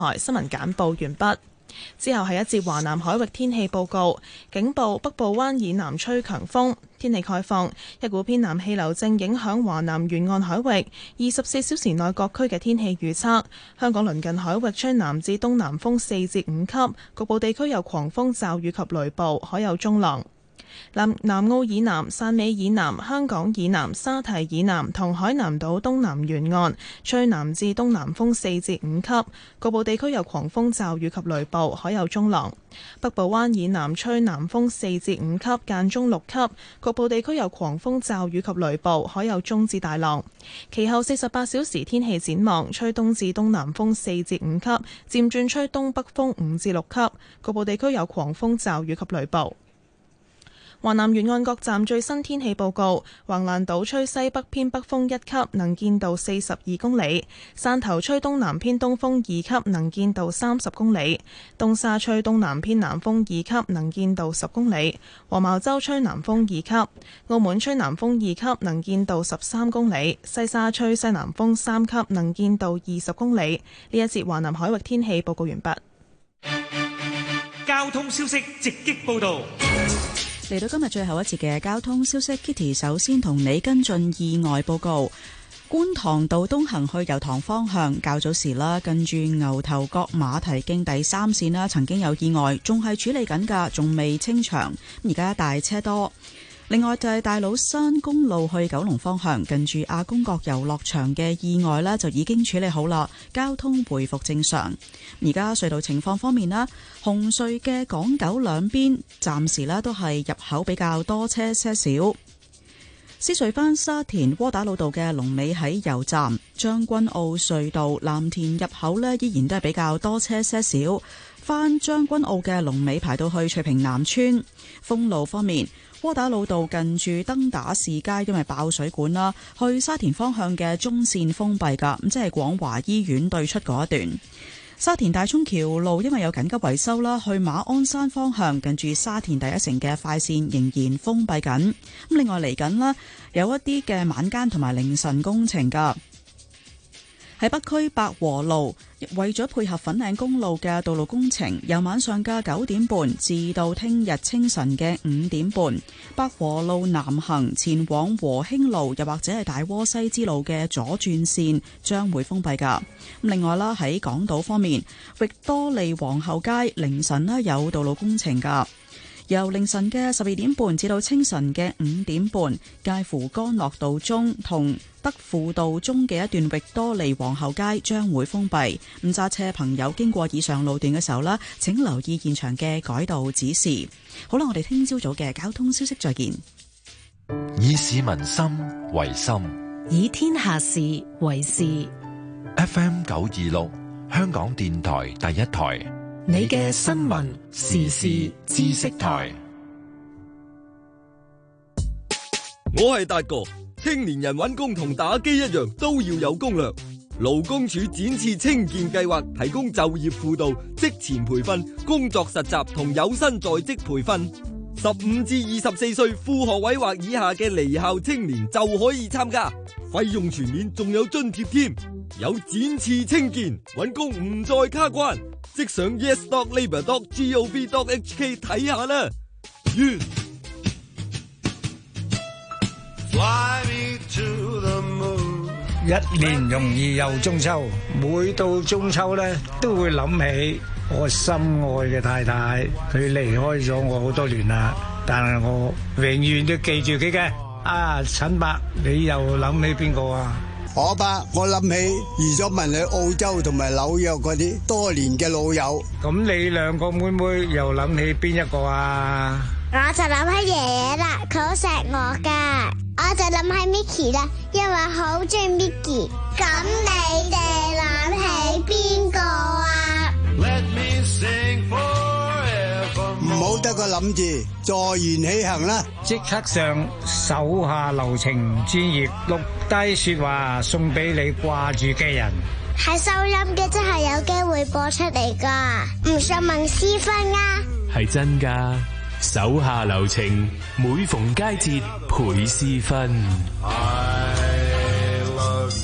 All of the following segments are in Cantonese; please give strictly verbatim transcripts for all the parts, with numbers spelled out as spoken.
台新聞簡報完畢。之後係一節華南海域天氣報告，警報北部灣以南吹強風。天氣概況，一股偏南氣流正影響華南沿岸海域，二十四小時內各區嘅天氣預測：香港鄰近海域吹南至東南風四至五級，局部地區有狂風驟雨及雷暴，海有中浪。南南澳以南、汕尾以南、香港以南、沙堤以南同海南島東南沿岸吹南至東南風四至五級，局部地區有狂風驟雨及雷暴，海有中浪。北部灣以南吹南風四至五級，間中六級，局部地區有狂風驟雨及雷暴，海有中至大浪。其後四十八小時天氣展望，吹東至東南風四至五級，漸轉吹東北風五至六級，局部地區有狂風驟雨及雷暴。華南沿岸各站最新天氣報告：橫瀾島吹西北偏北風一級，能見度四十二公里；汕頭吹東南偏東風二級，能見度三十公里；東沙吹東南偏南風二級，能見度十公里；黃茅洲吹南風二級；澳門吹南風二級，能見度十三公里；西沙吹西南風三級，能見度二十公里。呢一節華南海域天氣報告完畢。 交通消息直擊報道。 嚟到今日最後一節嘅交通消息 ，Kitty 首先同你跟進意外報告。觀塘道東行去油塘方向，較早時啦，近住牛頭角馬蹄徑第三線啦，曾經有意外，仲係處理緊㗎，仲未清場，而家大車多。另外就係大老山公路去九龍方向，近住亞公角遊樂場嘅意外呢，就已經處理好啦，交通回復正常。而家隧道情況方面啦，紅隧嘅港九兩邊暫時呢都係入口比較多車些少。獅隧返沙田窩打老道嘅龍尾喺油站，將軍澳隧道藍田入口呢依然都係比較多車些少。返將軍澳嘅龍尾排到去翠屏南村。封路方面，窩打老道近住登打士街，因為爆水管啦，去沙田方向嘅中線封閉噶，咁即係廣華醫院對出嗰一段。沙田大涌橋路因為有緊急維修啦，去馬鞍山方向近住沙田第一城嘅快線仍然封閉緊。咁另外嚟緊啦，有一啲嘅晚間同埋凌晨工程噶。喺北區百和路，為咗配合粉嶺公路嘅道路工程，由晚上嘅九點半至到聽日清晨嘅五點半，百和路南行前往和興路又或者係大窩西支路嘅左轉線將會封閉㗎。另外啦，喺港島方面，域多利皇后街凌晨呢有道路工程㗎。由凌晨嘅十二點半至到清晨嘅五點半，介乎干諾道中同德輔道中嘅一段域多利皇后街將會封閉。咁揸車朋友經過以上路段嘅時候呢，請留意現場嘅改道指示。好啦，我哋聽朝早嘅交通消息再見。 以市民心為心， 以天下事為事。 F M 九二六，香港電台第一台。 你嘅新聞時事知識台。 我係達哥，青年人揾工同打機一樣，都要有攻略。勞工處展翅青見計劃提供就業輔導、職前培訓、工作實習同有薪在職培訓。十五至二十四歲副學位或以下嘅離校青年就可以參加，費用全免，仲有津貼添。有展翅青見，揾工唔再卡關。即上 yes dot labour dot gov dot hk 睇下啦。完。 一年容易又中秋，每到中秋咧，都會諗起我心愛嘅太太，佢離開咗我好多年啦，但係我永遠都記住佢嘅。啊，陳伯，你又諗起邊個啊？ 我吧，我諗起移咗民去澳洲同埋紐約嗰啲多年嘅老友。 咁你兩個妹妹又諗起邊一個啊？ 我就諗起爺爺啦，佢好錫我噶。我就諗起 Micky 啦，因為好中意 Micky。咁你哋諗起邊個啊？ 唔好得個諗字，坐言起行啦！ 即刻上手下留情專頁錄低說話送俾你掛住嘅人。 係收音嘅，真係有機會播出嚟噶，唔信問私分啊！ 係真噶，手下留情，每逢佳節倍思分。 就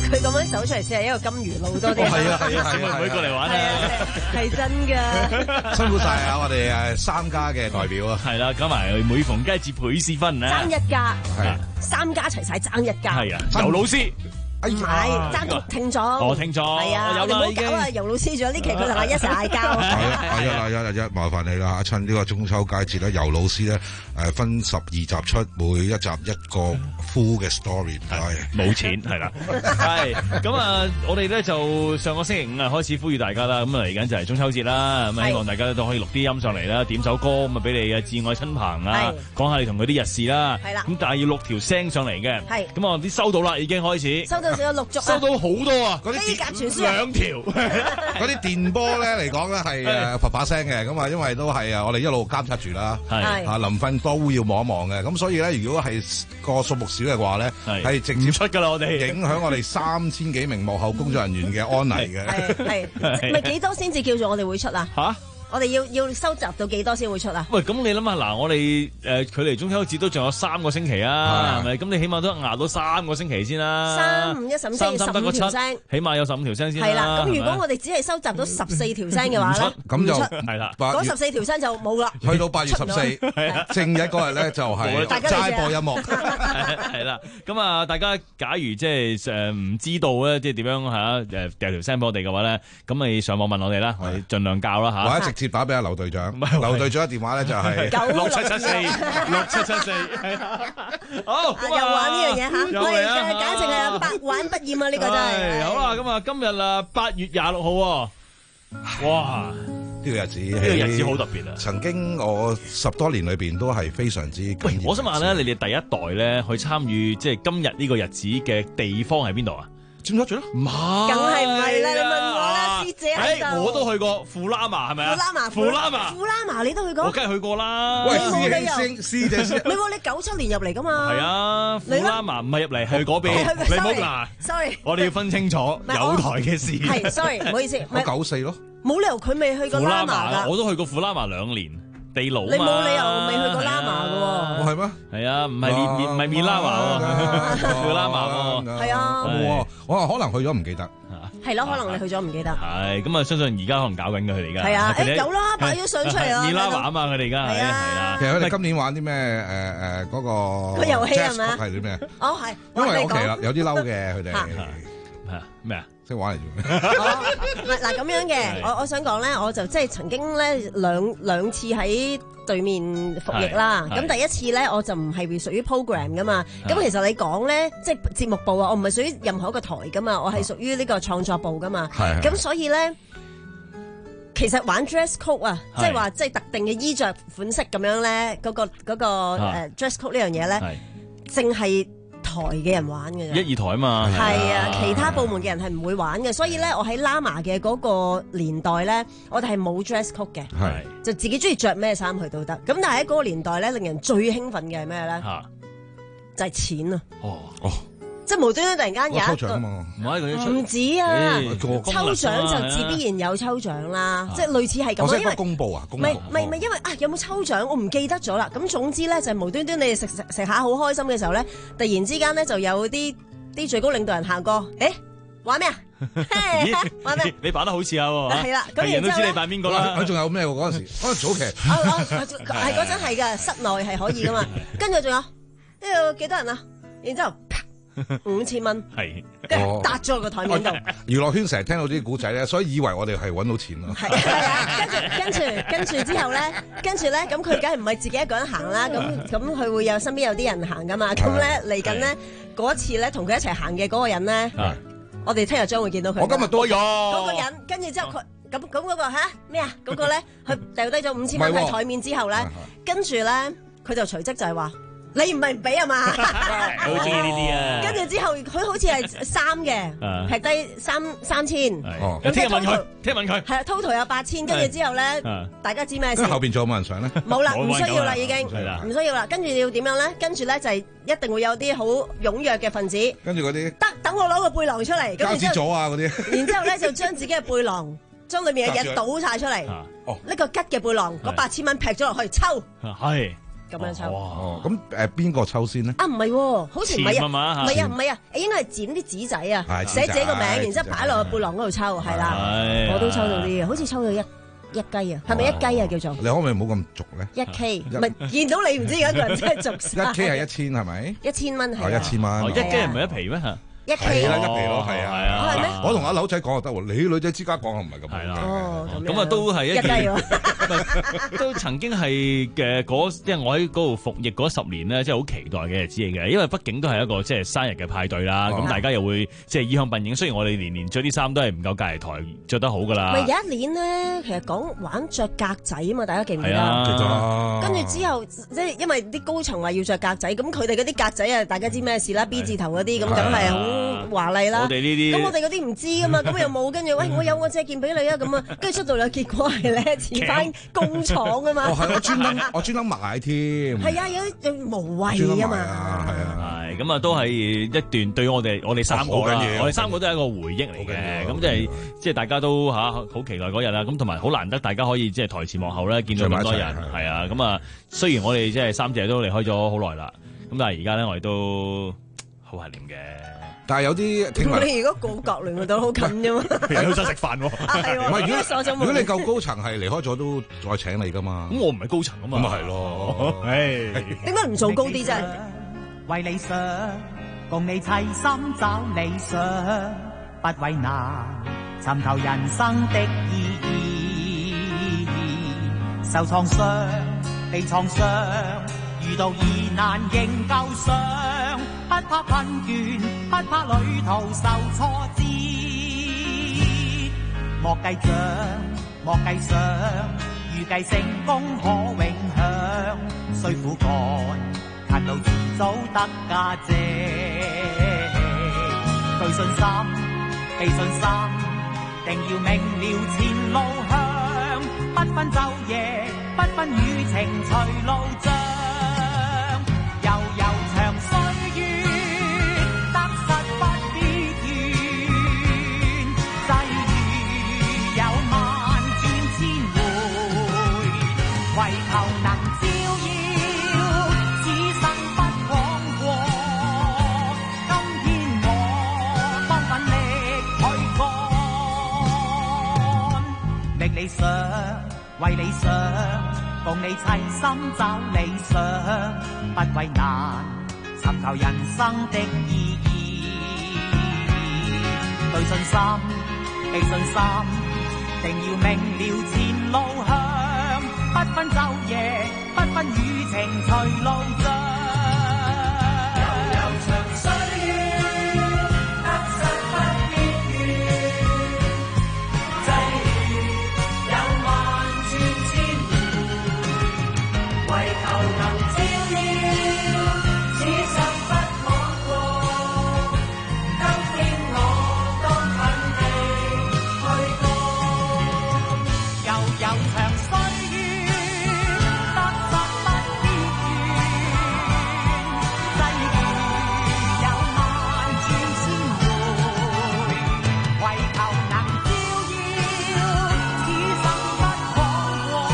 佢咁樣走出嚟似係一個金魚佬多啲。 係啊係啊係啊， 會過嚟玩啊！ 係真㗎。 辛苦晒啊！我哋誒三家嘅代表啊， 係啦，加埋每逢佳節倍思分啊！ 爭一家， 係三家齊晒爭一家。 係啊，尤老師。 唔係爭讀聽咗， 我聽咗， 係啊， 有你唔好搞啊！尤老師仲有呢期佢同阿一成嗌交。 係啊，阿一阿一阿一，麻煩你啦！趁呢個中秋佳節咧，尤老師咧誒分十二集出，每一集一個 full 嘅 story， 係冇錢係啦，係咁啊！我哋咧就上個星期五啊開始呼籲大家啦，咁啊嚟緊就係中秋節啦，咁啊希望大家都可以錄啲音上嚟啦，點首歌咁啊俾你嘅摯愛親朋啊，講下你同佢啲日事啦，係啦，咁但係要錄條聲上嚟嘅，係咁啊啲收到啦，已經開始收到。有陸續收到好多啊！ 嗰啲飛鴿傳書兩條，嗰啲電波咧嚟講咧係誒啪啪聲嘅，咁啊因為都係啊我哋一路監察住啦，係啊臨瞓都要望一望嘅，咁所以咧如果係個數目少嘅話咧，係直接出㗎啦，我哋影響我哋三千幾名幕後工作人員嘅安危嘅， 係係咪幾多先至叫做我哋會出啊？嚇！我哋要要收集到幾多先會出啊？ 喂，咁你諗下嗱，我哋誒距離中秋節都仲有三個星期啊，係咪？咁你起碼都壓到三個星期先啦。 三五一十五四十五條聲， 起碼有十五條聲先。 係啦，咁如果我哋只係收集到十四條聲嘅話咧， 咁就係啦， 嗰十四條聲就冇啦。 去到八月十四，正日嗰日咧就係齋播音樂。 係啦，咁啊，大家假如即係誒唔知道咧，即係點樣嚇誒掉條聲俾我哋嘅話咧，咁你上網問我哋啦，我哋盡量教啦嚇。 或者直接打俾阿劉隊長，劉隊長嘅電話咧就係六七七四六七七四。好， 又玩呢樣嘢嚇，我哋嘅簡直係百玩不厭啊！呢個真係。 好啦，咁啊，今日啊八月廿六號，哇！ 呢個日子，呢個日子好特別啊！ 曾經我十多年裏邊都係非常之。 喂，我想問咧，你哋第一代咧去參與即係今日呢個日子嘅地方係邊度啊？尖沙咀咯，唔係， 梗係唔係啦！你問我啦，師姐喺度。 我都去過富拉瑪，係咪啊？ 富拉瑪， 富拉瑪， 富拉瑪，你都去過？ 我梗係去過啦。 喂，師姐先，師姐先。 你喎，你九七年入嚟噶嘛？ 係啊，富拉瑪唔係入嚟，係嗰邊。你唔好嗱，sorry，我哋要分清楚有台嘅事。 係，sorry，唔好意思。 我九四咯。 冇理由佢未去過拉瑪㗎。 我都去過富拉瑪兩年。地牢嘛， 你冇理由未去過拉瑪嘅喎。 我係咩？ 係啊，唔係面面唔係面拉瑪喎，富拉瑪喎。 係啊。 我我可能去咗唔記得。 係咯，可能你去咗唔記得。 係咁啊，相信而家可能搞緊嘅佢哋而家。 係啊，誒有啦，擺咗相出嚟啦。 面拉瑪啊嘛，佢哋而家係係啦。 其實佢哋今年玩啲咩誒誒嗰個個遊戲係咪啊？ 係啲咩？ 哦係。 因為我其實有啲嬲嘅佢哋。 係咩啊？ 識玩嚟做咩？ 唔係嗱咁樣嘅，我我想講咧，我就即係曾經咧兩兩次喺對面服役啦。咁第一次咧，我就唔係屬於 program 噶嘛。咁其實你講咧，即係節目部啊，我唔係屬於任何一個台噶嘛，我係屬於呢個創作部噶嘛。咁所以咧，其實玩 dress code 啊，即係話即係特定嘅衣着款式咁樣咧，嗰個嗰個誒 dress code 呢樣嘢咧，淨係台嘅人玩嘅啫， 一二台啊嘛， 係啊，其他部門嘅人係唔會玩嘅，所以咧，我喺 Lama 嘅嗰個年代咧，我哋係冇 dress code 嘅，係就自己中意着咩衫去都得。咁但係喺嗰個年代咧，令人最興奮嘅係咩咧？就係錢啊！哦哦，即係無端端突然間有一個唔止啊，抽獎就自必然有抽獎啦，即係類似係咁。 我識公佈啊， 唔係唔係唔係，因為啊有冇抽獎我唔記得咗啦。咁總之咧就係無端端你哋食食食下好開心嘅時候咧，突然之間咧就有啲啲最高領導人行過，誒玩咩啊？玩咩？ 你扮得好似啊喎！ 係啦，咁人都知你扮邊個啦。 佢仲有咩喎？嗰陣時嗰陣早期， 哦哦係嗰陣係㗎，室內係可以㗎嘛。跟住仲有呢度幾多人啊？然之後。五千蚊，係跟住搭咗個台面度。 娛樂圈成日聽到啲古仔咧，所以以為我哋係揾到錢咯。 係係啊，跟住跟住跟住之後咧，跟住咧咁佢梗係唔係自己一個人行啦？咁咁佢會有身邊有啲人行噶嘛？咁咧嚟緊咧嗰次咧同佢一齊行嘅嗰個人咧，我哋聽日將會見到佢。 我今日都有嗰個人，跟住之後佢咁咁嗰個嚇咩啊？嗰個咧佢掉低咗五千蚊喺台面之後咧，跟住咧佢就隨即就係話。你唔係唔俾啊嘛？ 好中意呢啲啊！ 跟住之後，佢好似係三嘅，劈低三三千。 哦，聽日問佢，聽日問佢。 係啊 total 有八千，跟住之後咧，大家知咩事？ 咁後邊仲有冇人上咧？ 冇啦，唔需要啦，已經唔需要啦。跟住要點樣咧？跟住咧就係一定會有啲好踴躍嘅分子。 跟住嗰啲得等我攞個背囊出嚟， 交紙咗啊嗰啲。 然之後咧就將自己嘅背囊，將裏面嘅嘢倒晒出嚟。哦，呢個吉嘅背囊，嗰八千蚊劈咗落去，抽。 係。 咁樣抽。 哦，咁誒邊個抽先呢？ 啊，唔係喎，好似唔係啊，唔嘛係啊，唔係啊，應該係剪啲紙仔啊，寫自己個名，然之後擺落個背囊嗰度抽，係啦，我都抽到啲嘅，好似抽到一一雞啊，係咪一雞啊叫做？ 你可唔可以唔好咁俗咧？ 一 K， 唔係見到你唔知有一個人真係俗晒。 一 K 係一千係咪？ 一千蚊係。 哦，一千蚊。 一雞唔係一皮咩？ 一 K 啦，一皮咯，係啊，係啊。係咩？ 我同阿柳仔講就得喎，你女仔之家講唔係咁。係啦。 哦， 咁啊都係一雞喎。 都曾經係嘅嗰，即係我喺嗰度服役嗰十年咧，即係好期待嘅日子嚟嘅。因為畢竟都係一個即係生日嘅派對啦，咁大家又會即係衣香鬢影。雖然我哋年年着啲衫都係唔夠隔離台着得好噶啦。 咪有一年咧，其實講玩着格仔啊嘛，大家記唔記得？ 記得啦。 跟住之後，即係因為啲高層話要着格仔，咁佢哋嗰啲格仔啊，大家知咩事啦 ？B 字頭嗰啲，咁梗係好華麗啦。 我哋呢啲， 咁我哋嗰啲唔知噶嘛，咁又冇，跟住喂，我有我借件俾你啊，咁啊，跟住出到嚟結果係咧似翻工廠啊嘛。 哦，係我專登，我專登買添。 係啊，有啲無謂啊嘛。 係啊， 係咁啊，都係一段對於我哋我哋三個啦，我哋三個都係一個回憶嚟嘅。咁即係即係大家都嚇好期待嗰日啦。咁同埋好難得大家可以即係台前幕後咧見到咁多人，係啊。咁啊，雖然我哋即係三姐都離開咗好耐啦，咁但係而家咧我哋都好懷念嘅。但係有啲聽聞， 你如果過隔離都好近啫嘛， 好想食飯喎。 唔係，如果如果你夠高層係離開咗都再請你噶嘛。 咁我唔係高層啊嘛。 咁咪係咯。 點解唔做高啲啫？ 為理想，共你齊心找理想，不為難，尋求人生的意義。受創傷，被創傷，遇到疑難仍舊上，不怕困倦，不怕旅途受挫折。莫計獎，莫計賞，預計成功可永享。雖苦幹，勤勞遲早得價值。具信心，備信心，定要明了前路向，不分晝夜，不分雨晴隨路障。悠悠長歲月，得失不必怨，際遇有萬轉千回，為求能照耀此生不枉過。今天我當奮力去幹，力理想，為理想。共你齊心找理想，不為難，尋求人生的意義。對信心，備信心，定要明了前路向，不分晝夜，不分雨晴隨路障。悠悠長歲月，得失不必怨，際遇有萬轉千回。為求能照耀此生不枉過，今天我當奮力去幹。悠悠長歲月，得失不必怨，際遇有萬轉千回。為求能照耀此生不枉過。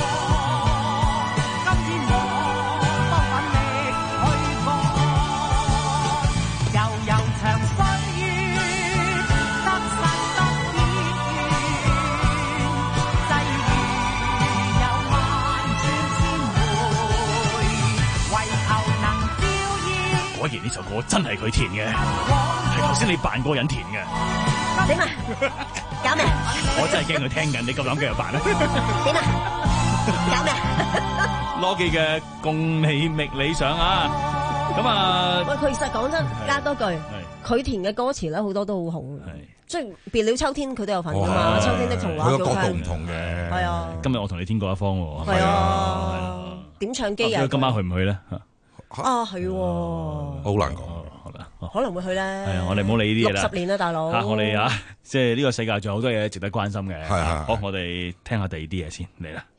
果然呢首歌真係佢填嘅，係頭先你扮個人填嘅。 點啊？搞咩？ 我真係驚佢聽緊，你夠膽繼續扮啊？ 點啊？搞咩 ？Logie 嘅共你覓理想啊！咁啊， 喂，佢其實講真，加多句，佢填嘅歌詞咧好多都好紅，即係別了秋天佢都有份㗎嘛，秋天的童話。 佢個角度唔同嘅。 係啊。 今日我同你天各一方喎。 係啊。點唱機啊？ 今晚去唔去咧？ 啊，係喎， 好難講， 好啦， 可能會去咧。 係啊，我哋唔好理呢啲嘢啦。 六十年啦，大佬。 嚇，我哋啊，即係呢個世界仲有好多嘢值得關心嘅。 係啊， 好，我哋聽下第二啲嘢先，嚟啦。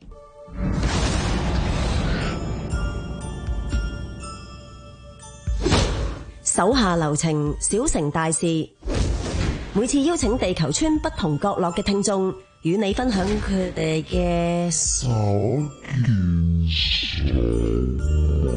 手下留情，小城大事。每次邀請地球村不同角落嘅聽眾，與你分享佢哋嘅手件事。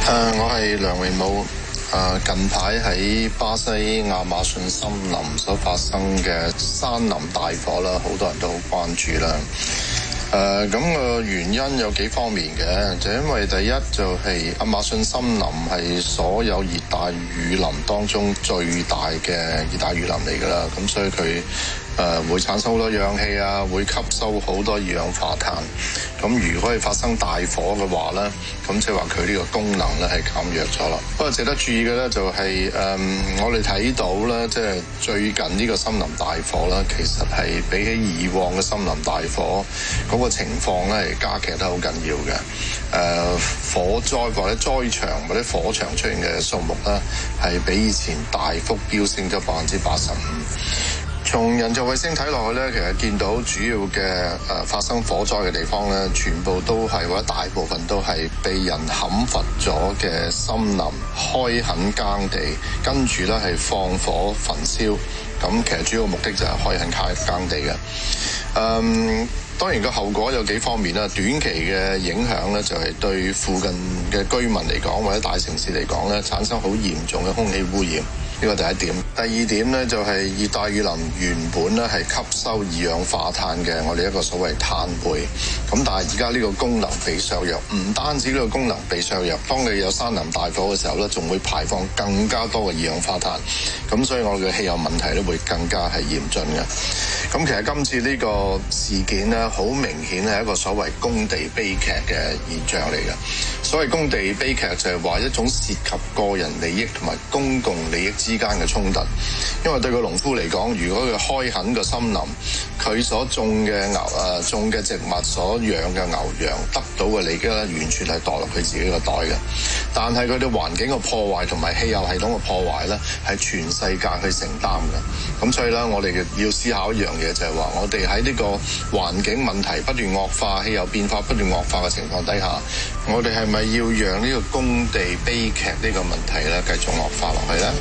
我係梁榮武。誒，近排喺巴西亞馬遜森林所發生嘅山林大火啦，好多人都好關注啦。誒、呃，咁、那個原因有幾方面嘅，就因為第一就係亞馬遜森林係所有熱帶雨林當中最大嘅熱帶雨林嚟㗎啦，咁所以佢誒、呃、會產生好多氧氣啊，會吸收好多二氧化碳。咁如果係發生大火嘅話咧，咁即係話佢呢個功能咧係減弱咗啦。不過值得注意嘅咧就係、是、誒、呃，我哋睇到咧，即係最近呢個森林大火咧，其實係比起以往嘅森林大火嗰、那個情況咧係加劇得好緊要嘅。誒、呃，火災或者災場或者火場出現嘅數目咧，係比以前大幅飆升咗百分之八十五。從人造衛星睇落去咧，其實見到主要嘅誒、呃、發生火災嘅地方咧，全部都係或者大部分都係被人砍伐咗嘅森林開墾耕地，跟住咧係放火焚燒。咁其實主要目的就係開墾開耕地嘅。嗯，當然個後果有幾方面啦。短期嘅影響咧，就係對附近嘅居民嚟講，或者大城市嚟講咧，產生好嚴重嘅空氣污染。呢個第一點。第二點呢，就係熱帶雨林原本咧係吸收二氧化碳嘅，我哋一個所謂碳匯。咁但係而家呢個功能被削弱，唔單止呢個功能被削弱，當你有山林大火嘅時候呢，仲會排放更加多嘅二氧化碳。咁所以我哋嘅氣候問題咧會更加係嚴峻嘅。咁其實今次呢個事件呢，好明顯係一個所謂工地悲劇嘅現象嚟嘅。所謂工地悲劇就係話一種涉及個人利益同埋公共利益之間嘅衝突。因為對個農夫嚟講，如果佢開墾個森林，佢所種嘅牛誒、呃、種嘅植物所養嘅牛羊得到嘅利益咧，完全係墮落佢自己個袋嘅。但係佢對環境嘅破壞同埋氣候系統嘅破壞咧，係全世界去承擔嘅。咁所以咧，我哋要思考一樣嘢，就係話我哋喺呢個環境問題不斷惡化、氣候變化不斷惡化嘅情況底下，我哋係咪要讓呢個工地悲劇呢個問題咧繼續惡化落去咧？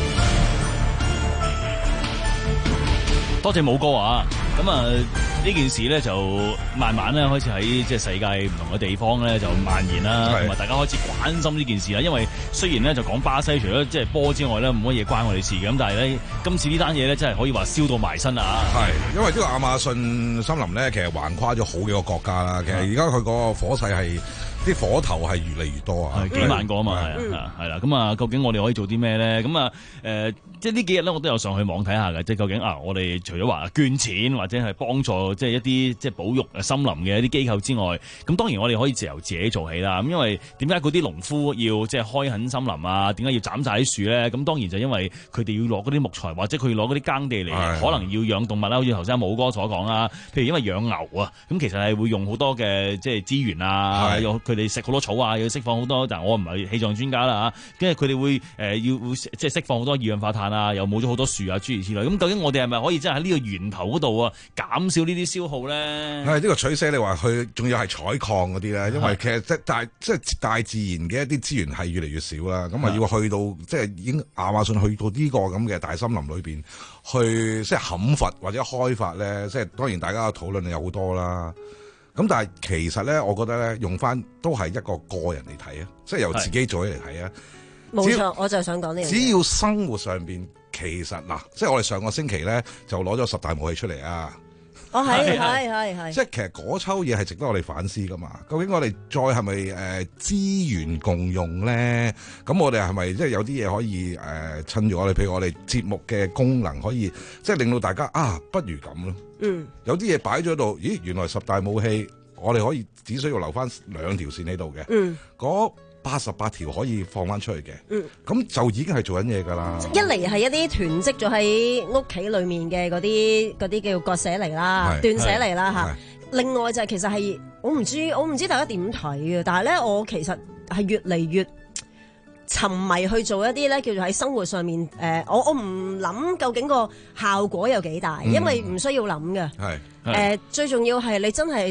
多謝武哥啊！咁啊呢件事咧就慢慢咧開始喺即係世界唔同嘅地方咧就蔓延啦，同埋大家開始關心呢件事啦。因為雖然咧就講巴西除咗即係波之外咧冇乜嘢關我哋事嘅，咁但係咧今次呢單嘢咧真係可以話燒到埋身啊！ 係因為呢個亞馬遜森林咧其實橫跨咗好幾個國家啦，其實而家佢個火勢係。啲火頭係越嚟越多啊， 幾萬個啊嘛，係啊，係啦，咁啊，究竟我哋可以做啲咩咧？咁啊，誒、呃，即係呢幾日咧，我都有上去網睇下嘅，即係究竟啊，我哋除咗話捐錢或者係幫助即係一啲即係保育森林嘅一啲機構之外，咁當然我哋可以自由自己做起啦。咁因為點解嗰啲農夫要即係開墾森林啊？點解要斬晒啲樹咧？咁當然就因為佢哋要攞嗰啲木材，或者佢要攞嗰啲耕地嚟，可能要養動物啦。好似頭先武哥所講啦，譬如因為養牛啊，咁其實係會用好多嘅即係資源啊，用佢哋食好多草啊，要釋放好多，但係我唔係氣象專家啦嚇，跟住佢哋會誒、呃、要會即係釋放好多二氧化碳啊，又冇咗好多樹啊諸如此類。咁究竟我哋係咪可以真係喺呢個源頭嗰度啊減少呢啲消耗咧？ 係呢、這個取捨，你話佢仲要係採礦嗰啲咧，因為其實即係大即係大自然嘅一啲資源係越嚟越少啦，咁啊要去到即係已經亞馬遜去到呢個咁嘅大森林裏邊去即係砍伐或者開發咧，即係當然大家嘅討論有好多啦。咁但係其實咧，我覺得咧，用翻都係一個個人嚟睇啊，即係由自己做起嚟睇啊。 冇錯，我就想講呢樣嘢。 只要生活上邊，其實嗱，即係我哋上個星期咧就攞咗十大武器出嚟啊。 哦，係係係係。 即係其實嗰抽嘢係值得我哋反思噶嘛。究竟我哋再係咪誒資源共用咧？咁我哋係咪即係有啲嘢可以誒、呃、趁住我哋，譬如我哋節目嘅功能，可以即係令到大家啊，不如咁咯。 嗯， 有啲嘢擺咗喺度，咦？原來十大武器，我哋可以只需要留翻兩條線喺度嘅。嗯，嗰八十八條可以放翻出去嘅。嗯，咁就已經係做緊嘢噶啦。一嚟係一啲囤積咗喺屋企裏面嘅嗰啲嗰啲叫割捨嚟啦、斷捨嚟啦吓。另外就係其實係我唔知我唔知大家點睇嘅，但係咧我其實係越嚟越沉迷去做一啲咧，叫做喺生活上面誒、呃，我我唔諗究竟個效果有幾大，嗯、因為唔需要諗嘅。係誒、呃，最重要係你真係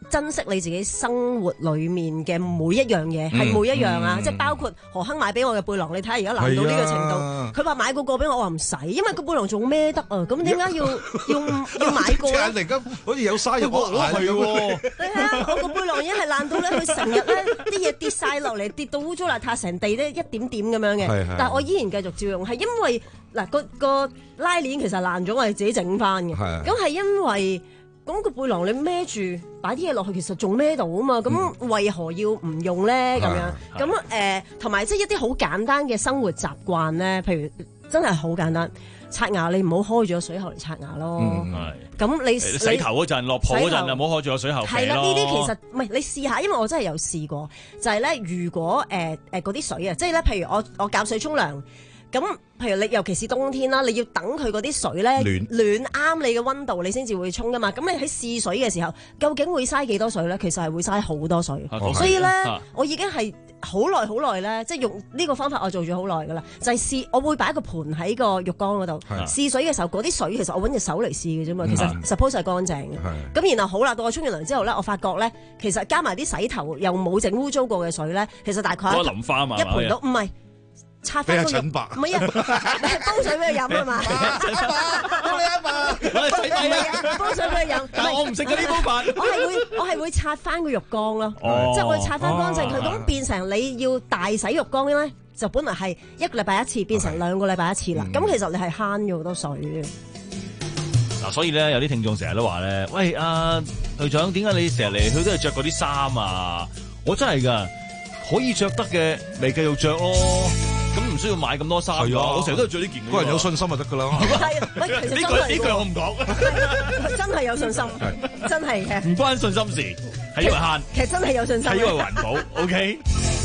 珍惜你自己生活裏面嘅每一樣嘢，係、嗯、每一樣啊！嗯、即係包括何鏗買俾我嘅背囊，你睇下而家爛到呢個程度。佢話、啊、買個個俾我，我話唔使，因為個背囊仲孭得啊！咁點解要要要買個咧？突然間好似有沙入我眼係喎。 你睇下我個背囊已經係爛到咧，佢成日咧啲嘢跌晒落嚟，跌到污糟邋遢，成地咧一點點咁樣嘅。是是但係我依然繼續照用，係因為嗱個個拉鏈其實爛咗，我係自己整翻嘅。咁係因為。咁個背囊你孭住擺啲嘢落去，其實仲孭到啊嘛，咁、嗯、為何要唔用咧？咁樣咁誒，同埋即係一啲好簡單嘅生活習慣咧，譬如真係好簡單，刷牙你唔好開咗水喉嚟刷牙咯。咁、嗯、你，你洗頭嗰陣落泡嗰陣就唔好開住個水喉咯。係啦，呢啲其實唔係你試下，因為我真係有試過，就係、是、咧，如果誒誒嗰啲水啊，即係咧，譬如我我攪水沖涼。咁，譬如你尤其是冬天啦，你要等佢嗰啲水咧暖暖啱你嘅溫度，你先至會沖噶嘛。咁你喺試水嘅時候，究竟會嘥幾多水咧？其實係會嘥好多水。啊、所以咧，啊、我已經係好耐好耐咧，即係用呢個方法我做咗好耐噶啦。就係、是、試，我會擺個盆喺個浴缸嗰度試水嘅時候，嗰啲水其實我揾隻手嚟試嘅啫嘛。其實 suppose 係乾淨嘅。咁然後好啦，到我沖完涼之後咧，我發覺咧，其實加埋啲洗頭又冇整污糟過嘅水咧，其實大概一淋花嘛， 一盆都唔係。擦翻個浴，唔係啊，煲水俾佢飲啊嘛，幫你一把，我係啊，煲水俾佢飲。 但係我唔食嗰啲煲飯， 我係會，我係會擦翻個浴缸咯，即係我擦翻乾淨佢，咁變成你要大洗浴缸咧，就本來係一個禮拜一次，變成兩個禮拜一次啦。咁其實你係慳咗好多水嘅。 嗱，所以咧有啲聽眾成日都話咧，喂，阿隊長，點解你成日嚟去都係着嗰啲衫啊？我真係㗎，可以着得嘅，咪繼續着咯。咁唔需要買咁多衫㗎，我成日都係着呢件。個人有信心就得㗎啦。 係，喂，其實真係呢句我唔講， 真係有信心，真係嘅。 唔關信心事，係因為慳。 其實真係有信心。 係因為環保。OK。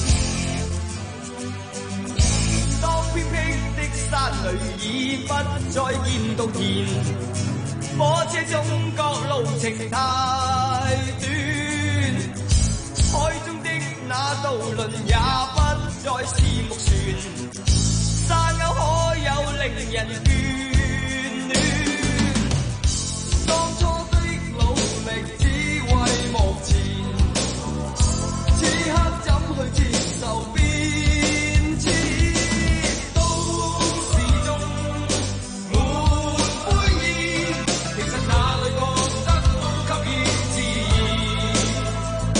當偏僻的山裏已不再見到天，火車中各路程太短，海中的那渡輪也不再是木船，山丘可有令人眷戀。當初的努力只為目前，此刻怎去接受變遷？都市中沒灰煙，其實哪裏覺得都給予自然。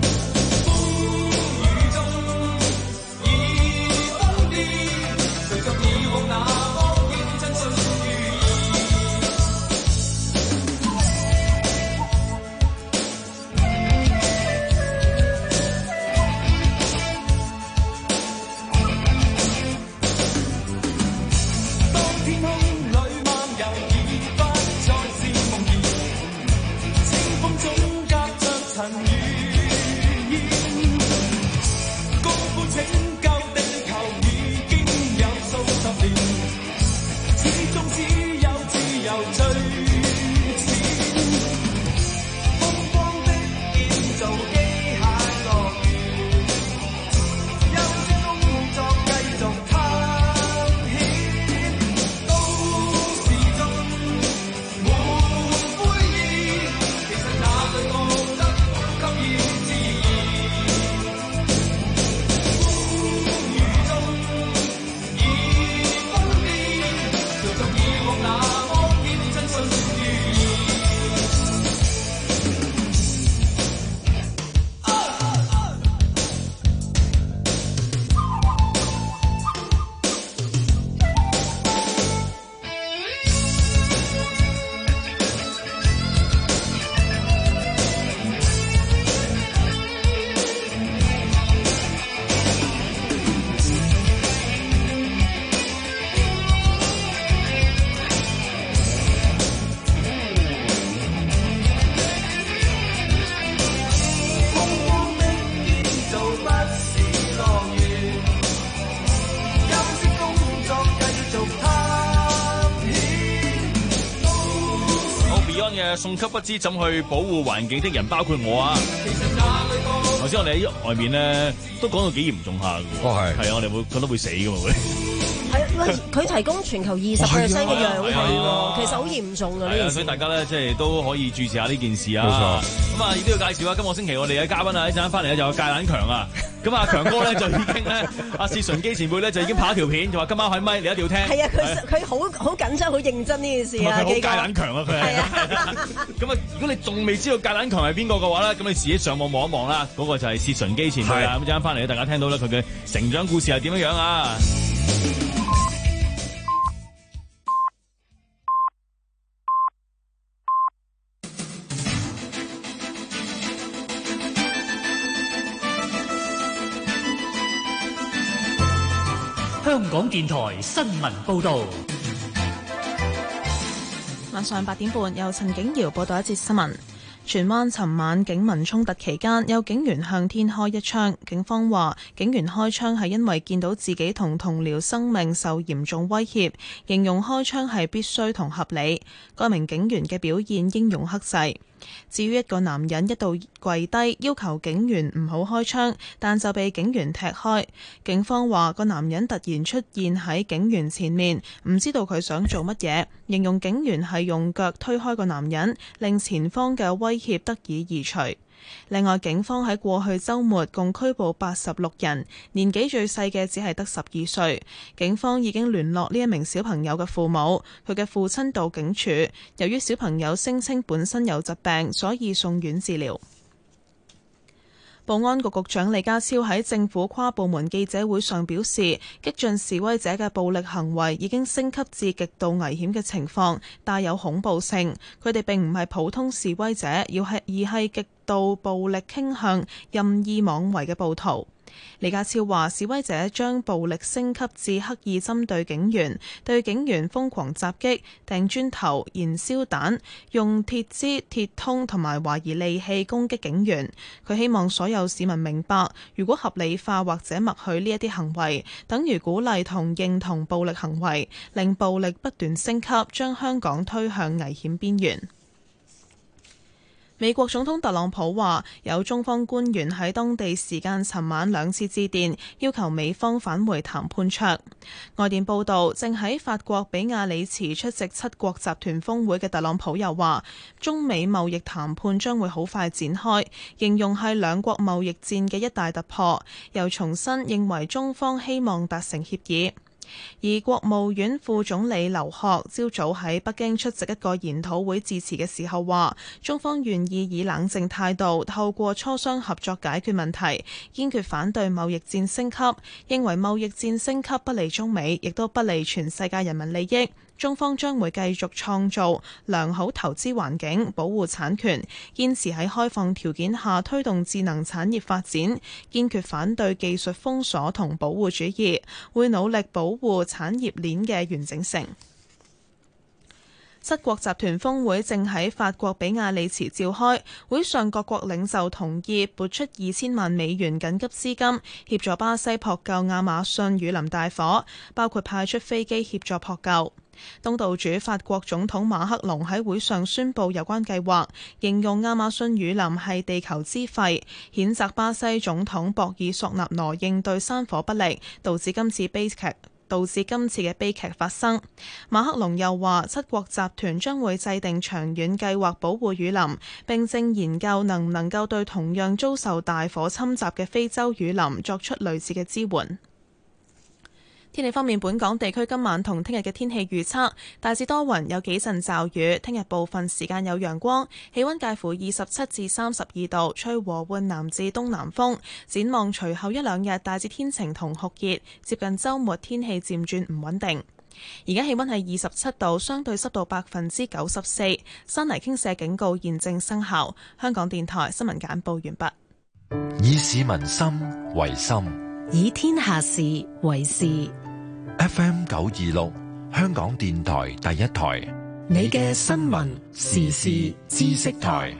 風雨中已瘋癲，隨着以往那麼認真信如當天空裏漫遊已不再是夢兒，清風中夾着塵與煙，高呼拯救地球已經有數十年，始終只有自由最淺。東方的建造機械樂園，休息工作繼續探險。都市中沒灰煙，其實哪裏覺得都給予自然。風雨中已瘋癲，隨着以往那麼認真信如然。風光的建造不是樂園，休息工作繼續探險。 好 Beyond 嘅送給不知怎去保護環境的人，包括我啊。頭先我哋喺外面咧都講到幾嚴重下嘅喎。 哦係係啊，我哋會覺得會死㗎嘛會。 係佢提供全球二十 percent 嘅氧氣喎，其實好嚴重啊呢件事。 所以大家咧即係都可以注視下呢件事啊。冇錯。咁啊，亦都要介紹啊，今個星期我哋嘅嘉賓啊，一陣間翻嚟咧就有芥蘭強啊。咁啊，強哥咧就已經咧，阿薛純基前輩咧就已經拍一條片，就話今晚開咪，你一定要聽。係啊，佢佢好好緊張、好認真呢件事啊。佢好芥蘭強啊，佢係。係啊。咁啊，如果你仲未知道芥蘭強係邊個嘅話咧，咁你自己上網望一望啦。嗰、那個就係薛純基前輩啦。咁一陣間翻嚟咧，大家聽到咧佢嘅成長故事係點樣樣啊？ 香港電台新聞報導。 晚上八點半，由陳景瑤報道一節新聞。荃灣尋晚警民衝突期間，有警員向天開一槍。警方話，警員開槍係因為見到自己同同僚生命受嚴重威脅，形容開槍係必須同合理。該名警員嘅表現英勇克制。至於一個男人一度跪低要求警員唔好開槍，但就被警員踢開。警方話個男人突然出現喺警員前面，唔知道佢想做乜嘢，形容警員係用腳推開個男人，令前方嘅威脅得以移除。另外，警方喺過去週末共拘捕八十六人，年紀最細嘅只係得十二歲。警方已經聯絡呢一名小朋友嘅父母，佢嘅父親到警署。由於小朋友聲稱本身有疾病，所以送院治療。保安局局長李家超喺政府跨部門記者會上表示，激進示威者嘅暴力行為已經升級至極度危險嘅情況，帶有恐怖性。佢哋並唔係普通示威者，要係而係極度暴力傾向、任意妄為嘅暴徒。李家超話，示威者將暴力升級至刻意針對警員，對警員瘋狂襲擊、掟磚頭、燃燒彈、用鐵枝、鐵通同埋懷疑利器攻擊警員。佢希望所有市民明白，如果合理化或者默許呢一啲行為，等於鼓勵同認同暴力行為，令暴力不斷升級，將香港推向危險邊緣。美國總統特朗普話，有中方官員喺當地時間尋晚兩次致電，要求美方返回談判桌。外電報道，正喺法國比亞里茨出席七國集團峰會嘅特朗普又話，中美貿易談判將會好快展開，形容係兩國貿易戰嘅一大突破，又重申認為中方希望達成協議。而國務院副總理劉鶴朝早喺北京出席一個研討會致辭嘅時候話，中方願意以冷靜態度透過磋商合作解決問題，堅決反對貿易戰升級，認為貿易戰升級不利中美，亦都不利全世界人民利益。中方將會繼續創造良好投資環境，保護產權，堅持喺開放條件下推動智能產業發展，堅決反對技術封鎖同保護主義，會努力保護產業鏈嘅完整性。七國集團峰會正喺法國比亞里茨召開，會上各國領袖同意撥出二千萬美元緊急資金，協助巴西撲救亞馬遜雨林大火，包括派出飛機協助撲救。東道主法國總統馬克龍喺會上宣布有關計劃，形容亞馬遜雨林係地球之肺，譴責巴西總統博爾索納羅應對山火不力，導致今次悲劇。導致今次嘅悲劇發生。馬克龍又話，七國集團將會制定長遠計劃保護雨林，並正研究能唔能夠對同樣遭受大火侵襲嘅非洲雨林作出類似嘅支援。天氣方面，本港地區今晚同聽日嘅天氣預測大致多雲，有幾陣驟雨。聽日部分時間有陽光，氣溫介乎二十七至三十二度，吹和緩南至東南風。展望隨後一兩日大致天晴同酷熱，接近周末天氣漸轉唔穩定。而家氣溫係二十七度，相對濕度百分之九十四，山泥傾瀉警告現正生效。香港電台新聞簡報完畢。 以市民心為心， 以天下事為事。 F M 九二六，香港電台第一台， 你嘅新聞時事知識台。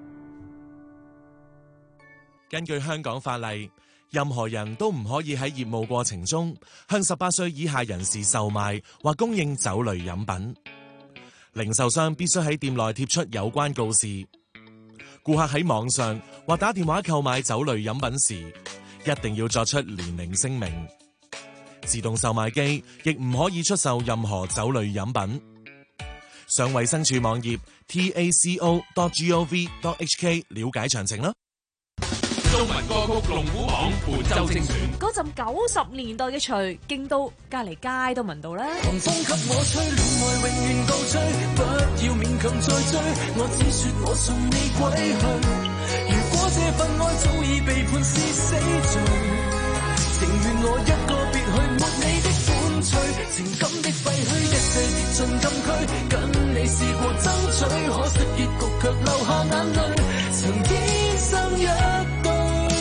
根據香港法例，任何人都唔可以喺業務過程中向十八歲以下人士售賣或供應酒類飲品。零售商必須喺店內貼出有關告示。顧客喺網上或打電話購買酒類飲品時，一定要作出年齡聲明。 自動售賣機亦唔可以出售任何酒類飲品。上衛生署網頁 t a c o dot gov dot h k 了解詳情啦。 中文歌曲龍虎榜本周精選， 嗰陣九十年代嘅錘，勁到隔離街都聞到啦。 狂風給我吹，戀愛永遠倒追，不要勉強再追，我只說我送你歸去。如果這份愛早已被判是死罪，情願我一個別去，沒你的歡趣，情感的廢墟，一切跌進禁區，跟你試過爭取，可惜結局卻流下眼淚，曾天生一對，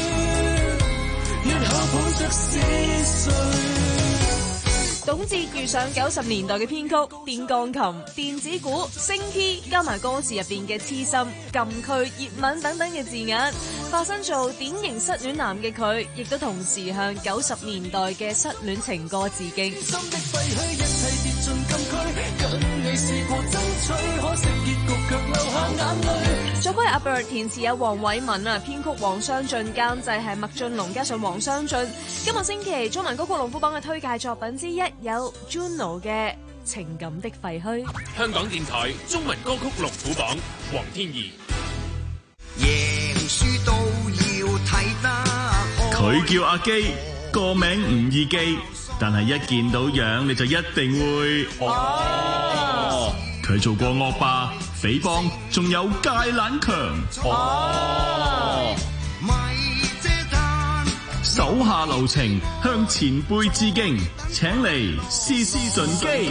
日後抱着思緒。 董哲遇上九十年代嘅編曲，電鋼琴、電子鼓、升 key， 加埋歌詞入邊嘅痴心、禁區、熱吻等等嘅字眼，化身做典型失戀男嘅佢，亦都同時向九十年代嘅失戀情歌致敬。作曲阿 Bird， 填詞有黃偉文啊，編曲黃雙進，監製係麥浚龍加上黃雙進。今個星期中文歌曲龍虎榜嘅推介作品之一有 Juno 嘅《情感的廢墟》。 香港電台中文歌曲龍虎榜，黃天怡。 贏輸都要睇得開。 佢叫阿基，個名唔易記，但係一見到樣你就一定會哦。佢做過惡霸、匪幫，仲有芥蘭強。哦，手下留情，向前輩致敬，請嚟試試順機。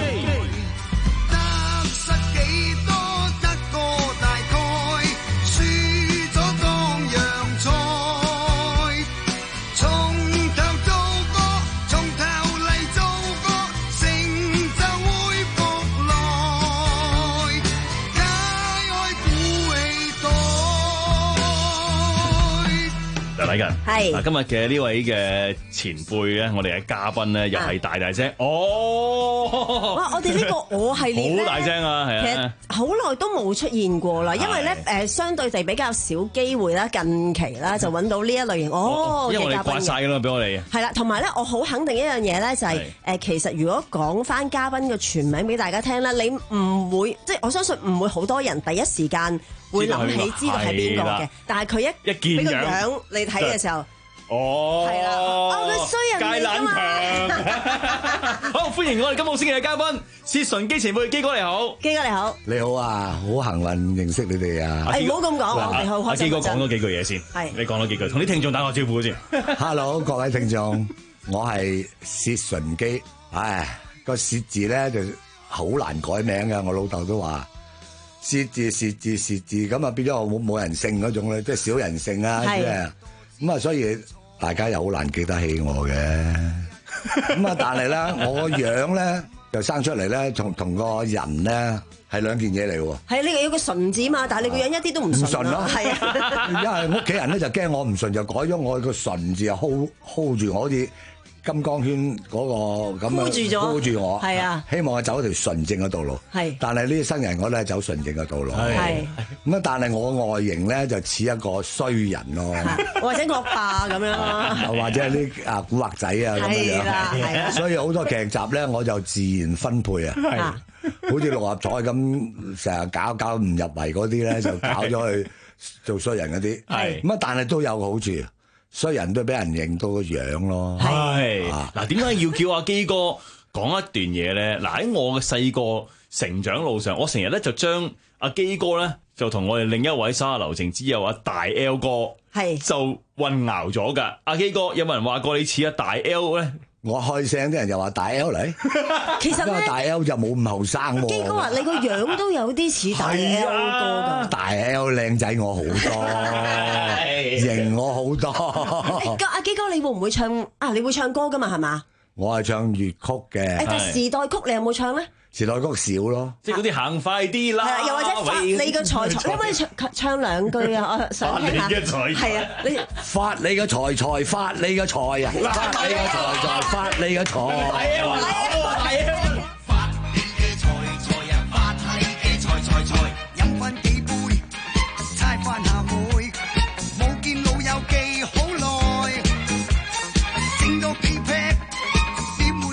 係嗱，今日嘅呢位嘅前輩咧，我哋嘅嘉賓咧，又係大大聲哦！ 哇，我哋呢個我系列咧， 好大聲啊，係啊， 其實好耐都冇出現過啦，因為咧誒，相對地比較少機會啦，近期啦就揾到呢一類型哦嘅嘉賓。 因為我哋掛曬㗎啦，俾我哋。 係啦，同埋咧，我好肯定一樣嘢咧，就係誒，其實如果講翻嘉賓嘅全名俾大家聽咧，你唔會即係我相信唔會好多人第一時間會諗起知道係邊個嘅，但係佢一俾個樣你睇嘅時候， 哦， 係啦，哦佢衰人嚟㗎嘛。 好，歡迎我哋今個星期嘅嘉賓，薛純基前輩基哥你好， 基哥你好， 你好啊，好幸運認識你哋啊。 誒唔好咁講，我哋好開心。 阿基哥講多幾句嘢先，係你講多幾句，同啲聽眾打個招呼先。 Hello，各位聽眾，我係薛純基。唉，個薛字咧就好難改名㗎，我老豆都話。薛字薛字薛字咁啊，變咗我冇冇人性嗰種咧，即係少人性啊，即係咁啊，所以大家又好難記得起我嘅。咁啊，但係咧，我個樣咧就生出嚟咧，同同個人咧係兩件嘢嚟喎。係呢個有個純字嘛，但係你個樣一啲都唔純咯。係啊， 因為屋企人咧就驚我唔純，就改咗我個純字啊 hold hold 住我好似。金剛圈嗰個咁樣 hold 住咗 hold 住我，係啊，希望我走一條純正嘅道路。係，但係呢啲新人我都係走純正嘅道路。係，咁啊，但係我外形咧就似一個衰人咯， 或者惡霸咁樣咯， 或者係啲啊古惑仔啊咁樣樣。係啊，所以好多劇集咧我就自然分配啊，好似六合彩咁，成日搞搞唔入圍嗰啲咧就搞咗去做衰人嗰啲。係，咁啊，但係都有個好處。所以人都俾人認到個樣咯。 係嗱，點解要叫阿基哥講一段嘢咧？嗱，喺我嘅細個成長路上，我成日咧就將阿基哥咧就同我哋另一位手下留情之友阿大 L 哥係就混淆咗㗎。阿基哥有冇人話過你似阿大 L 咧？ 我開聲啲人又話大 L 嚟， 其實咧大 L 就冇咁後生喎。 基哥話你個樣都有啲似大 L 哥㗎。 大 L 靚仔我好多，型我好多。 阿基哥你會唔會唱啊？你會唱歌㗎嘛？係嘛？ 我係唱粵曲嘅。 誒，但時代曲你有冇唱咧？ 時代曲少咯， 即係嗰啲行快啲啦。係啊， 又或者發你個財財，可唔可以唱唱兩句啊？我想聽下。係啊，你發你個財財，發你個財啊！發你個財財，發你個財。係啊，係啊。 發你嘅財財啊！發你嘅財財財，飲翻幾杯，猜翻下妹，冇見老友記好耐，整多幾 pack，點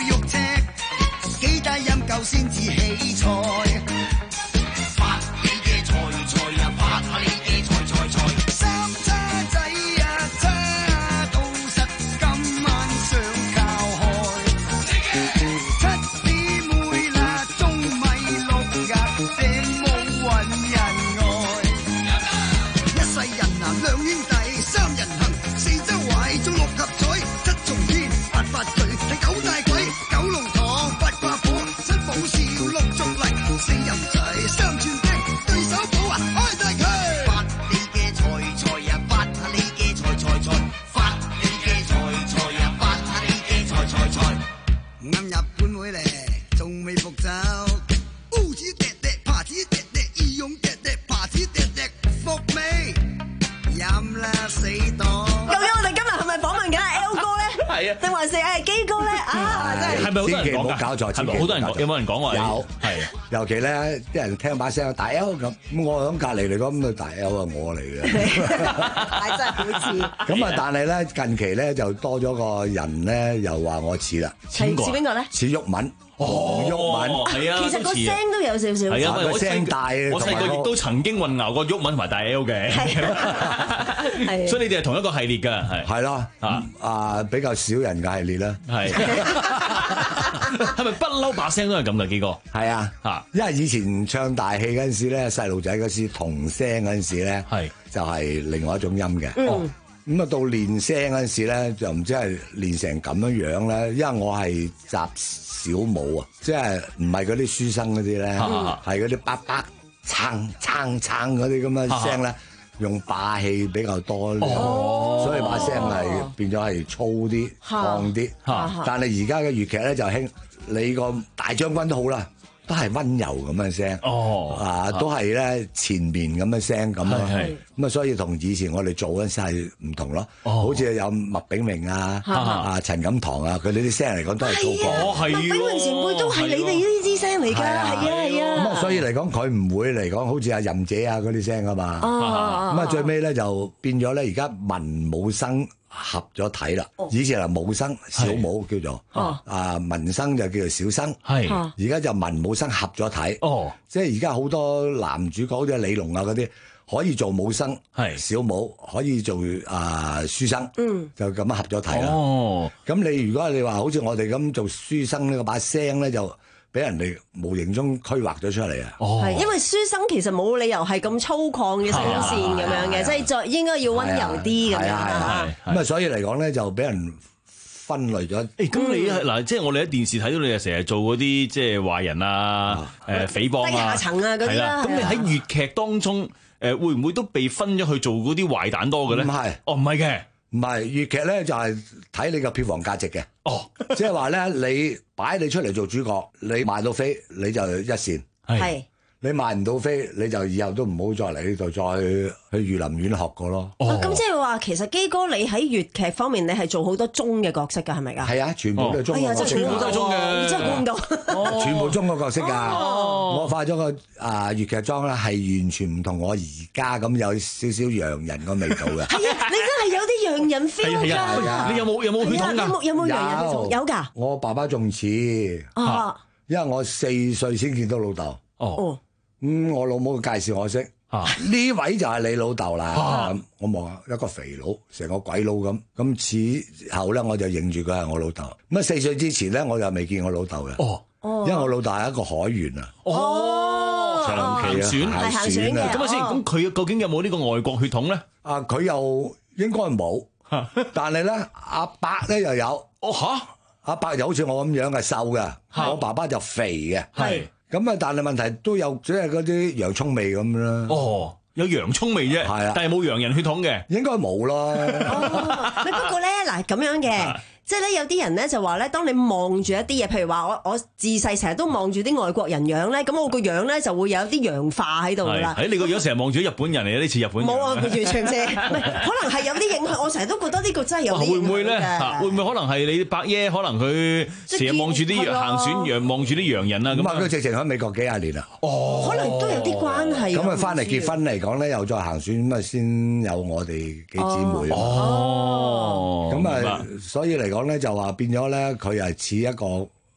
似器材。發你嘅財財啊，發下你嘅財財財。三叉仔啊，叉到實今晚上靠海。七姊妹啦，中米六日正冇揾人愛。一世人啊，兩兄弟三人行，四周圍中六合彩，七重天八八歲，係九大鬼，九龍塘八卦火，七寶笑六足嚟，四人齊三串釘，對手寶啊開大佢。發你嘅財財啊，發下你嘅財財財，發你嘅財財啊，發下你嘅財財財。啱入半會咧，仲未復走，烏子滴滴，爬子滴滴，義勇滴滴，爬子滴滴，復未？飲啦死黨！ 究竟我哋今日係咪訪問緊阿 L 哥咧？係啊，定還是係基哥咧？啊，真係係咪好多人講㗎？搞錯， 係咪好多人講？有冇人講話？ 有係，尤其咧啲人聽把聲大 L 咁，咁我喺隔離嚟講咁啊大 L 啊我嚟嘅， 係真係好似。 咁啊，但係咧近期咧就多咗個人咧，又話我似啦。 似似邊個咧？ 似毓民。黃毓民係啊， 其實個聲都有少少， 係啊， 個聲大。 我細個亦都曾經混淆過毓民同埋大 L 嘅，係，所以你哋係同一個系列㗎，係係咯，啊啊比較少人嘅系列啦， 係係咪不嬲把聲都係咁㗎？幾個係啊，嚇，因為以前唱大戲嗰陣時咧，細路仔嗰時童聲嗰陣時咧，係就係另外一種音嘅。嗯。咁啊，到練聲嗰陣時咧，就唔知係練成咁樣樣咧，因為我係習小武啊，即係唔係嗰啲書生嗰啲咧，係嗰啲叭叭撐撐撐嗰啲咁嘅聲咧，用霸氣比較多，所以把聲係變咗係粗啲、放啲。但係而家嘅粵劇咧就興，你個大將軍都好啦。都係溫柔咁嘅聲，哦，啊，都係咧前面咁嘅聲咁咯，咁啊，所以同以前我哋做嗰陣時係唔同咯，好似有麥炳明啊、啊陳錦棠啊，佢哋啲聲嚟講都係粗獷。 哦，係麥炳明前輩都係你哋呢啲聲嚟㗎，係啊係啊。 咁啊，所以嚟講佢唔會嚟講好似阿任姐啊嗰啲聲啊嘛。咁啊，最尾咧就變咗咧，而家文武生合咗體啦，以前係武生小武叫做，啊文生就叫做小生，係而家就文武生合咗體，哦，即係而家好多男主角好似李龍啊嗰啲可以做武生，係小武可以做啊書生，嗯，就咁樣合咗體啦。哦，咁你如果你話好似我哋咁做書生呢個把聲咧就。俾人哋無形中規劃咗出嚟啊！ 係因為書生其實冇理由係咁粗獷嘅聲線咁樣嘅，即係再應該要溫柔啲咁樣啦。 咁啊，所以嚟講咧就俾人分類咗。 誒，咁你嗱，即係我哋喺電視睇到你啊，成日做嗰啲即係壞人啊、誒匪幫啊、 低下層啊嗰啲啦。 咁你喺粵劇當中誒，會唔會都被分咗去做嗰啲壞蛋多嘅咧？唔係，哦，唔係嘅。 唔係粵劇咧，就係睇你個票房價值嘅。哦，即係話咧，你擺你出嚟做主角，你賣到飛你就一線。係。你賣唔到飛，你就以後都唔好再嚟呢度，再去御林院學過咯。 哦，咁即係話，其實基哥你喺粵劇方面，你係做好多中嘅角色㗎，係咪㗎？ 係啊，全部都係中嘅角色。 全部都係中嘅，真係估唔到。 全部中嘅角色㗎。我化咗個啊粵劇妝咧，係完全唔同我而家咁有少少洋人個味道嘅。係啊， 你真係有啲洋人 feel 㗎。 你有冇有冇血統㗎？ 有冇有冇洋人血統？有㗎。 我爸爸仲似。啊。因為我四歲先見到老豆。哦。咁我老母介紹我識，呢位就係你老豆啦。咁我望下一個肥佬，成個鬼佬咁。咁此後咧，我就認住佢係我老豆。咁啊四歲之前咧，我就未見我老豆嘅。哦，因為我老豆係一個海員啊。哦，長期啊，行船啊。 咁啊先，咁佢究竟有冇呢個外國血統咧？ 啊，佢又應該冇，但係咧阿伯咧又有。哦嚇，阿伯就好似我咁樣嘅瘦嘅，我爸爸就肥嘅。係。咁啊，但係問題都有即係嗰啲洋葱味咁啦。哦， 有洋葱味啫，係啊，但係冇洋人血統嘅， 應該冇咯。 哦，不過咧嗱咁樣嘅。即係咧，有啲人咧就話咧，當你望住一啲嘢，譬如話我我自細成日都望住啲外國人樣咧，咁我個樣咧就會有啲洋化喺度噶啦。 喺你個樣成日望住日本人嚟，有啲似日本人。 冇啊，完全唔似，可能係有啲影響。我成日都覺得呢個真係有啲影響嘅。 會唔會咧？會唔會可能係你伯爺？可能佢成日望住啲行船洋，望住啲洋人啊？ 咁啊，佢直情喺美國幾廿年啦。 哦，可能都有啲關係。 咁啊，翻嚟結婚嚟講咧，又再行船咁啊，先有我哋幾姊妹。哦，咁啊，所以嚟講咧，就話變咗咧，佢係似一個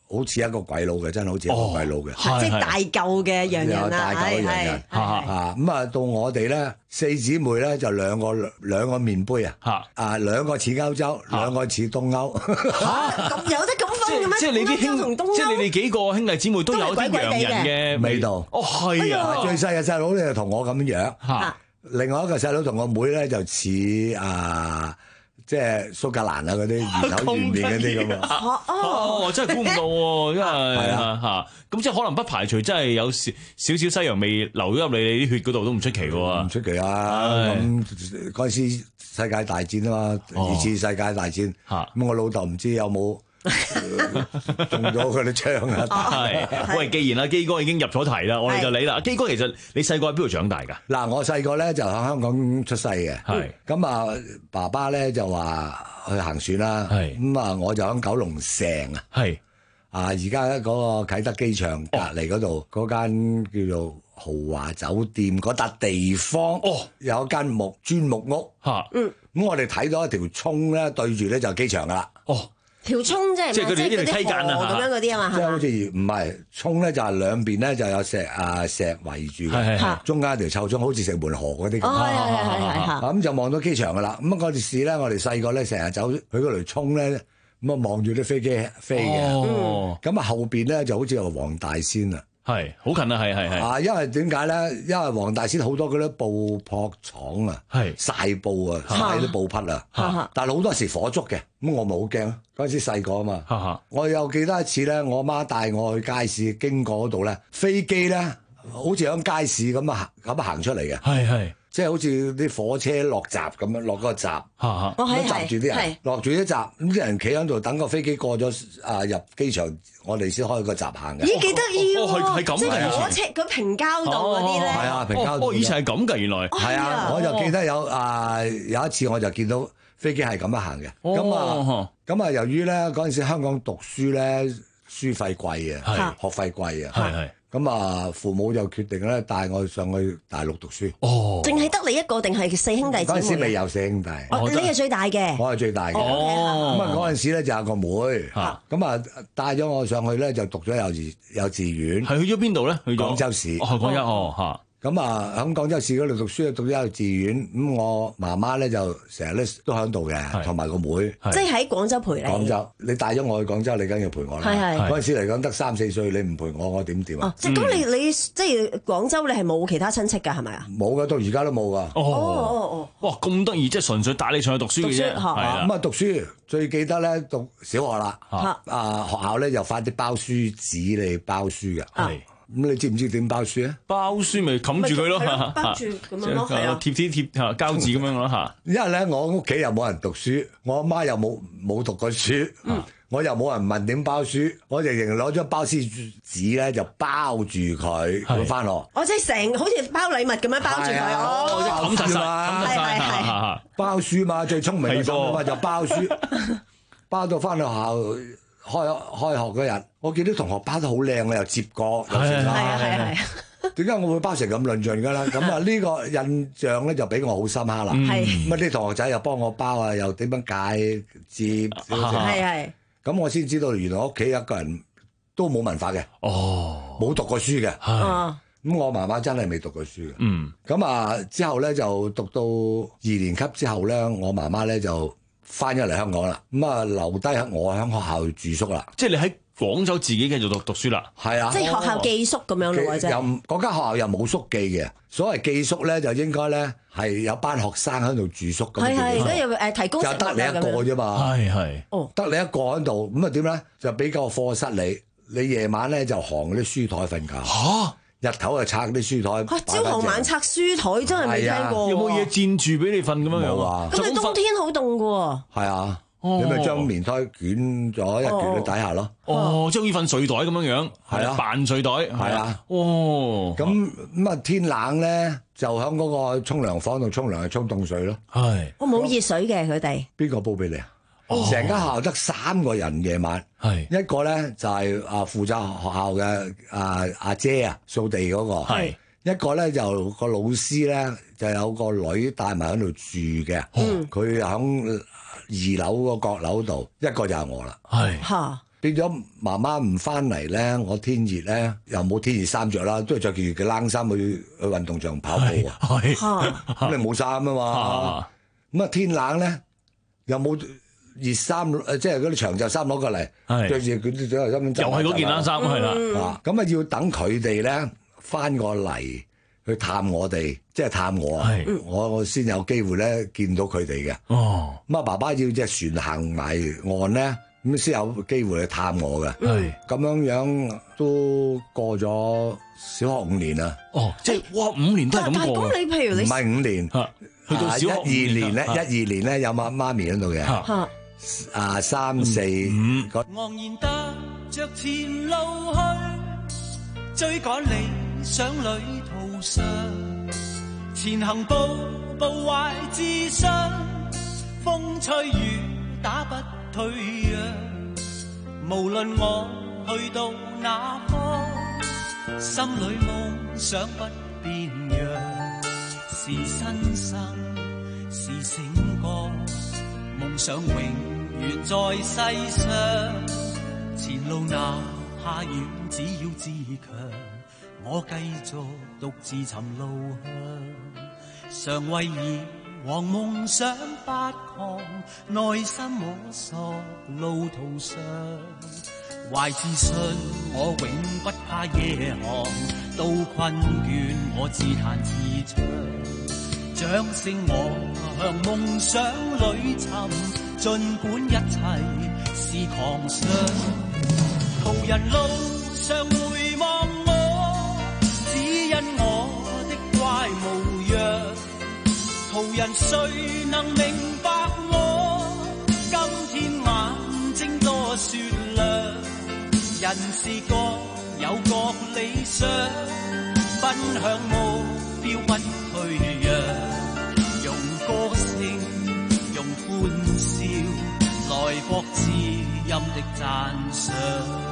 好似一個鬼佬嘅，真係好似一個鬼佬嘅， 即係大嚿嘅洋人啊， 大嚿嘅洋人啊！咁啊，到我哋咧四姊妹咧就兩個兩個面杯啊，啊兩個似歐洲，兩個似東歐。 咁有得咁分嘅咩？ 即係你啲兄，即係你哋幾個兄弟姊妹都有啲洋人嘅味道。 哦，係啊！ 最細嘅細佬咧就同我咁樣，另外一個細佬同我妹咧就似啊。即係蘇格蘭啊嗰啲圓頭圓面嗰啲咁啊！ 哦，真係估唔到喎，因為嚇咁即係可能不排除真係有少少少西洋味流咗入你哋啲血嗰度都唔出奇喎。 唔出奇啊！咁嗰陣時世界大戰啊嘛，二次世界大戰咁我老豆唔知有冇中咗佢啲槍啊？ 係喂，既然阿基哥已經入咗題啦，我哋就理啦。阿基哥其實你細個喺邊度長大㗎？ 嗱，我細個咧就喺香港出世嘅，係咁啊，爸爸咧就話去行船啦，係咁啊，我就喺九龍城啊，係啊，而家嗰個啟德機場隔離嗰度嗰間叫做豪華酒店嗰笪地方，哦，有一間木磚木屋嚇，嗯，咁我哋睇到一條涌咧對住咧就係機場㗎啦，哦。 條涌即係即係佢哋一條梯間啊， 咁樣嗰啲啊嘛， 即係好似唔係涌咧，就係兩邊咧就有石啊石圍住嘅，中間一條臭涌，好似城門河嗰啲咁。係係係咁就望到機場噶啦。咁嗰陣時咧，我哋細個咧成日走去嗰條涌咧，咁啊望住啲飛機飛嘅。咁啊後邊咧就好似有個黃大仙啊。 係好近啊，係係係啊，因為點解咧？因為黃大仙好多嗰啲布匹廠啊，係曬布啊，曬啲布匹啊，但係好多時火燭嘅，咁我咪好驚咯。嗰陣時細個啊嘛，我又記得一次咧，我媽帶我去街市，經過嗰度咧，飛機咧好似響街市咁啊咁行出嚟嘅，係係。即係好似啲火車落閘咁樣，落嗰個閘，咁閘住啲人，落住啲閘，咁啲人企喺度等個飛機過咗啊入機場，我哋先開個閘行嘅。 咦，幾得意喎！ 係係咁嘅， 即係火車嗰平交道嗰啲咧。 係啊，平交道。 哦，以前係咁㗎，原來。 係啊，我就記得有啊有一次我就見到飛機係咁樣行嘅。咁啊咁啊，由於咧嗰陣時香港讀書咧書費貴啊，學費貴啊，係係。咁啊，父母就決定咧帶我上去大陸讀書。哦， 淨係得你一個定係四兄弟姊妹？ 嗰陣時未有四兄弟。 哦，你係最大嘅。 我係最大嘅。哦，咁啊嗰陣時咧就有個妹，咁啊帶咗我上去咧就讀咗幼稚幼稚園。 係去咗邊度咧？去咗廣州市。 哦，廣州哦嚇。 咁啊，喺廣州市嗰度讀書，讀咗幼稚園。咁我媽媽咧就成日咧都喺度嘅，同埋個妹。 即係喺廣州陪你。 廣州，你帶咗我去廣州，你梗要陪我啦。係係。嗰陣時嚟講得三四歲，你唔陪我，我點點啊？ 即係咁，你你即係廣州，你係冇其他親戚㗎，係咪啊？ 冇㗎，到而家都冇㗎。 哦哦哦！哇，咁得意，即係純粹帶你上去讀書嘅啫。係啊。 咁啊，讀書最記得咧，讀小學啦。啊，學校咧又發啲包書紙嚟包書㗎。係。咁你知唔知點包書啊？ 包書咪冚住佢咯， 包住咁樣咯，係啊， 貼貼貼嚇膠紙咁樣咯嚇。 因為咧，我屋企又冇人讀書，我阿媽又冇冇讀過書，嗯、我又冇人問點包書，我就仍然攞張包書紙咧就包住佢咁翻學。 我即係成好似包禮物咁樣包住佢， 哦，冚實嘛， 係係係包書嘛，最聰明嘅方法就包書，包到翻學校。開開學嗰日，我見啲同學包得好靚，我又接過，又成啦。係啊係啊係啊！點解我會包成咁論盡㗎啦？咁啊呢個印象咧就俾我好深刻啦。係咁啊啲同學仔又幫我包啊，又點樣解接？係係。咁我先知道原來屋企一個人都冇文化嘅。哦，冇讀過書嘅。係。咁我媽媽真係未讀過書嘅。嗯。咁啊之後咧就讀到二年級之後咧，我媽媽咧就翻咗嚟香港啦，咁啊留低我喺學校住宿啦。 即係你喺廣州自己繼續讀讀書啦。 係啊， 即係學校寄宿咁樣咯，即係。 又嗰間學校又冇宿寄嘅，所謂寄宿咧就應該咧係有班學生喺度住宿咁。 係係，跟住誒提供食物啊咁樣。 就得你一個啫嘛。係係。哦，得你一個喺度，咁啊點咧？就俾個課室你，你夜晚咧就行啲書台瞓覺。嚇！日頭就拆啲書台， 朝行晚拆書台真係未聽過。 有冇嘢墊住俾你瞓咁樣樣啊？ 咁你冬天好凍㗎喎。 係啊，你咪將棉胎捲咗一卷喺底下咯。 哦，即係好似瞓睡袋咁樣樣，係啊，扮睡袋，係啊。哦， 咁咁啊天冷咧，就喺嗰個沖涼房度沖涼，係沖凍水咯。係。 我冇熱水嘅佢哋。 邊個煲俾你啊？成間學校得三個人夜晚，係一個咧就係啊負責學校嘅啊阿姐啊掃地嗰個，係一個咧就個老師咧就有個女帶埋喺度住嘅，佢喺二樓個閣樓度，一個就係我啦，係嚇。邊變咗媽媽唔翻嚟咧，我天熱咧又冇天熱衫着啦，都係着件嘅冷衫去去運動場跑步啊。 係咁你冇衫啊嘛。咁啊天冷咧又冇熱衫，誒即係嗰啲長袖衫攞過嚟，着住佢啲長袖衫， 又係嗰件冷衫係啦。 啊，咁啊要等佢哋咧翻過嚟去探我哋，即係探我啊，我我先有機會咧見到佢哋嘅。 哦， 咁啊爸爸要隻船行埋岸咧。咁先有機會去探我嘅，咁樣樣都過咗小學五年啦。 哦，即係哇，五年都係咁過。 咁你譬如你唔係五年， 去到小學一二年咧，一二年咧有媽媽咪喺度嘅。啊，三四五個。 昂然踏着前路去，追趕理想旅途上，前行步步懷自信，風吹雨打不退讓，無論我去到哪方，心裏夢想不變樣。是新生，是醒覺，夢想永遠在世上。前路哪怕遠，只要自強，我繼續獨自尋路向，常為意往夢想發狂，內心摸索路途上，懷自信我永不怕夜航，到困倦我自彈自唱，掌聲我向夢想裏尋，儘管一切是狂想，途人路上回望我，只因我的乖模樣。途人誰能明白我？今天眼睛多雪亮，人是各有各理想，奔向目標不退讓，用歌聲，用歡笑，來博知音的讚賞。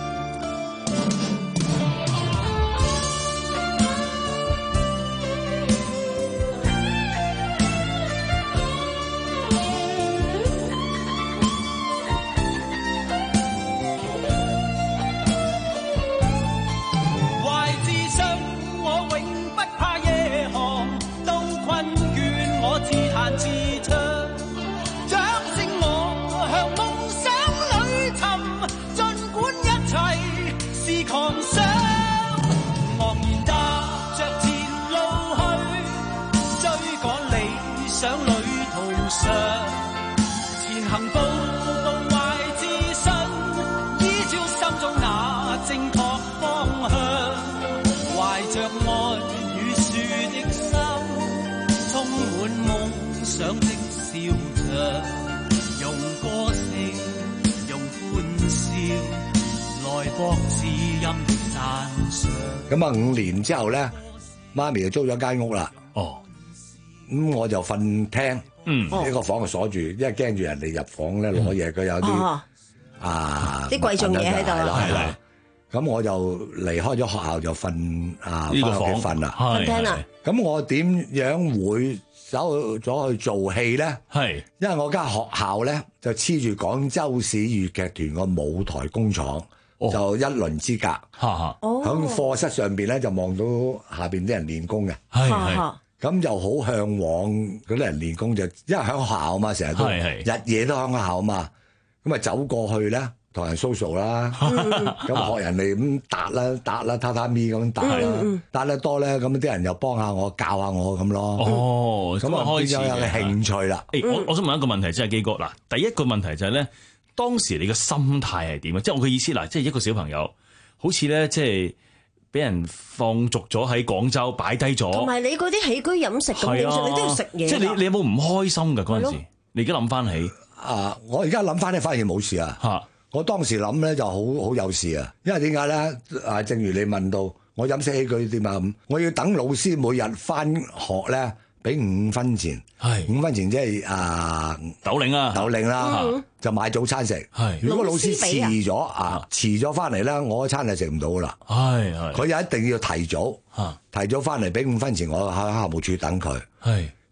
前行步步懷自信，依照心中那正確方向，懷着愛與樹的心，充滿夢想的笑場，用歌聲，用歡笑，來博知音的讚賞。 咁啊，五年之後咧，媽咪就租咗間屋啦。 哦， 咁我就瞓廳。嗯，呢個房就鎖住，因為驚住人哋入房咧攞嘢，佢有啲啊啲貴重嘢喺度。 係啦，咁我就離開咗學校就瞓啊翻屋企瞓啦。 瞓廳啦。 咁我點樣會走咗去做戲咧？ 係， 因為我間學校咧就黐住廣州市粵劇團個舞台工廠，就一鄰之隔。 嚇！ 喺課室上邊咧就望到下邊啲人練功嘅。 係係。 咁就好向往嗰啲人練功，就因為喺學校嘛，成日都日夜都喺學校嘛，咁啊走過去咧，同人 social 啦，咁學人哋咁搭啦搭啦榻榻米咁搭啦，搭得多咧，咁啲人又幫下我教下我咁咯。 哦， 咁啊開始有嘅興趣啦。 誒，我我想問一個問題，即係基哥嗱，第一個問題就係咧，當時你嘅心態係點啊？即係我嘅意思嗱，即係一個小朋友，好似咧即係。俾人放逐咗喺廣州擺低咗， 同埋你嗰啲起居飲食咁正常，你都要食嘢。 即係你你有冇唔開心㗎嗰陣時？你而家諗翻起啊，我而家諗翻咧，反而冇事啊。嚇！我當時諗咧就好好有事啊，因為點解咧？啊，正如你問到我飲食起居點啊咁，我要等老師每日翻學咧。俾五分錢，五分錢即係啊豆領啊， 豆領啦，嗯、就買早餐食。如果老師遲咗啊，遲咗翻嚟咧，我餐就食唔到噶啦。佢又一定要提早，提早翻嚟俾五分錢，我喺校務處等佢。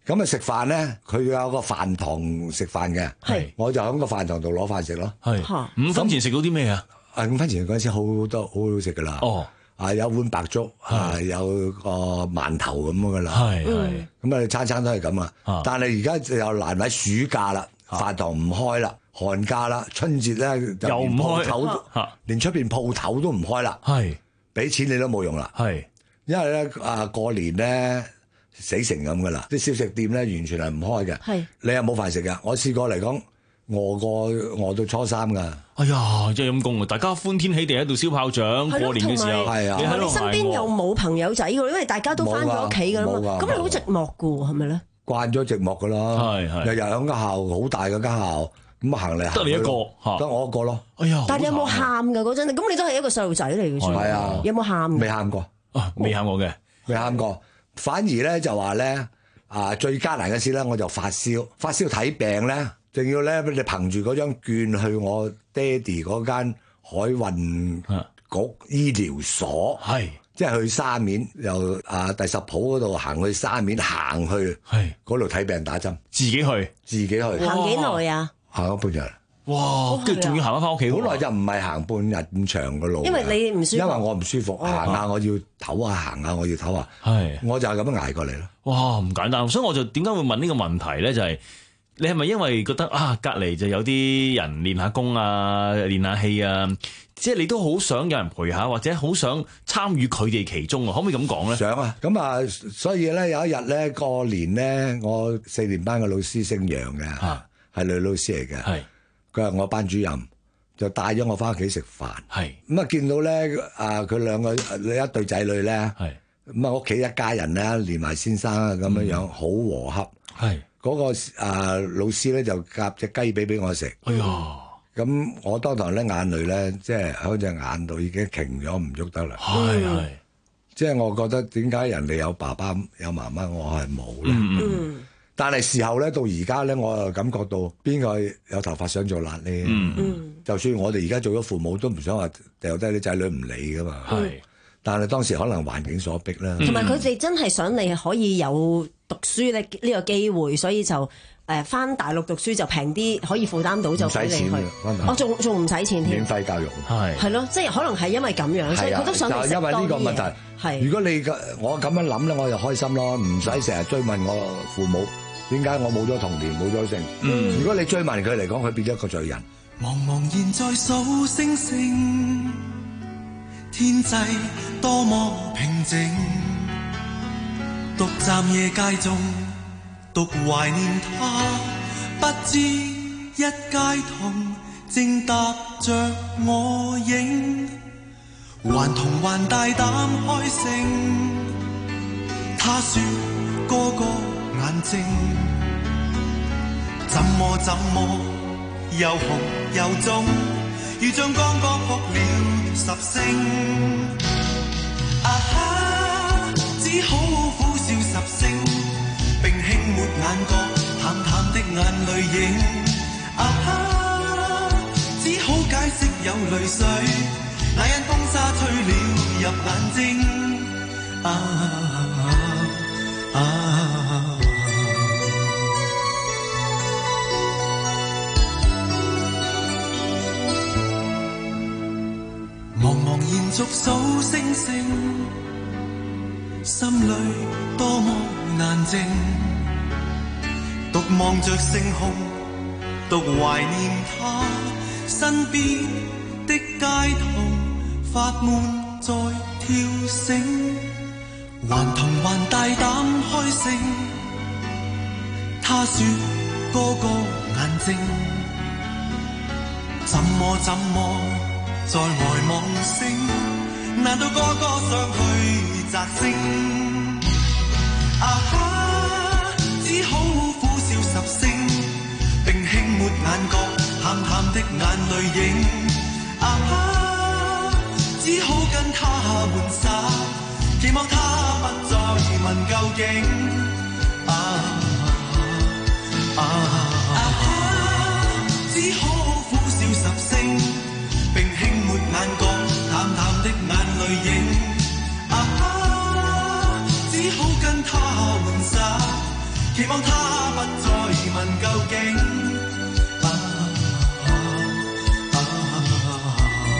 咁啊食飯咧，佢有個飯堂食飯嘅， 係我就喺個飯堂度攞飯食咯。 係五分錢食到啲咩啊？ 啊五分錢嗰陣時好好多好好食噶啦。哦，啊有碗白粥，啊有個饅頭咁噶啦。係係，咁啊餐餐都係咁啊。但係而家就又難喺暑假啦，飯堂唔開啦，寒假啦，春節咧就又唔開， 頭連出邊鋪頭都唔開啦。係，俾錢你都冇用啦。係，因為咧啊過年咧。死成咁噶啦！啲小食店咧完全係唔開嘅，係你又冇飯食噶。我試過嚟講餓過餓到初三噶。哎呀，真係陰公啊！大家歡天喜地喺度燒炮仗，過年嘅時候，係啊， 你身邊又冇朋友仔㗎，因為大家都翻咗屋企㗎啦嘛。咁你好寂寞㗎喎，係咪咧？慣咗寂寞㗎啦，係係。日日喺間校好大嘅間校，咁行嚟行去得你一個，得我一個咯。哎呀！但係你有冇喊㗎嗰陣？咁你都係一個細路仔嚟嘅，係啊。有冇喊？未喊過， 未喊過嘅， 未喊過。反而咧就話咧啊最艱難嘅事咧，我就發燒，發燒睇病咧，仲要咧你憑住嗰張券去我爹哋嗰間海運局醫療所，係即係去沙面由啊第十鋪嗰度行去沙面行去，係嗰度睇病打針，自己去，自己去， 行幾耐啊？ 行咗半日。 哇！跟住仲要行翻翻屋企， 好耐就唔係行半日咁長嘅路。 因為你唔舒服， 因為我唔舒服，行下我要唞下，行下我要唞下，係我就係咁樣捱過嚟咯。 哇！唔簡單，所以我就點解會問呢個問題咧？就係、是、你係咪因為覺得啊，隔離就有啲人練下功啊，練下戲啊，即係你都好想有人陪下，或者好想參與佢哋其中啊？可唔可以咁講咧？ 想啊！咁啊，所以咧有一日咧過年咧，我四年班嘅老師姓楊嘅，係、啊、女老師嚟嘅，係。佢係我班主任，就帶咗我翻屋企食飯。係咁啊，見到咧啊，佢兩個一對仔女咧，係咁啊，屋企一家人咧，連埋先生啊咁樣樣，好、嗯、和洽。係嗰、那個啊老師咧就夾隻雞髀俾我食。哎呀！咁我當堂咧眼淚咧，即係喺隻眼度已經停咗，唔喐得啦。係係，即係我覺得點解人哋有爸爸有媽媽，我係冇咧？嗯嗯。但係事後咧，到而家咧，我又感覺到邊個有頭髮想做瘌咧？嗯，就算我哋而家做咗父母，都唔想話掉低啲仔女唔理噶嘛。係，但係當時可能環境所逼啦。 同埋佢哋真係想你可以有讀書呢呢個機會，所以就誒翻大陸讀書就平啲，可以負擔到就俾你去。我仲仲唔使錢添， 免費教育係係咯，即係可能係因為咁樣，所以佢都想你食多啲嘢。因為呢個問題係，如果你我咁樣諗咧，我就開心咯，唔使成日追問我父母。點解我冇咗童年冇咗性？嗯，如果你追問佢嚟講，佢變咗一個罪人。 茫茫然在數星星，天際多麼平靜，獨站夜街中，獨懷念他，不知一街童正踏着我影，還童還大膽開聲，他說哥哥眼睛怎麼怎麼又紅又腫，如像剛剛哭了十聲。啊哈，只好苦笑十聲，並輕抹眼角淡淡的眼淚影。啊哈，只好解釋有淚水，那因風沙吹了入眼睛。啊啊啊茫茫延續數星星，心裏多麼難靜，獨望着星空，獨懷念他，身邊的街童發悶在跳繩，還童還大膽開聲，他說哥哥眼睛怎麼怎麼在外望星，難道哥哥想去摘星？啊哈，只好苦笑十聲，並輕抹眼角淡淡的眼淚影。啊哈，只好跟他玩耍，期望他不再問究竟。啊啊啊哈，只好苦笑十聲，並輕抹眼角淡淡的眼淚影。啊哈，只好跟他玩耍， 期望他不再問究竟。啊啊啊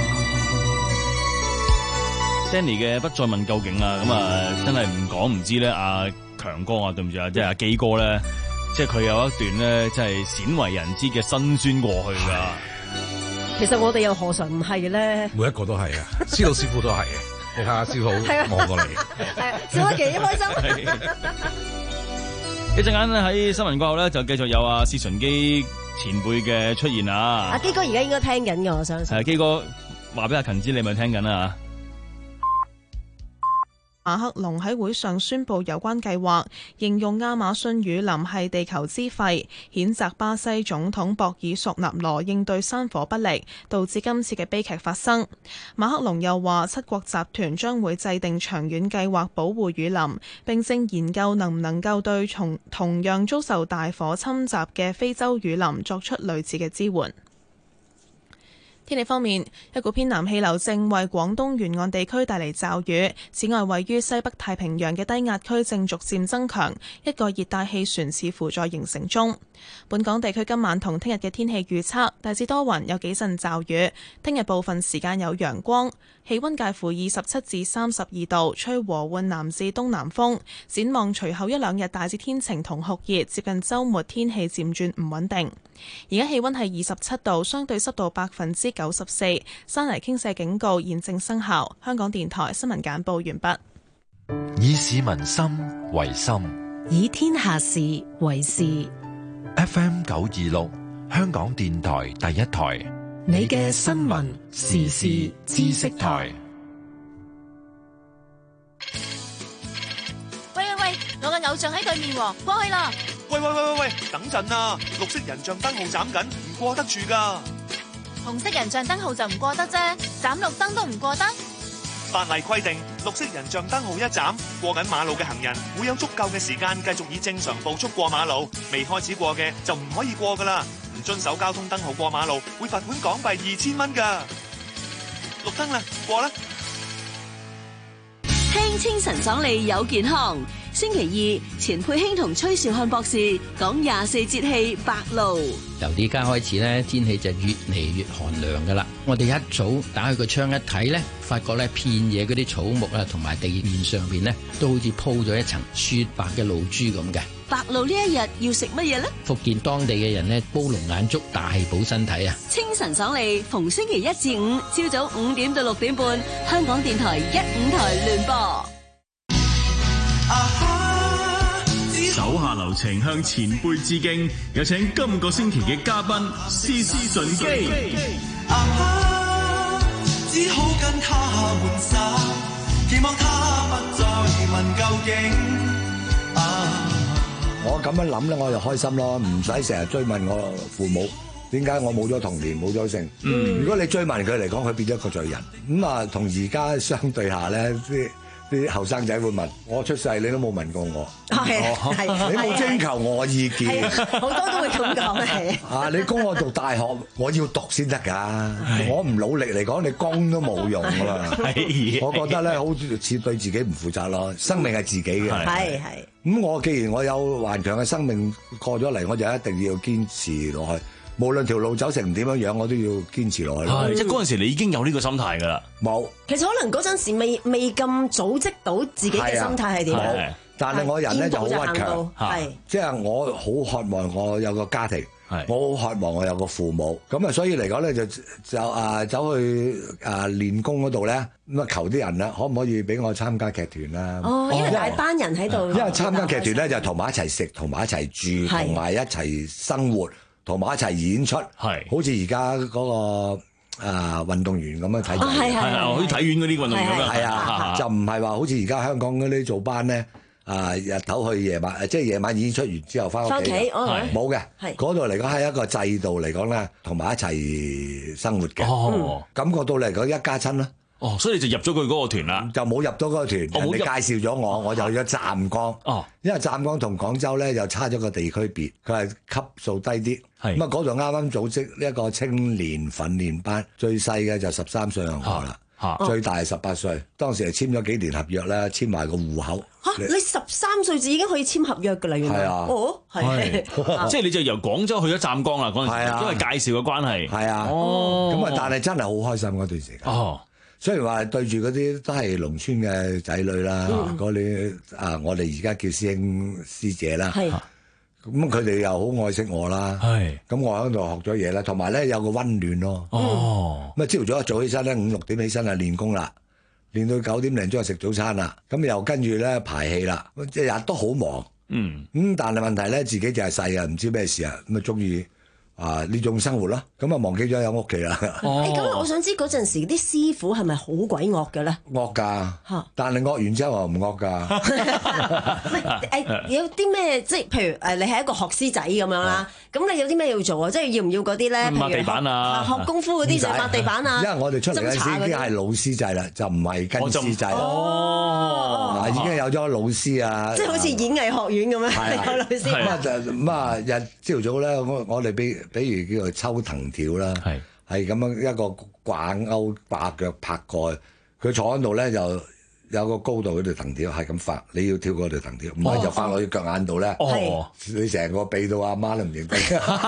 Danny 嘅不再問究竟啊，咁啊真係唔講唔知咧。阿強哥啊，對唔住啊，即係阿基哥咧，即係佢有一段咧，即係鮮為人知嘅辛酸過去㗎。 其實我哋又何嘗唔係咧？ 每一個都係啊，司徒師傅都係嘅。你睇下師傅望過嚟， 係小開琪開心。 一陣間咧喺新聞過後咧，就繼續有阿薛純基前輩嘅出現啊！ 阿基哥而家應該聽緊嘅，我相信。 係基哥話俾阿勤知，你咪聽緊啊！ 馬克龍喺會上宣布有關計劃，形容亞馬遜雨林係地球之肺，譴責巴西總統博爾索納羅應對山火不力，導致今次嘅悲劇發生。馬克龍又話，七國集團將會制定長遠計劃保護雨林，並正研究能唔能夠對同同樣遭受大火侵襲嘅非洲雨林作出類似嘅支援。天氣方面，一股偏南氣流正為廣東沿岸地區帶嚟驟雨。此外，位於西北太平洋嘅低壓區正逐漸增強，一個熱帶氣旋似乎在形成中。本港地區今晚同聽日嘅天氣預測大致多雲，有幾陣驟雨。聽日部分時間有陽光，氣溫介乎二十七至三十二度，吹和緩南至東南風。展望隨後一兩日大致天晴同酷熱，接近週末天氣漸轉唔穩定。而家氣溫係二十七度，相對濕度百分之九十四，山泥傾瀉警告現正生效。香港電台新聞簡報完畢。 以市民心為心， 以天下事為事。 F M 九二六，香港電台第一台， 你嘅新聞時事知識台。 喂喂喂，我嘅偶像喺對面喎，過去啦！ 喂喂喂喂喂，等陣啊！綠色人像燈號斬緊，唔過得住噶。 紅色人像燈號就唔過得啫，斬綠燈都唔過得。 法例規定，綠色人像燈號一斬，過緊馬路嘅行人會有足夠嘅時間繼續以正常步速過馬路，未開始過嘅就唔可以過噶啦。唔遵守交通燈號過馬路，會罰款港幣二千蚊噶。綠燈啦，過啦！ 聽清晨爽利有健康。星期二，錢佩卿同崔兆漢博士講廿四節氣白露。 由呢家開始咧，天氣就越嚟越寒涼噶啦。我哋一早打開個窗一睇咧，發覺咧片野嗰啲草木啊，同埋地面上邊咧，都好似鋪咗一層雪白嘅露珠咁嘅。 白露呢一日要食乜嘢呢？ 福建當地嘅人咧，煲龍眼粥大補身體啊！ 清晨爽利，逢星期一至五朝早五點到六點半，香港電台一五台聯播。 手下留情，向前輩致敬。有請今個星期嘅嘉賓施施順基。 只好跟他換衫，期望他不再問究竟。啊！ 我咁樣諗咧，我就開心咯，唔使成日追問我父母點解我冇咗童年，冇咗性。嗯，如果你追問佢嚟講，佢變咗一個罪人。咁啊，同而家相對下咧，啲啲後生仔會問我出世，你都冇問過我， 係係你冇徵求我意見， 好多都會咁講係。 啊，你供我讀大學，我要讀先得㗎，我唔努力嚟講，你供都冇用㗎啦。我覺得咧，好似對自己唔負責咯，生命係自己嘅。 係係。 咁我既然我有頑強嘅生命過咗嚟，我就一定要堅持落去。無論條路走成點樣樣，我都要堅持落去。 係，即係嗰陣時你已經有呢個心態㗎啦。 冇。 其實可能嗰陣時未未咁組織到自己嘅心態係點。 冇。但係我人咧就好屈強， 係。即係我好渴望我有個家庭，我好渴望我有個父母。咁啊，所以嚟講咧就就啊走去啊練功嗰度咧，咁啊求啲人啦，可唔可以俾我參加劇團啦？ 哦，因為大班人喺度。 因為參加劇團咧就同埋一齊食，同埋一齊住，同埋一齊生活。同埋一齊演出，係好似而家嗰個啊運動員咁樣睇， 係係好似體院嗰啲運動員咁樣， 係啊，就唔係話好似而家香港嗰啲做班咧，啊日頭去夜晚，即係夜晚演出完之後翻屋企，冇嘅，嗰度嚟講係一個制度嚟講咧，同埋一齊生活嘅，哦，感覺到嚟講一家親啦。 哦，所以你就入咗佢嗰個團啦， 就冇入到嗰個團，人哋介紹咗我，我就去咗湛江。哦，因為湛江同廣州咧又差咗個地區別，佢係級數低啲。係咁啊，嗰度啱啱組織呢一個青年訓練班，最細嘅就十三歲入學啦。 最大係十八歲，當時係簽咗幾年合約啦，簽埋個戶口。 嚇！你十三歲就已經可以簽合約㗎啦，原來。 係啊。 哦，係。 即係你就由廣州去咗湛江啦嗰陣時，因為介紹嘅關係。 係啊。 哦。 咁啊，但係真係好開心嗰段時間。哦。雖然話對住嗰啲都係農村嘅仔女啦，嗰啲啊，我哋而家叫師兄師姐啦。係。咁佢哋又好愛惜我啦。係。咁我喺度學咗嘢啦，同埋咧有個溫暖咯。哦。咁啊，朝頭早一早起身咧，五六點起身啊，練功啦。練到九點零鐘就食早餐啦，咁又跟住咧排戲啦，即係日都好忙。嗯，咁但係問題咧，自己就係細啊，唔知咩事啊，咁啊中意啊呢種生活咯，咁啊忘記咗有屋企啦。 哦，咁我想知嗰陣時啲師傅係咪好鬼惡嘅咧？ 惡㗎，但係惡完之後又唔惡㗎。 誒有啲咩即係譬如誒你係一個學師仔咁樣啦，咁你有啲咩要做啊？即係要唔要嗰啲咧？ 抹地板啊， 學功夫嗰啲就抹地板啊。 因為我哋出嚟嗰陣時已經係老師制啦，就唔係跟師制。哦，已經有咗老師啊。即係好似演藝學院咁樣有老師。 咁啊就咁啊日朝早咧，我我哋比比如叫做抽藤條啦，係係咁樣一個掛鈎掛腳拍過去，佢坐喺度咧就有個高度嗰條藤條係咁發，你要跳嗰條藤條，唔係就發落去腳眼度咧，你成個鼻到阿媽都唔認得。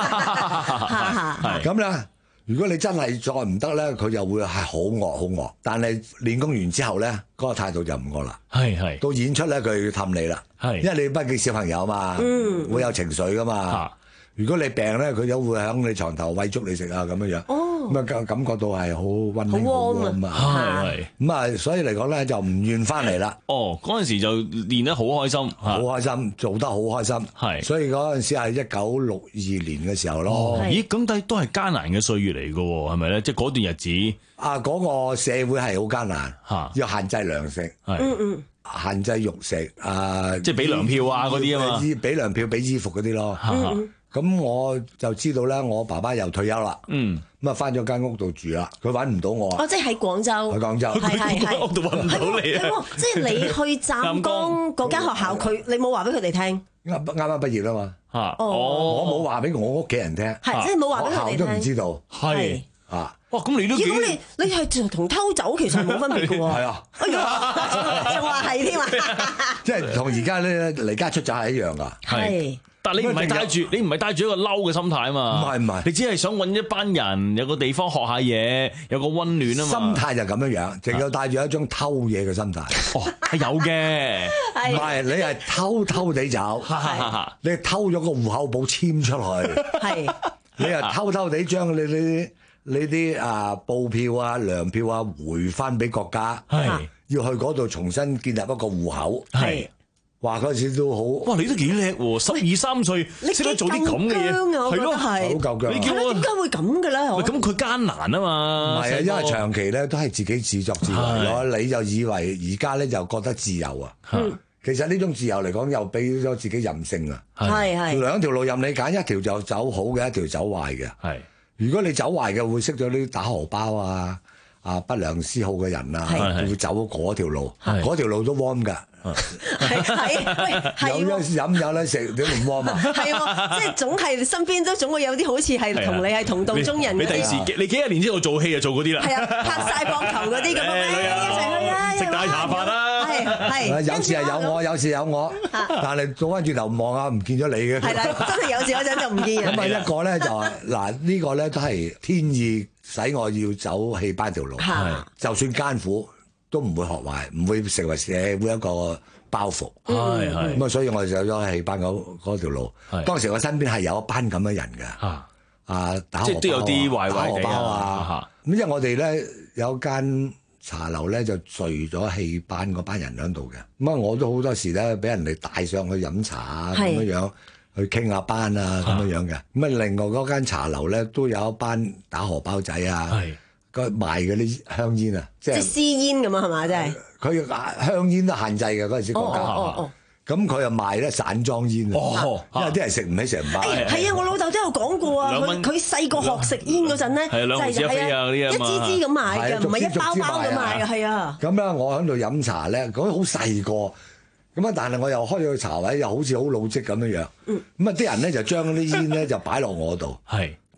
咁啦，如果你真係再唔得咧，佢就會係好惡好惡。但係練功完之後咧，嗰個態度就唔惡啦。係係到演出咧，佢要氹你啦。係因為你畢竟小朋友嘛，嗯，會有情緒噶嘛。如果你病咧，佢就會喺你床頭餵粥你食啊，咁樣樣。哦，咁啊感感覺到係好溫馨好 warm 啊。係係咁啊，所以嚟講咧就唔願翻嚟啦。 哦，嗰陣時就練得好開心， 好開心，做得好開心。係，所以嗰陣時係一九六二年嘅時候咯。 咦，咁都都係艱難嘅歲月嚟㗎喎，係咪咧？即係嗰段日子。 啊，嗰個社會係好艱難，嚇，要限制糧食。係，嗯嗯。限制肉食啊， 即係俾糧票啊嗰啲啊嘛， 俾糧票俾衣服嗰啲咯。咁我就知道咧，我爸爸又退休啦。嗯，咁啊翻咗間屋度住啦，佢揾唔到我。 哦，即係喺廣州。 喺廣州。 係係係。 屋度揾唔到你啊！ 即係你去湛江嗰間學校，佢你冇話俾佢哋聽。 啱啱啱畢業啦嘛。嚇！ 哦。 我冇話俾我屋企人聽。 係，即係冇話俾佢哋聽。 學校都唔知道。 係。 啊！ 哇！咁你都如果你你係同偷走其實冇分別嘅喎。 係啊。 哎呀，仲話係添啊！ 即係同而家咧離家出走係一樣㗎。 係。 但係你唔係帶住你唔係帶住一個嬲嘅心態啊嘛。唔係唔係，你只係想揾一班人有個地方學下嘢，有個溫暖啊嘛。 心態就咁樣樣，淨係帶住一種偷嘢嘅心態。 哦，係有嘅。 唔係你係偷偷地走，你係偷咗個戶口簿簽出去。係。你係偷偷地將你啲你啲啊布票啊糧票啊回翻俾國家。係。要去嗰度重新建立一個戶口。係。話嗰陣時都好， 哇！你都幾叻喎，十二三歲識得做啲咁嘅嘢，係咯， 好夠薑。 你叫我點解會咁嘅咧？ 咁佢艱難啊嘛。 唔係啊，因為長期咧都係自己自作自為咗，你就以為而家咧就覺得自由啊。其實呢種自由嚟講，又俾咗自己任性啊。係係兩條路任你揀，一條就走好嘅，一條走壞嘅。係如果你走壞嘅，會識咗啲打荷包啊、啊不良嗜好嘅人啊，會走嗰條路，嗰條路都 warm 㗎。 係係， 有得飲有得食，點唔 warm 啊？ 係喎，即係總係身邊都總會有啲好似係同你係同道中人。 你第時你幾廿年之後做戲就做嗰啲啦。 係啊，拍晒膊頭嗰啲咁樣，一齊去啊！ 食大茶飯啦。係係。 有時係有我，有時有我，但係做翻轉頭望下，唔見咗你嘅。 係啦，真係有時嗰陣就唔見人。 咁啊，一個咧就係嗱，呢個咧都係天意使我要走戲班條路，就算艱苦。都唔會學壞，唔會成為社會一個包袱。係係咁啊，所以我就走咗戲班嗰嗰條路。當時我身邊係有一班咁嘅人嘅。啊啊，打荷包啊， 即係都有啲壞壞地啊。 打荷包啊。咁因為我哋咧有間茶樓咧就聚咗戲班嗰班人喺度嘅。咁啊，我都好多時咧俾人哋帶上去飲茶啊，咁樣樣去傾下班啊，咁樣樣嘅。咁啊，另外嗰間茶樓咧都有一班打荷包仔啊。係。個賣嗰啲香煙啊， 即係私煙咁啊，係嘛？即係佢香煙都限制嘅嗰陣時國家，咁佢又賣咧散裝煙啊，因為啲人食唔起成包。 係啊，我老豆都有講過啊，佢佢細個學食煙嗰陣咧，就係係啊，一支支咁買嘅，唔係一包包咁買嘅，係啊。 咁咧，我喺度飲茶咧，嗰啲好細個，咁啊，但係我又開咗個茶位，又好似好老積咁樣樣。咁啊，啲人咧就將啲煙咧就擺落我度。係。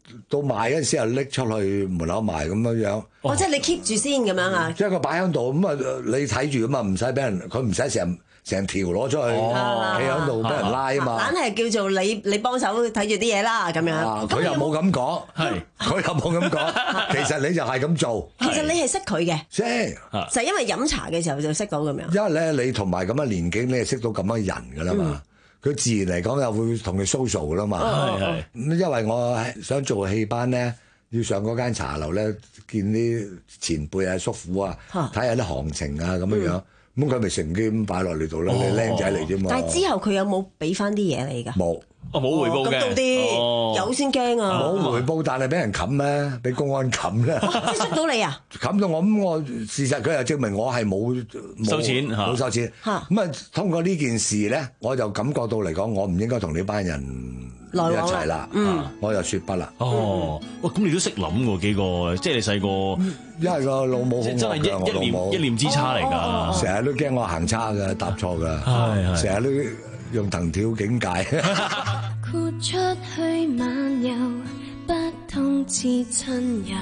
到賣嗰陣時又拎出去門口賣咁樣樣。 哦，即係你 keep 住先咁樣啊？ 即係佢擺喺度咁啊，你睇住咁啊，唔使俾人，佢唔使成成條攞出去，企喺度俾人拉啊嘛。 懶係叫做你你幫手睇住啲嘢啦咁樣。 佢又冇咁講，係佢又冇咁講。其實你就係咁做。 其實你係識佢嘅， 識就係因為飲茶嘅時候就識到咁樣。 因為咧，你同埋咁嘅年紀，你係識到咁嘅人噶啦嘛。佢自然嚟講又會同佢 social 噶啦嘛。係係。咁因為我想做戲班咧，要上嗰間茶樓咧，見啲前輩啊、叔父啊，睇下啲行情啊咁樣樣。咁佢咪乘機咁擺落嚟度啦，你僆仔嚟啫嘛。 但係之後佢有冇俾翻啲嘢你㗎？ 冇， 哦冇回報嘅。 咁到啲有先驚啊！ 冇回報，但係俾人冚咧，俾公安冚咧。 即係捉到你啊！ 冚到我咁，我事實佢又證明我係冇收錢， 冇收錢。咁啊，通過呢件事咧，我就感覺到嚟講，我唔應該同呢班人一齊啦。嗯，我就説不啦。 哦，喂，咁你都識諗喎幾個？即係你細個， 因為個老母好真係一一念一念之差嚟㗎， 成日都驚我行差㗎，答錯㗎，成日都用藤條警戒。 豁出去漫遊，不通知親友，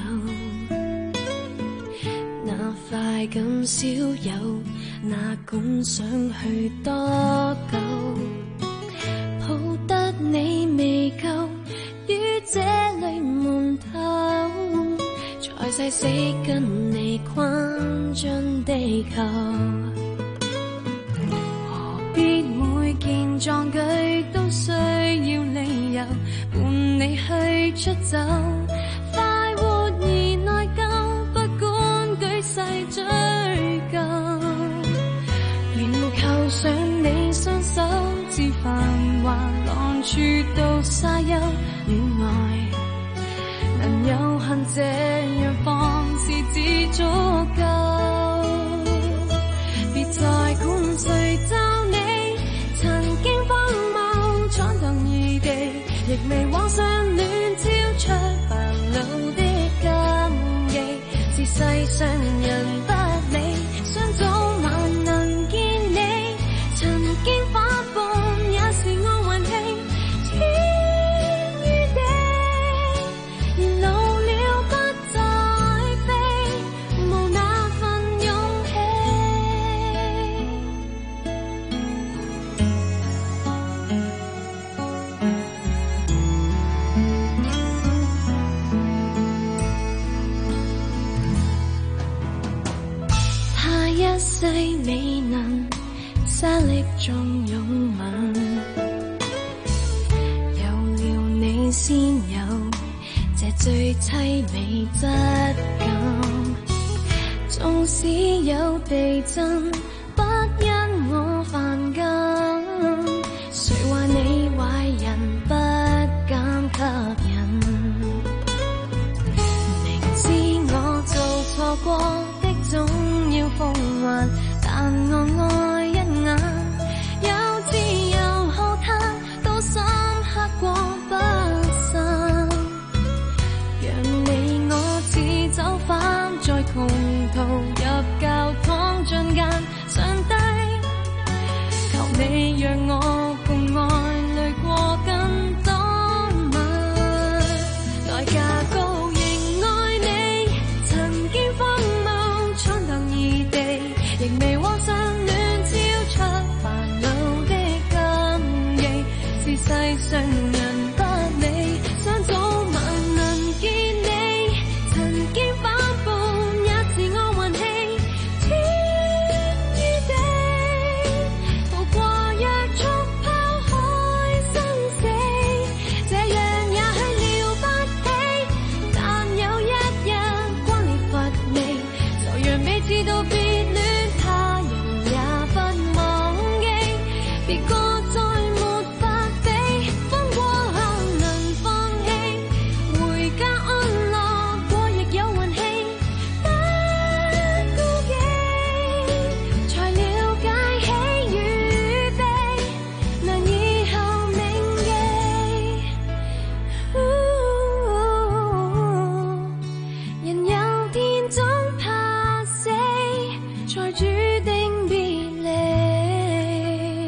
那快感少有，哪管想去多久，抱得你未夠，於這裏門頭，才誓死跟你困進地球。必每件壯舉都需要理由，伴你去出走，快活而內疚，不管舉世追究，願扣上你雙手，自繁華浪處到沙丘，戀愛能有幸這樣放肆只足夠，別再管誰咒你曾經荒謬闖蕩異地，亦未往上戀超出煩惱的禁忌，是世上人不理，想早晚能見你，曾經反叛也是我運氣，天與地，年老了不再飛，無那份勇氣。他一世未能沙礫中擁吻，有了你先有這最凄美質感，縱使有地震不因我反感，誰話你壞人不敢吸引，明知我做錯過的總要奉還，但我愛一眼，有自由浩嘆到深刻過不散，讓你我似走反在窮途入教堂進間，上帝求你讓我共愛淚過更多晚，代價高仍愛你，曾經荒謬闖蕩異地，亦未往上戀超出煩惱的禁忌，是世上人不理，想早晚能見你，曾經反叛也是我運氣，天與地，逃過約束拋開生死，這樣也許了不起，但有一日關裂乏味，就讓彼此都別戀，他人也不忘記，別個再沒法比，風過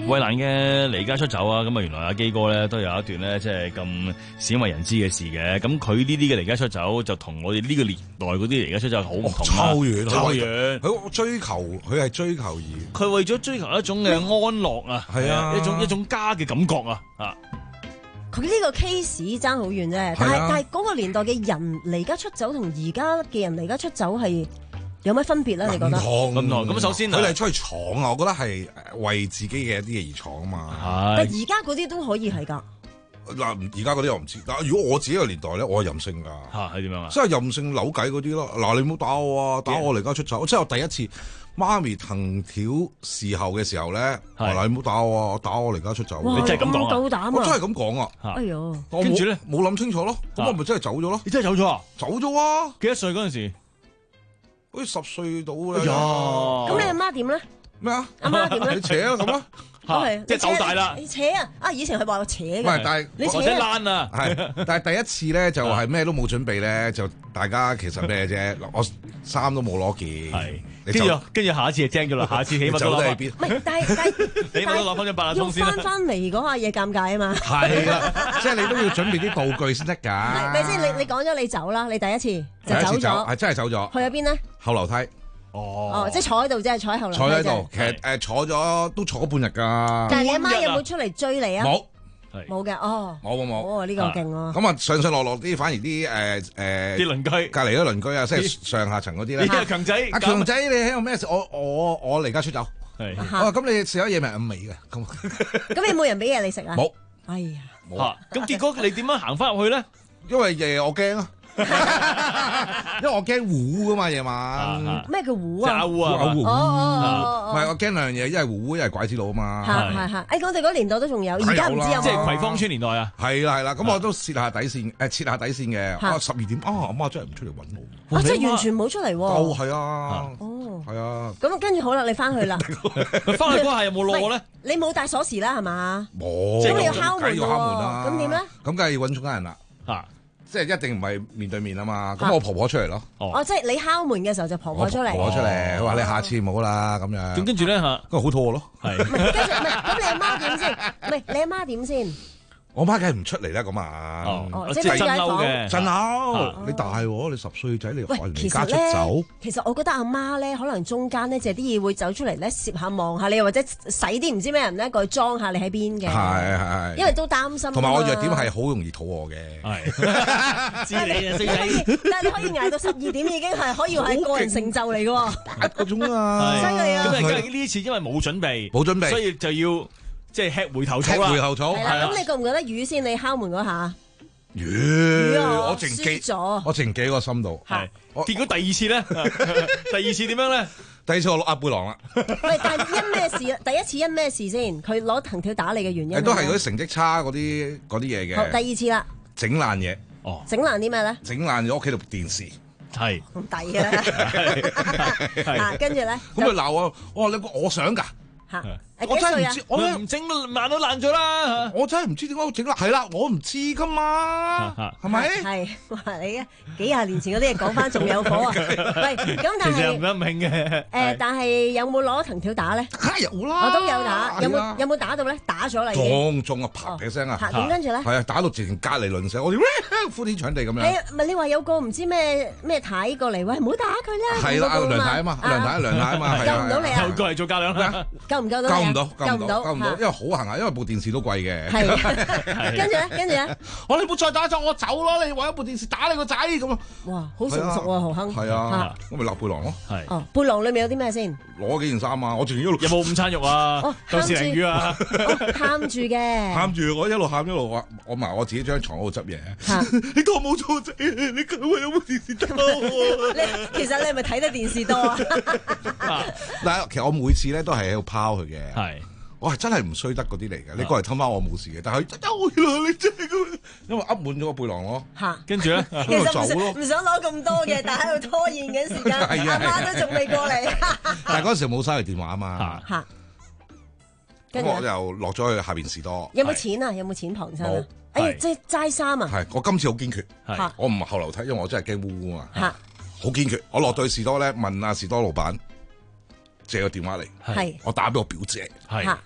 衛蘭嘅離家出走啊，咁啊原來阿基哥咧都有一段咧即係咁鮮為人知嘅事嘅。咁佢呢啲嘅離家出走就同我哋呢個年代嗰啲離家出走好唔同啦。 超遠， 超遠。 佢追求，佢係追求而佢為咗追求一種嘅安樂啊， 係啊， 一種一種家嘅感覺啊，啊！ 佢呢個 case 爭好遠啫，但係但係嗰個年代嘅人離家出走同而家嘅人離家出走係有咩分別咧？你覺得？ 唔同唔同。咁首先佢哋出去闖啊，我覺得係為自己嘅一啲嘢而闖啊嘛。 但而家嗰啲都可以係㗎。 嗱，而家嗰啲我唔知。嗱，如果我自己個年代咧，我係任性㗎。 嚇係點樣啊？ 即係任性扭計嗰啲咯。嗱，你唔好打我啊！打我離家出走。即係我第一次媽咪藤條侍候嘅時候咧，嗱，你唔好打我啊！打我離家出走。 你真係咁講啊？ 夠膽啊！ 我真係咁講啊！ 哎呦， 跟住咧冇諗清楚咯，咁我咪真係走咗咯。 你真係走咗啊？ 走咗啊！ 幾多歲嗰陣時？ 好似十歲到啦。 咁你阿媽點咧？ 咩啊？ 阿媽點咧？ 你扯啊咁啊！ 係即係鬥大啦！ 你扯啊！啊，以前係話我扯嘅。 唔係，但係你扯爛啊！ 係，但係第一次咧就係咩都冇準備咧，就大家其實咩啫？我衫都冇攞件。係。 跟住跟住下一次就精咗啦，下次起碼都攞。 唔係，但係但係起碼都攞翻張八達通先啦。 要翻翻嚟嗰下嘢尷尬啊嘛。 係啦，即係你都要準備啲道具先得㗎。 咪先？你你講咗你走啦，你第一次就走咗， 係真係走咗。 去咗邊咧？ 後樓梯。 哦，哦，即係坐喺度，即係坐喺後樓梯。 坐喺度，其實誒坐咗都坐咗半日㗎。 但係你阿媽有冇出嚟追你啊？ 冇， 冇嘅，哦， 冇冇冇。 哦，呢個勁喎。 咁啊，上上落落啲，反而啲誒誒啲鄰居， 隔離啲鄰居啊，即係上下層嗰啲咧。 呢個強仔， 阿強仔，你喺度咩事？我我我離家出走。 係。 哦，咁你食咗嘢咪咁味嘅？咁。 咁有冇人俾嘢你食啊？ 冇。 哎呀。 冇。 咁結果你點樣行翻入去咧？ 因為誒我驚啊。因為我驚糊噶嘛夜晚， 咩叫糊啊？ 烏啊， 糊。 哦， 唔係我驚兩樣嘢，一係糊糊，一係拐子佬啊嘛。 係係係，誒我哋嗰年代都仲有，而家唔知有冇。 即係葵芳村年代啊。 係啦係啦，咁我都設下底線，誒設下底線嘅。啊十二點啊，阿媽真係唔出嚟揾我。 啊，即係完全冇出嚟喎。 哦，係啊。 哦。 係啊。 咁跟住好啦，你翻去啦。 翻去嗰下有冇攞咧？ 你冇帶鎖匙啦係嘛？ 冇。 咁你要敲門要敲門啦。 咁點咧？ 咁梗係要揾中間人啦。嚇。即係一定唔係面對面啊嘛，咁我婆婆出嚟咯。 哦，即係你敲門嘅時候就婆婆出嚟。 婆婆出嚟，佢話你下次唔好啦咁樣。 咁跟住咧嚇， 咁好肚餓咯。 係。 跟住唔係，咁你阿媽點先？唔係你阿媽點先？ 我媽梗係唔出嚟啦，咁啊！ 哦，即係真嬲嘅， 真嬲！你大喎，你十歲仔你學人離家出走。 其實我覺得阿媽咧，可能中間咧，借啲嘢會走出嚟咧，攝下望下你，或者使啲唔知咩人咧過去裝下你喺邊嘅。 係係。 因為都擔心。 同埋我弱點係好容易肚餓嘅。 係。知你啊，衰仔！ 但係你可以捱到十二點已經係可以係個人成就嚟嘅喎。 八個鐘啊！ 犀利啊！ 咁啊，呢次因為冇準備， 冇準備， 所以就要。即係吃回頭草啦， 吃回頭草。 係啦，咁你覺唔覺得魚先？你敲門嗰下， 魚我淨記咗， 我淨記喺個心度。 係，結果第二次咧，第二次點樣咧？ 第二次我落阿背囊啦。 喂，但係因咩事啊？第一次因咩事先？佢攞藤條打你嘅原因？ 都係嗰啲成績差嗰啲嗰啲嘢嘅。 好，第二次啦。 整爛嘢。 哦。 整爛啲咩咧？ 整爛咗屋企度電視。 係。 咁抵嘅。啊，跟住咧。 咁佢鬧我，我話你我想㗎。 嚇！ 我真係唔知，我唔整爛都爛咗啦。 我真係唔知點解會整爛。係啦，我唔知噶嘛，係咪？ 係話你嘅幾廿年前嗰啲嘢講翻，仲有火啊！喂，咁但係其實唔得唔興嘅。 誒，但係有冇攞藤條打咧？ 梗係有啦， 我都有打。有冇有冇打到咧？打咗啦已經。 撞撞啊！啪嘅聲啊！ 點跟住咧？ 係啊，打到直情隔離鄰舍，我哋呼天搶地咁樣。 係啊，唔係你話有個唔知咩咩太過嚟，喂唔好打佢啦。 係啦，梁太啊嘛，梁太梁太啊嘛， 救唔到你啊！ 又過嚟做嫁娘啦。 救唔救到？ 救唔到，救唔到，救唔到，因為好行啊，因為部電視都貴嘅。 係，跟住咧，跟住咧， 我你唔好再打咗，我走咯！你為咗部電視打你個仔咁啊！ 哇，好成熟啊，豪亨。 係啊，我咪立背囊咯。 係。 哦，背囊裏面有啲咩先？ 攞幾件衫啊！我仲要一路。 有冇午餐肉啊？ 哦， 豆豉鯪魚啊？ 喊住嘅。 喊住，我一路喊一路話，我埋我自己張床嗰度執嘢。你當我冇錯仔，你佢為有部電視打我。 你其實你係咪睇得電視多啊？ 嗱，其實我每次咧都係喺度拋佢嘅。 係。 我係真係唔衰得嗰啲嚟嘅，你過嚟氹翻我冇事嘅，但係佢原來你真係咁，因為噏滿咗個背囊咯。 嚇， 跟住咧， 其實唔想唔想攞咁多嘅，但係喺度拖延緊時間，阿媽都仲未過嚟。 但係嗰陣時冇收佢電話啊嘛。 嚇， 咁我就落咗去下邊士多。 有冇錢啊？有冇錢傍身啊？哎呀，即係齋衫啊！ 係，我今次好堅決，我唔係後樓梯，因為我真係驚烏烏啊嘛。 嚇， 好堅決，我落到去士多咧，問阿士多老闆借個電話嚟， 係， 我打俾我表姐， 係。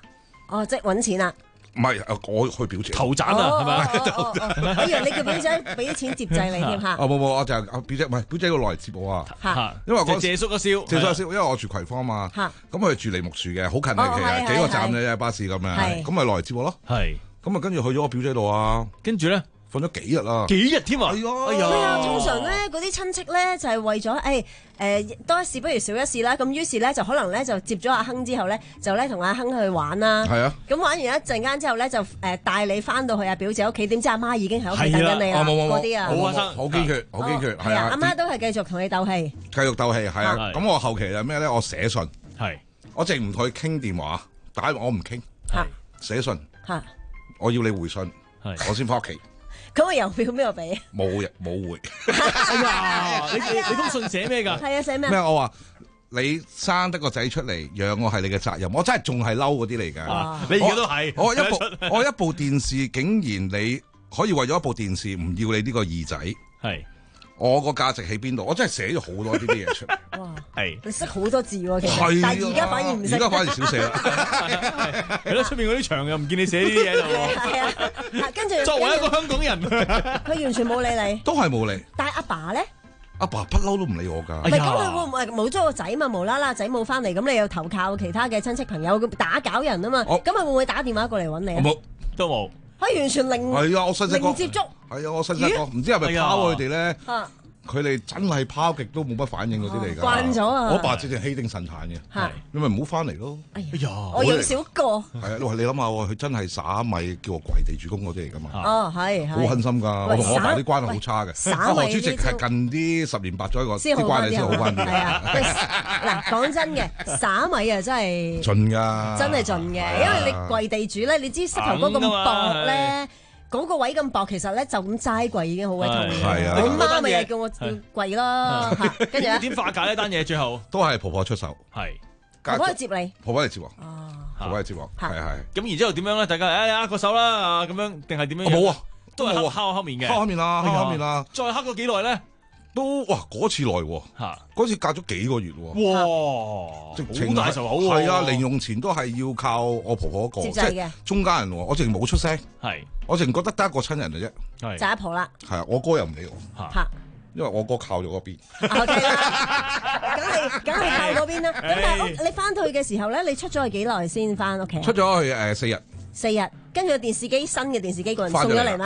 哦，即係揾錢啦。 唔係，我去表姐頭斬啊，係咪？我以為你叫表姐俾啲錢接濟你添嚇。 哦冇冇，我就係表姐，唔係表姐要落嚟接我啊。因為我借宿一宵， 借宿一宵，因為我住葵芳嘛。咁佢住梨木樹嘅，好近嘅，其實幾個站嘅巴士咁樣。咁咪落嚟接我咯。 係。 咁啊，跟住去咗我表姐度啊。 跟住咧。 瞓咗幾日啊？ 幾日添啊？ 哎呀，通常咧嗰啲親戚咧就係為咗誒誒多一事不如少一事啦，咁於是咧就可能咧就接咗阿亨之後咧就咧同阿亨去玩啦。 係啊。 咁玩完一陣間之後咧就誒帶你翻到去阿表姐屋企，點知阿媽已經喺屋企等緊你啦。嗰啲啊， 好開心，好堅決，好堅決，係啊。 阿媽都係繼續同你鬥氣。 繼續鬥氣係啊。咁我後期係咩咧？我寫信。 係。 我淨唔同佢傾電話，打我唔傾。 係。 寫信。 係。 我要你回信。係。我先翻屋企。 咁個郵票邊個俾？ 冇嘅，冇回。 哎呀，你你你封信寫咩㗎？ 係啊，寫咩？ 咩？我話你生得個仔出嚟，養我係你嘅責任。我真係仲係嬲嗰啲嚟㗎。 你而家都係。 我一部我一部電視，竟然你可以為咗一部電視唔要你呢個兒仔？係。我個價值喺邊度？我真係寫咗好多呢啲嘢出嚟。 哇！ 係。 你識好多字喎，其實。但係而家反而唔識。 而家反而少寫啦。 係咯，出面嗰啲牆又唔見你寫呢啲嘢度喎。 係啊。跟住。 作為一個香港人， 佢完全冇理你。 都係冇理。 但係阿爸咧？ 阿爸不嬲都唔理我㗎。 唔係咁，佢會唔會冇咗個仔嘛？無啦啦仔冇翻嚟，咁你又投靠其他嘅親戚朋友，打攪人啊嘛。咁佢會唔會打電話過嚟揾你啊？ 冇， 都冇。 可以完全零。 係啊，我細細個。 零接觸。 係啊，我細細個，唔知係咪拋佢哋咧？佢哋真係拋極都冇乜反應嗰啲嚟㗎， 慣咗啊！ 我爸直情氣定神閒嘅，你咪唔好翻嚟咯。 哎呀，我養少個。 係啊，你話你諗下喎，佢真係撒米叫我跪地主公嗰啲嚟㗎嘛。 哦，係好狠心㗎，我同我爸啲關係好差嘅。 撒米何主席係近啲十年八載個啲關係先好翻啲。 係啊，嗱講真嘅，撒米啊真係盡㗎， 真係盡嘅，因為你跪地主咧，你知膝頭哥咁薄咧。嗰個位咁薄，其實咧就咁齋跪已經好鬼痛嘅。 係啊， 我媽咪又叫我跪咯，跟住點化解呢單嘢？最後都係婆婆出手， 係婆婆嚟接你， 婆婆嚟接我，婆婆嚟接我，係係。 咁然之後點樣咧？大家誒握個手啦，咁樣定係點樣？ 冇啊， 都係敲敲面嘅， 敲敲面啦，敲敲面啦。 再敲咗幾耐咧？ 都哇嗰次耐喎，嗰次隔咗幾個月喎， 哇，好大仇口喎， 係啊，零用錢都係要靠我婆婆一個，即係中間人喎，我淨冇出聲， 係， 我淨覺得得一個親人嘅啫， 就阿婆啦， 係啊，我哥又唔理我， 嚇， 因為我哥靠咗嗰邊 ，OK 啦，梗係梗係靠嗰邊啦，咁但係你翻到去嘅時候咧，你出咗去幾耐先翻屋企？ 出咗去誒四日， 四日，跟住個電視機新嘅電視機個人送咗嚟嘛。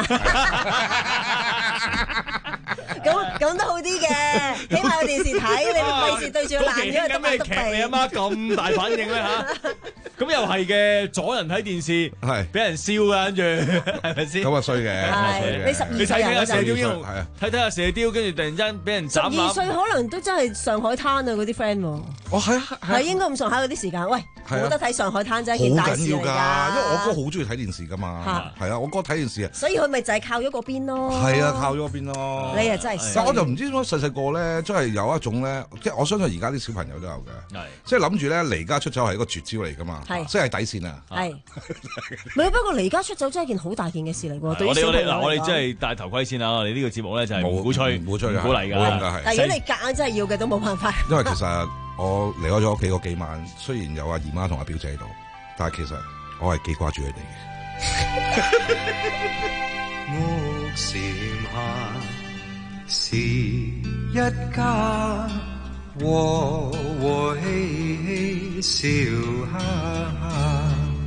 咁咁都好啲嘅，起碼有電視睇，你費事對住個爛咗篤篤鼻。 你阿媽咁大反應咧嚇？咁又係嘅，阻人睇電視， 係俾人笑㗎，跟住係咪先？ 咁啊衰嘅， 係你十二歲你睇睇下射雕英雄， 係啊， 睇睇下射雕，跟住突然間俾人斬。 十二歲可能都真係上海灘啊嗰啲 friend 喎。 哦係啊， 係應該咁上下嗰啲時間。喂，冇得睇上海灘真係一件大事嚟㗎。 因為我哥好中意睇電視㗎嘛，係啊，我哥睇電視啊。 所以佢咪就係靠咗嗰邊咯。 係啊，靠咗嗰邊咯。 你啊真係。 但我就唔知點解細細個咧，真係有一種咧，即係我相信而家啲小朋友都有嘅，即係諗住咧離家出走係一個絕招嚟㗎嘛，即係底線啊。 係。唔係不過離家出走真係一件好大件嘅事嚟喎。對於小朋友嚟講。 嗱，我哋真係戴頭盔先啦。我哋呢個節目咧就係唔鼓吹、 唔鼓吹、 唔鼓勵㗎。 冇用㗎係。 但係如果你夾硬真係要嘅，都冇辦法。 因為其實我離開咗屋企嗰幾晚，雖然有阿姨媽同阿表姐喺度，但係其實我係幾掛住佢哋嘅。 屋檐下是一家，和和氣氣笑哈哈，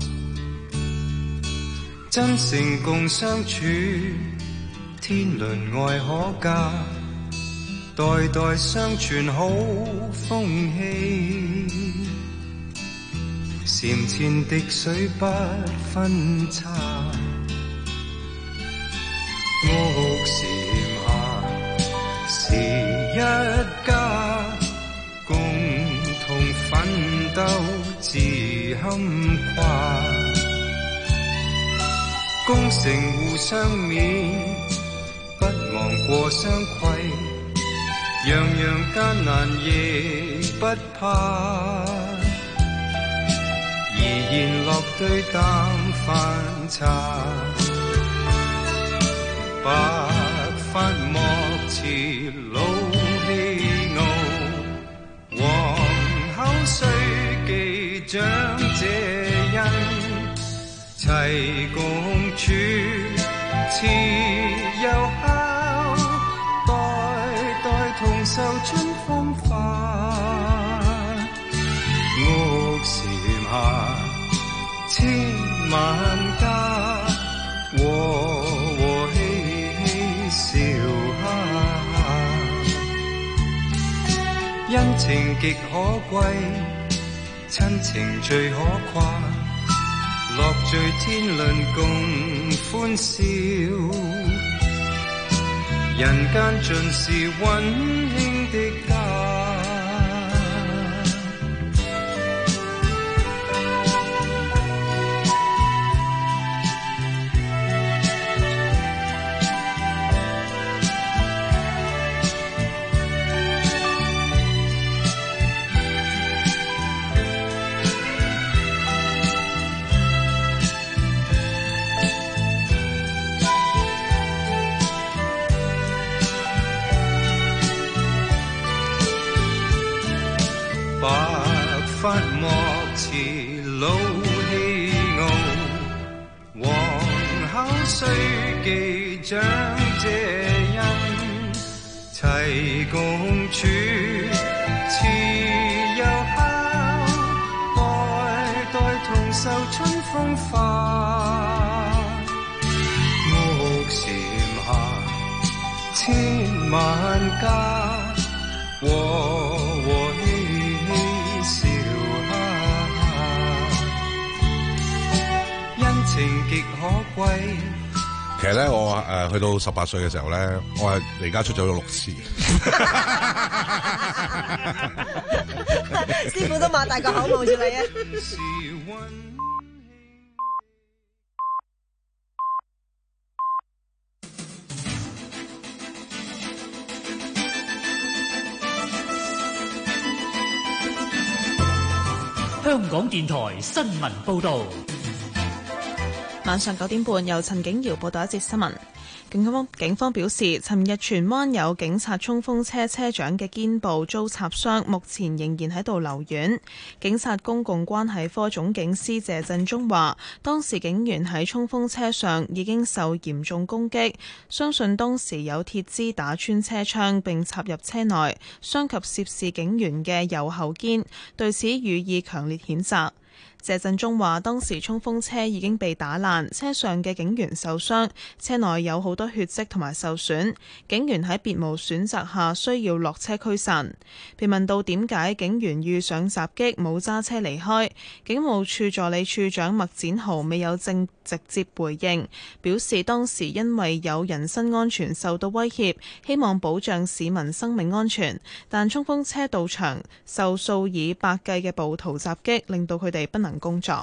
真誠共相處，天倫愛可嘉，代代相傳好風氣，簷前滴水不分差，屋檐下是一家，共同奮鬥自堪誇，功成互相勉，不忘過相攜，樣樣艱難亦不怕，怡然樂對淡飯茶，白髮莫似老氣傲，皇后須記長這恩， 齊共處，似又烤，代代同受春風化。屋檐下，千萬家，和和氣氣笑哈。恩情極可貴，親情最可誇。樂聚天倫共歡笑，人間盡是溫馨的家。發幕前老氣傲，皇后須記長這恩，齊共處，似又烤，代代同受春風化。屋檐下，千萬家，和和氣笑哈，恩情極可貴。 其實咧，我誒、呃、去到十八歲嘅時候咧，我係離家出走咗六次。 師傅都擘大個口望住你啊！ 香港電台新聞報導。 晚上九點半，由陳景瑤報道一節新聞。警方警方表示，尋日荃灣有警察衝鋒車車長嘅肩部遭插傷，目前仍然喺度留院。警察公共關係科總警司謝振中話，當時警員喺衝鋒車上已經受嚴重攻擊，相信當時有鐵枝打穿車窗並插入車內，傷及涉事警員嘅右後肩，對此予以強烈譴責。謝振中話：當時衝鋒車已經被打爛，車上嘅警員受傷，車內有好多血跡同埋受損，警員喺別無選擇下需要落車驅散。被問到點解警員遇上襲擊冇揸車離開，警務處助理處長麥展豪未有正直接回應，表示當時因為有人身安全受到威脅，希望保障市民生命安全，但衝鋒車到場受數以百計嘅暴徒襲擊，令到佢哋不能工作。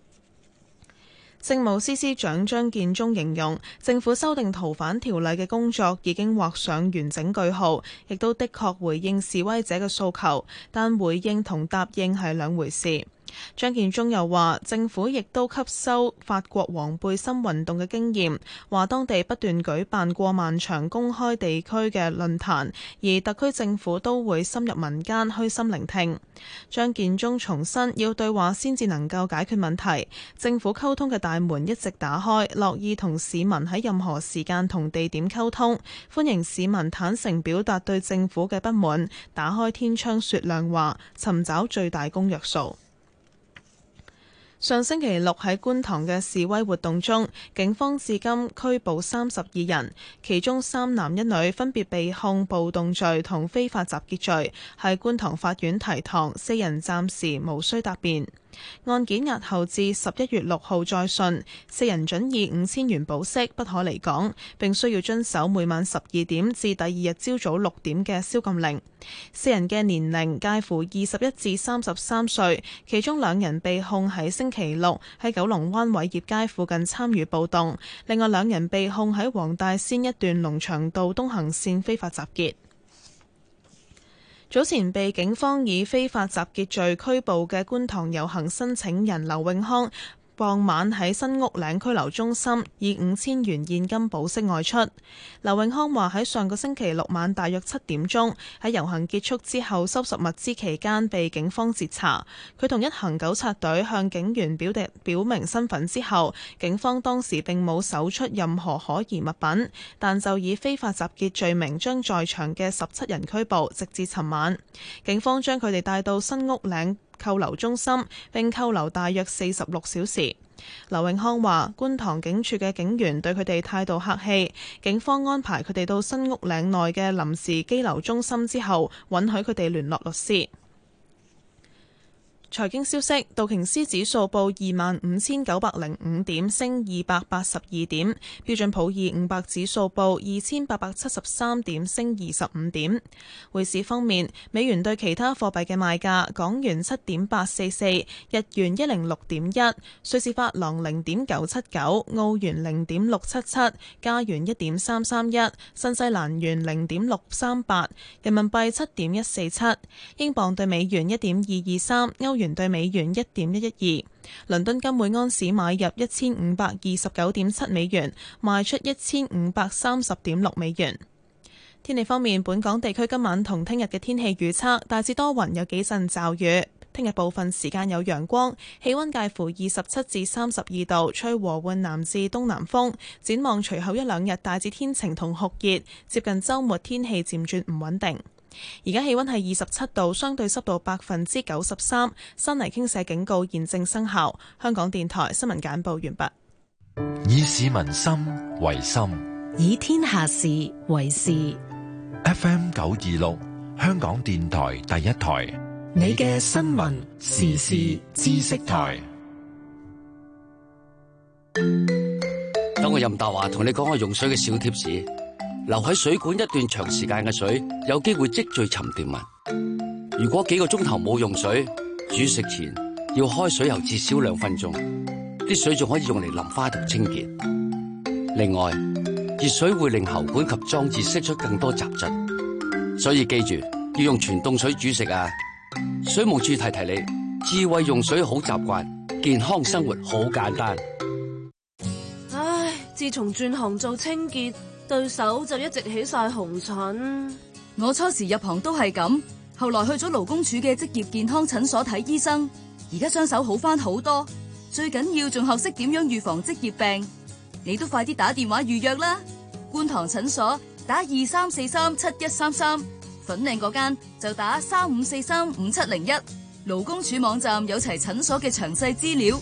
政務司司長張建宗形容，政府修訂逃犯條例嘅工作已經畫上完整句號，亦都的確回應示威者嘅訴求，但回應同答應係兩回事。張建宗又話，政府亦都吸收法國黃背心運動嘅經驗，話當地不斷舉辦過萬場公開地區嘅論壇，而特區政府都會深入民間，虛心聆聽。張建宗重申，要對話先至能夠解決問題，政府溝通嘅大門一直打開，樂意同市民喺任何時間同地點溝通，歡迎市民坦誠表達對政府嘅不滿，打開天窗說亮話，尋找最大公約數。上星期六喺觀塘嘅示威活動中，警方至今拘捕三十二人，其中三男一女分別被控暴動罪同非法集結罪，喺觀塘法院提堂，四人暫時無需答辯。案件押後至十一月六號再訊，四人准以五千元保釋，不可離港，並需要遵守每晚十二點至第二日朝早六點嘅宵禁令。四人嘅年齡介乎二十一至三十三歲，其中兩人被控喺星期六喺九龍灣偉業街附近參與暴動，另外兩人被控喺黃大仙一段龍翔道東行線非法集結。早前被警方以非法集結罪拘捕嘅觀塘遊行申請人劉永康傍晚喺新屋嶺拘留中心以五千元現金保釋外出。劉永康話喺上個星期六晚大約七點鐘喺遊行結束之後收拾物資期間被警方截查。佢同一行糾察隊向警員表達表明身份之後，警方當時並冇搜出任何可疑物品，但就以非法集結罪名將在場嘅十七人拘捕，直至尋晚。警方將佢哋帶到新屋嶺扣留中心，並扣留大約四十六小時。劉永康話：觀塘警署嘅警員對佢哋態度客氣，警方安排佢哋到新屋嶺內嘅臨時羈留中心之後，允許佢哋聯絡律師。財經消息，道瓊斯指數報二萬五千九百零五點，升二百八十二點；標準普爾五百指數報二千八百七十三點，升二十五點。匯市方面，美元對其他貨幣嘅賣價：港元七點八四四，日元一零六點一，瑞士法郎零點九七九，澳元零點六七七，加元一點三三一，新西蘭元零點六三八，人民幣七點一四七，英鎊對美元一點二二三，歐元對美元一點一一二，倫敦金每安士買入一千五百二十九點七美元，賣出一千五百三十點六美元。天氣方面，本港地區今晚同聽日嘅天氣預測大致多雲，有幾陣驟雨。聽日部分時間有陽光，氣溫介乎二十七至三十二度，吹和緩南至東南風。展望隨後一兩日大致天晴同酷熱，接近週末天氣漸轉唔穩定。而家氣溫係二十七度，相對濕度百分之九十三，山泥傾瀉警告現正生效。香港電台新聞簡報完畢。 以市民心為心， 以天下事為事。 F M 九二六，香港電台第一台， 你嘅新聞時事知識台。 等我任達華同你講個用水嘅小貼士。留喺水管一段長時間嘅水，有機會積聚沉澱物。如果幾個鐘頭冇用水，煮食前要開水喉至少兩分鐘，啲水仲可以用嚟淋花同清潔。另外，熱水會令喉管及裝置釋出更多雜質，所以記住要用全凍水煮食啊！水務署提提你，智慧用水好習慣，健康生活好簡單。 唉，自從轉行做清潔，對手就一直起晒紅疹。 我初時入行都係咁，後來去咗勞工處嘅職業健康診所睇醫生，而家雙手好返好多。最緊要仲學識點樣預防職業病。你都快啲打電話預約啦！觀塘診所打二三四三七一三三，粉嶺嗰間就打三五四三五七零一。勞工處網站有齊診所嘅詳細資料。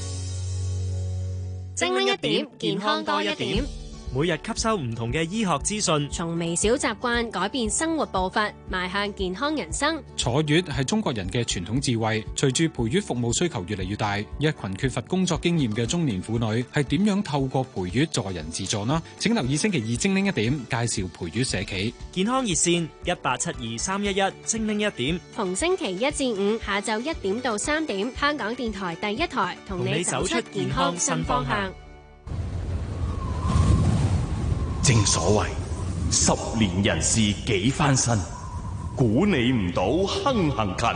精靈一點，健康多一點。每日吸收唔同嘅醫學資訊， 從微小習慣改變生活步伐，邁向健康人生。 坐月係中國人嘅傳統智慧，隨住陪月服務需求越嚟越大，一群缺乏工作經驗嘅中年婦女係點樣透過陪月助人自助呢？請留意星期二精靈一點介紹陪月社企健康熱線一八七二三一一，精靈一點。 逢星期一至五下晝一點到三點，香港電台第一台同你走出健康新方向。 正所謂十年人事幾翻身，估你唔到亨行勤。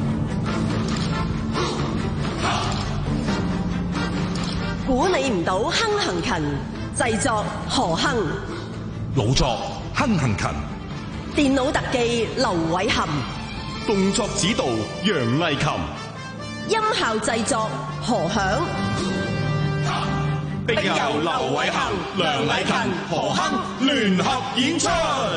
估你唔到亨行勤，製作何亨， 老作亨行勤， 電腦特技劉偉含， 動作指導楊麗琴， 音效製作何響。 並由劉偉恒、梁禮勤、何亨聯合演出。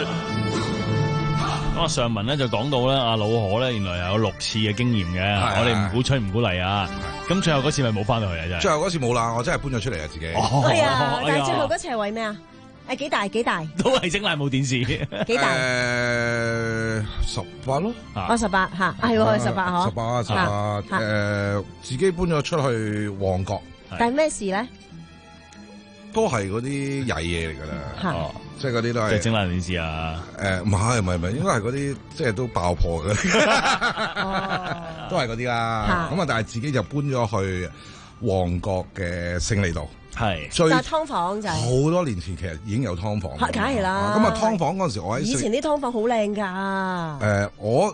咁啊，上文咧就講到咧，阿老何咧原來有六次嘅經驗嘅，我哋唔鼓吹唔鼓勵啊。咁最後嗰次咪冇翻到去啊，真係。 最後嗰次冇啦，我真係搬咗出嚟啊，自己。 係啊，但係最後嗰次係為咩啊？誒，幾大幾大？ 都係整爛部電視。 幾大？ 誒，十八咯。 哦，十八吓，係喎，十八嗬。 十八，十八。誒，自己搬咗出去旺角。 但係咩事咧？ 都係嗰啲曳嘢嚟㗎啦，哦，即係嗰啲都係即係整爛電視啊！ 誒唔係唔係唔係，應該係嗰啲即係都爆破嘅，都係嗰啲啦。咁啊，但係自己就搬咗去旺角嘅勝利道， 係最但係劏房就係好多年前其實已經有劏房， 梗係啦。 咁啊，劏房嗰陣時我喺以前啲劏房好靚㗎。 誒，我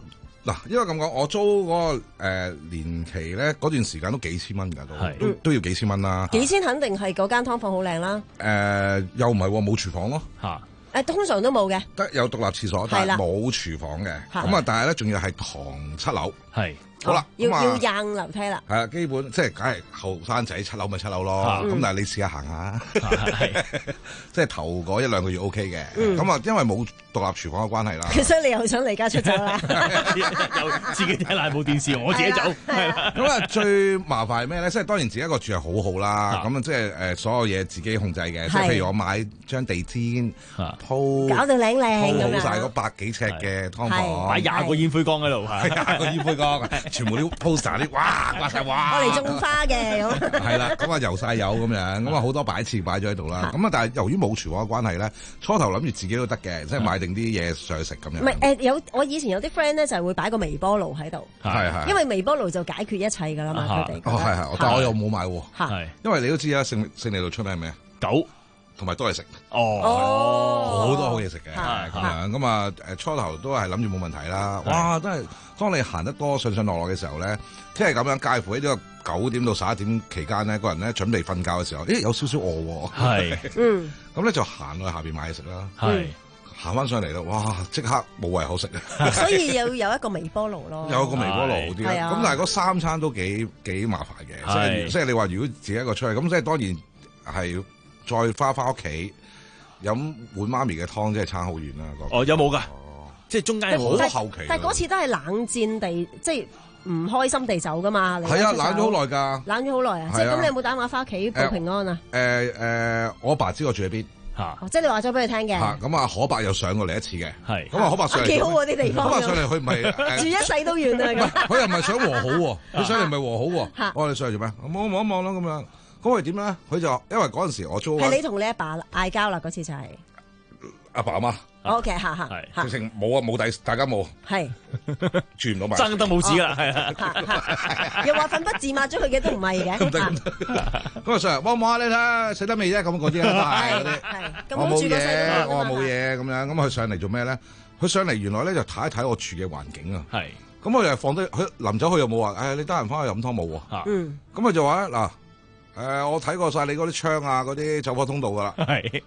嗱，因為咁講，我租嗰、那個、呃、年期咧，嗰段時間都幾千蚊㗎，都都都要幾千蚊啦。 幾千肯定係嗰間劏房好靚啦。誒、 呃，又唔係喎，冇廚房咯。 嚇！ 誒，通常都冇嘅。 得有獨立廁所，但係冇廚房嘅。咁啊，但係咧，仲要係唐七樓。係。好啦， 要要硬樓梯啦。 係啊，基本即係梗係後生仔七樓咪七樓咯。咁但係你試下行下，即係頭嗰一兩個月 O K 嘅。咁啊，因為冇獨立廚房嘅關係啦。 所以你又想離家出走啦？ 又自己睇爛部電視，我自己走。 咁啊，最麻煩係咩咧？即係當然自己一個住係好好啦。咁啊，即係誒所有嘢自己控制嘅。即係譬如我買張地氈鋪， 搞到靚靚咁鋪好晒嗰百幾尺嘅劏房， 擺廿個煙灰缸喺度，係廿個煙灰缸。全部啲 poster 啲，哇掛晒哇！ 我嚟種花嘅咁。 係啦，咁啊油晒油咁樣，咁啊好多擺設擺咗喺度啦。咁啊，但係由於冇廚房嘅關係咧，初頭諗住自己都得嘅，即係買定啲嘢上去食咁樣。 唔係誒，有我以前有啲 friend 咧，就係會擺個微波爐喺度， 係係， 因為微波爐就解決一切㗎啦嘛，佢哋。 哦係係，但係我又冇買喎， 係， 因為你都知啊，勝勝利路出名係咩？ 狗。 同埋多嘢食， 哦， 好多好嘢食嘅，咁樣咁啊誒初頭都係諗住冇問題啦，哇！真係當你行得多上上落落嘅時候咧，即係咁樣介乎喺呢個九點到十一點期間咧，個人咧準備瞓覺嘅時候，咦有少少餓喎， 係， 嗯， 咁咧就行去下邊買嘢食啦， 係， 行翻上嚟啦，哇！即刻冇胃口食啊， 所以要有一個微波爐咯， 有一個微波爐好啲啦，咁但係嗰三餐都幾幾麻煩嘅，即係即係你話如果自己一個出去，咁即係當然係。再翻翻屋企飲碗媽咪嘅湯，真係差好遠啦！ 哦，有冇㗎？即係中間好但後期。 但係嗰次都係冷戰地，即係唔開心地走㗎嘛。 係啊，冷咗好耐㗎。 冷咗好耐啊！即係咁，你有冇打電話翻屋企報平安啊？ 誒誒，我阿爸知我住喺邊嚇， 即係你話咗俾佢聽嘅。 嚇咁啊，可伯又上過嚟一次嘅。 係咁啊，可伯上嚟幾好喎啲地方。 可伯上嚟佢唔係住一世都遠啊！ 佢又唔係想和好喎，佢上嚟唔係和好喎。我話你上嚟做咩？我望一望咯咁樣。咁係點咧？佢就因為嗰陣時我租係你同你阿爸嗌交啦，嗰次就係阿爸阿媽。 O K，嚇嚇， 直情冇啊，冇底，大家冇， 係住唔到埋， 爭得冇紙㗎啦，係啊，又話粉筆字抹咗佢嘅都唔係嘅。 咁啊上嚟望望下你睇，食得未啫？咁嗰啲啦，係嗰啲。我冇嘢，我話冇嘢咁樣。咁佢上嚟做咩咧？佢上嚟原來咧就睇一睇我住嘅環境啊。 係。咁佢又放低，佢臨走佢又冇話，誒你得閒翻去飲湯冇喎。 嗯。 咁佢就話嗱。誒、呃，我睇過晒你嗰啲窗啊，嗰啲走火通道噶啦。 係。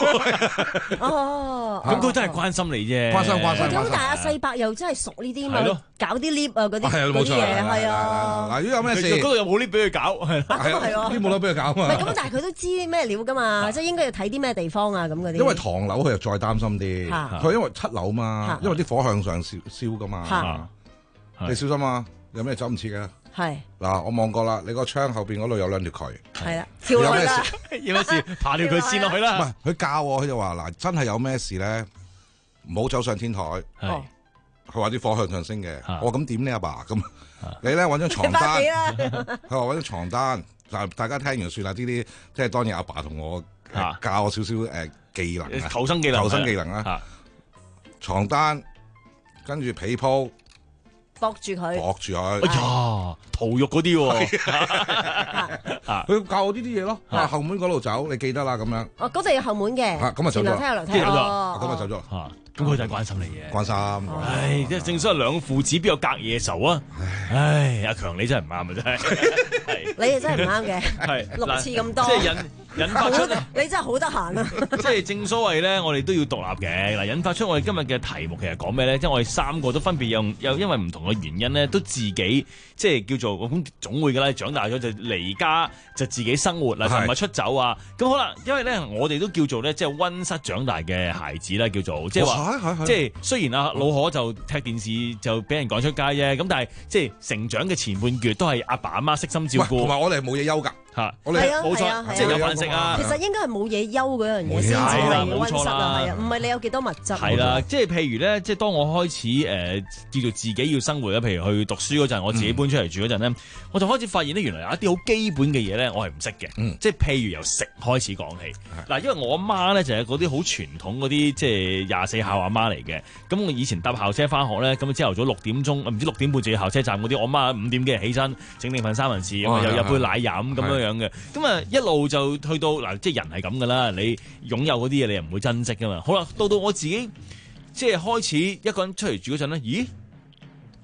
哦。 咁佢真係關心你啫。 關心關心。 咁但係阿世伯又真係熟呢啲嘛？搞啲 lift 啊嗰啲嗰啲嘢係啊。 嗱，如果有咩事， 嗰度又冇 lift 俾佢搞，係係啊。 lift 冇得俾佢搞啊嘛。 唔係咁，但係佢都知咩料噶嘛？即係應該要睇啲咩地方啊咁嗰啲。 因為唐樓佢又再擔心啲，佢因為七樓嘛，因為啲火向上燒燒噶嘛。你小心啊！有咩走唔切嘅？ 係嗱，我望過啦，你個窗後邊嗰度有兩條渠， 係啦，跳落去啦， 有咩事爬條渠先落去啦。 唔係，佢教我，佢就話嗱，真係有咩事咧，唔好走上天台。 係， 佢話啲火向上升嘅。我咁點呢阿爸？咁你咧揾張床單，佢話揾張床單。嗱，大家聽完算啦，呢啲即係當然阿爸同我教我少少誒技能啊， 求生技能， 求生技能啊。床單跟住被鋪。 駁住佢， 駁住佢。 哎呀，逃獄嗰啲喎， 佢教我呢啲嘢咯。啊，後門嗰度走，你記得啦咁樣。 哦，嗰度有後門嘅。 嚇，咁啊走咗。 樓梯有樓梯。 哦，咁啊走咗。 嚇，咁佢就係關心你嘅。 關心。 唉，即係正所謂兩父子邊有隔夜仇啊！唉，阿強你真係唔啱啊，真係。 你係真係唔啱嘅。 係六次咁多。 即係引引發出， 你真係好得閒啊！ 即係正所謂咧，我哋都要獨立嘅。嗱，引發出我哋今日嘅題目，其實講咩咧？即係我哋三個都分別用，又因為唔同嘅原因咧，都自己即係叫做咁總會㗎啦。長大咗就離家，就自己生活啦，就唔係出走啊。咁好啦，因為咧我哋都叫做咧，即係溫室長大嘅孩子啦，叫做即係話，即係雖然阿老可就踢電視就俾人趕出街啫，咁但係即係成長嘅前半段都係阿爸阿媽悉心照顧， 同埋我哋係冇嘢休㗎。 嚇， 我哋冇錯，即係有飯食啊！ 其實應該係冇嘢休嗰樣嘢先至係溫室啊，係啊，唔係你有幾多物質。 係啦，即係譬如咧，即係當我開始誒叫做自己要生活咧，譬如去讀書嗰陣，我自己搬出嚟住嗰陣咧，我就開始發現咧，原來有一啲好基本嘅嘢咧，我係唔識嘅。即係譬如由食開始講起。嗱，因為我阿媽咧就係嗰啲好傳統嗰啲，即係廿四孝阿媽嚟嘅。咁我以前搭校車翻學咧，咁朝頭早六點鐘，唔知六點半就要校車站嗰啲，我媽五點幾起身整定份三文治，咁又有杯奶飲咁樣樣嘅。咁啊一路就去到嗱，即係人係咁噶啦，你擁有嗰啲嘢你又唔會珍惜噶嘛。好啦，到到我自己即係開始一個人出嚟住嗰陣咧，咦？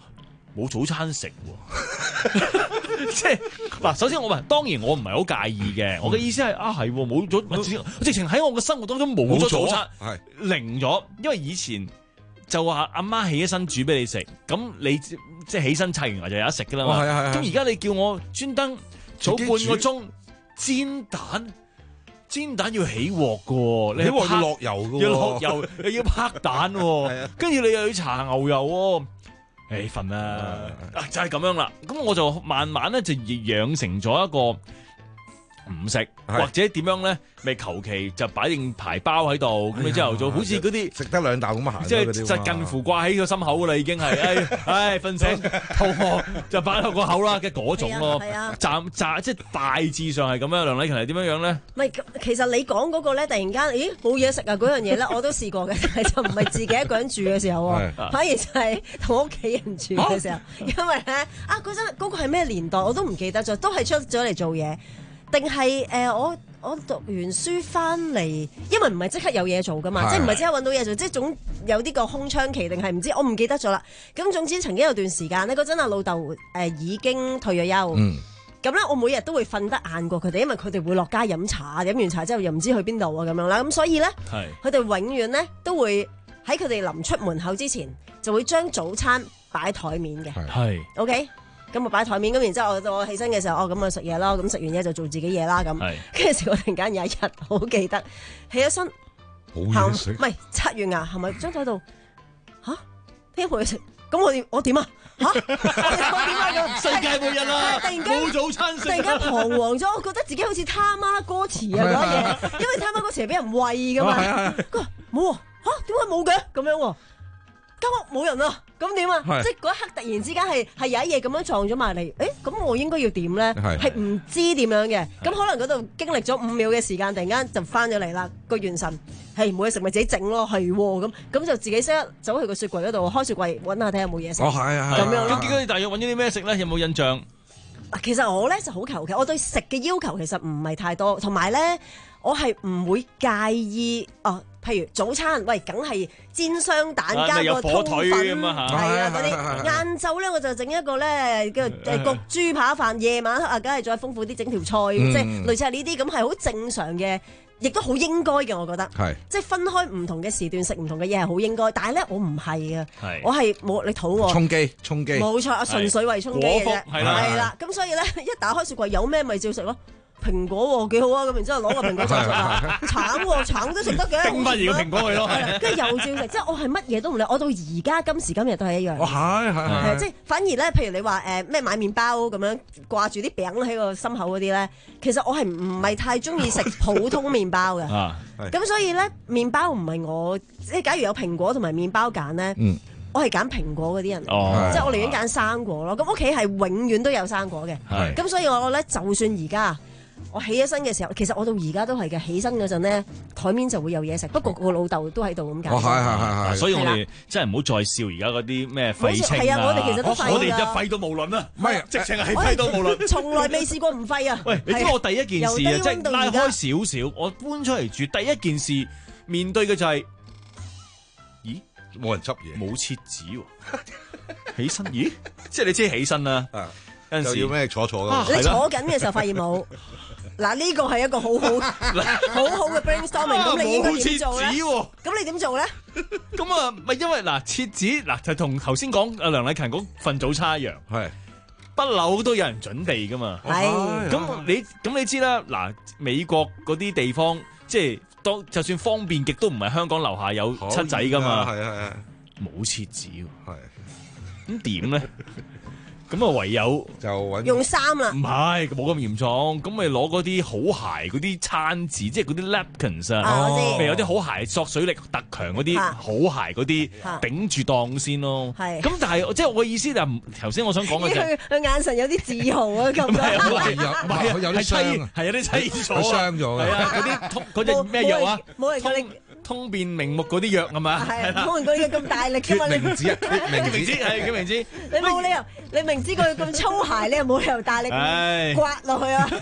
冇早餐食喎，即係嗱，首先我唔當然我唔係好介意嘅，我嘅意思係啊係冇咗，直情喺我嘅生活當中冇咗早餐，係零咗，因為以前就話阿媽起咗身煮俾你食，咁你即係起身砌完就有得食噶啦嘛，咁而家你叫我專登早半個鐘煎蛋。煎蛋要起鑊嘅喎，你起鑊要落油嘅喎，要落油又要拍蛋喎，跟住你又要搽牛油喎，誒瞓啦，就係咁樣啦。咁我就慢慢咧就養成咗一個唔食或者點樣咧，咪求其就擺定排包喺度，咁你之後就好似嗰啲食得兩啖咁行，即係就近乎掛喺個心口啦，已經係，唉唉瞓醒肚餓就擺落個口啦嘅嗰種咯，暫暫即係大致上係咁樣。梁禮勤係點樣樣咧？ 唔係，其實你講嗰個咧，突然間，咦冇嘢食啊嗰樣嘢咧，我都試過嘅，但係就唔係自己一個人住嘅時候喎，反而就係同屋企人住嘅時候，因為咧啊嗰陣嗰個係咩年代我都唔記得咗，都係出咗嚟做嘢。定係誒我我讀完書翻嚟，因為唔係即刻有嘢做噶嘛，即係唔係即刻揾到嘢做，即係總有啲個空窗期定係唔知，我唔記得咗啦。咁總之曾經有段時間咧，嗰陣阿老豆誒已經退咗休，咁咧、嗯、我每日都會瞓得晏過佢哋，因為佢哋會落街飲茶，飲完茶之後又唔知去邊度啊咁樣啦。咁所以咧，佢哋永遠咧都會喺佢哋臨出門口之前，就會將早餐擺喺台面嘅。係 OK。咁我擺喺台面，咁然之後我我起身嘅時候，哦咁啊食嘢啦，咁食完嘢就做自己嘢啦咁。跟住我突然間有一日好記得，起咗身，行唔係刷完牙，係咪張台度嚇？聽日冇嘢食，咁我我點啊？嚇！我點啊？ 世界末日啦！ 突然間冇早餐食， 突然間彷徨咗，我覺得自己好似他媽歌詞啊嗰嘢，因為他媽歌詞係俾人餵噶嘛。佢話冇喎，嚇點解冇嘅咁樣喎？間屋冇人啊，咁點啊？即係嗰一刻突然之間係係有一嘢咁樣撞咗埋嚟，誒咁我應該要點咧？係唔知點樣嘅，咁可能嗰度經歷咗五秒嘅時間，突然間就翻咗嚟啦個元神，係冇嘢食咪自己整咯，係咁咁就自己識得走去個雪櫃嗰度開雪櫃揾下睇下有冇嘢食。哦係係咁樣咯。 咁結果你大約揾咗啲咩食咧？有冇印象？ 其實我咧就好求其，我對食嘅要求其實唔係太多，同埋咧我係唔會介意哦。譬如早餐，喂，梗係煎雙蛋加個通粉，係啊嗰啲。晏晝咧我就整一個咧叫誒焗豬扒飯，夜晚啊梗係再豐富啲整條菜，即係類似係呢啲咁係好正常嘅，亦都好應該嘅，我覺得。係。即係分開唔同嘅時段食唔同嘅嘢係好應該，但係咧我唔係啊，我係冇你肚餓。 充飢，充飢。 冇錯，純粹為充飢嘅啫。係啦，係啦。咁所以咧一打開雪櫃有咩咪照食咯。蘋果喎幾好啊！咁然之後攞個蘋果就食啦，橙喎橙都食得嘅， 叮翻而個蘋果去咯， 跟住又照食，即係我係乜嘢都唔理，我到而家今時今日都係一樣。 哦係係係， 即係反而咧，譬如你話誒咩買麵包咁樣掛住啲餅喺個心口嗰啲咧，其實我係唔係太中意食普通麵包嘅。咁所以咧，麵包唔係我即係假如有蘋果同埋麵包揀咧，我係揀蘋果嗰啲人，即係我寧願揀生果咯。咁屋企係永遠都有生果嘅，咁所以我咧就算而家。我起咗身嘅時候，其實我到而家都係嘅。起身嗰陣咧，台面就會有嘢食。不過個老豆都喺度咁解。 哦，係係係， 所以我哋真係唔好再笑而家嗰啲咩廢青啊！ 係啊，我哋其實都廢㗎。 我哋一廢到無論啦，唔係直情係廢到無論。 從來未試過唔廢啊！ 喂，你知我第一件事啊，即係拉開少少，我搬出嚟住，第一件事面對嘅就係，咦， 冇人執嘢， 冇廁紙喎，起身，咦，即係你知起身啦，有陣時要咩坐坐㗎？ 你坐緊嘅時候發現冇。嗱呢個係一個好好好好嘅 brainstorming，咁你應該點做咧？咁你點做咧？ 咁啊，咪因為嗱，廁紙嗱就同頭先講阿梁禮勤嗰份早餐一樣，係不嬲都有人準備噶嘛。係咁你咁你知啦，嗱美國嗰啲地方即係當就算方便極都唔係香港樓下有七仔噶嘛，係係係冇廁紙，係咁點咧？咁啊，唯有就揾用衫啦， 唔係冇咁嚴重，咁咪攞嗰啲好鞋嗰啲餐紙，即係嗰啲 napkins 啊，咪有啲好鞋索水力特強嗰啲好鞋嗰啲頂住檔先咯。係，咁但係即係我嘅意思就係頭先我想講嘅就係佢眼神有啲自豪啊咁。 唔係啊，唔係啊，有啲傷，係有啲凄楚啊， 傷咗啊， 係啊，嗰啲通嗰隻咩藥啊？ 冇人通通便明目嗰啲藥係嘛？ 係冇人講嘢咁大力㗎嘛？ 明知明知係叫明知， 你冇理由你明知佢咁粗鞋，你又冇理由大力刮落去啊！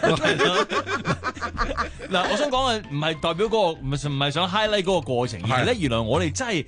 嗱，我想講嘅唔係代表嗰個唔係唔係想 highlight 嗰個過程，而係咧原來我哋真係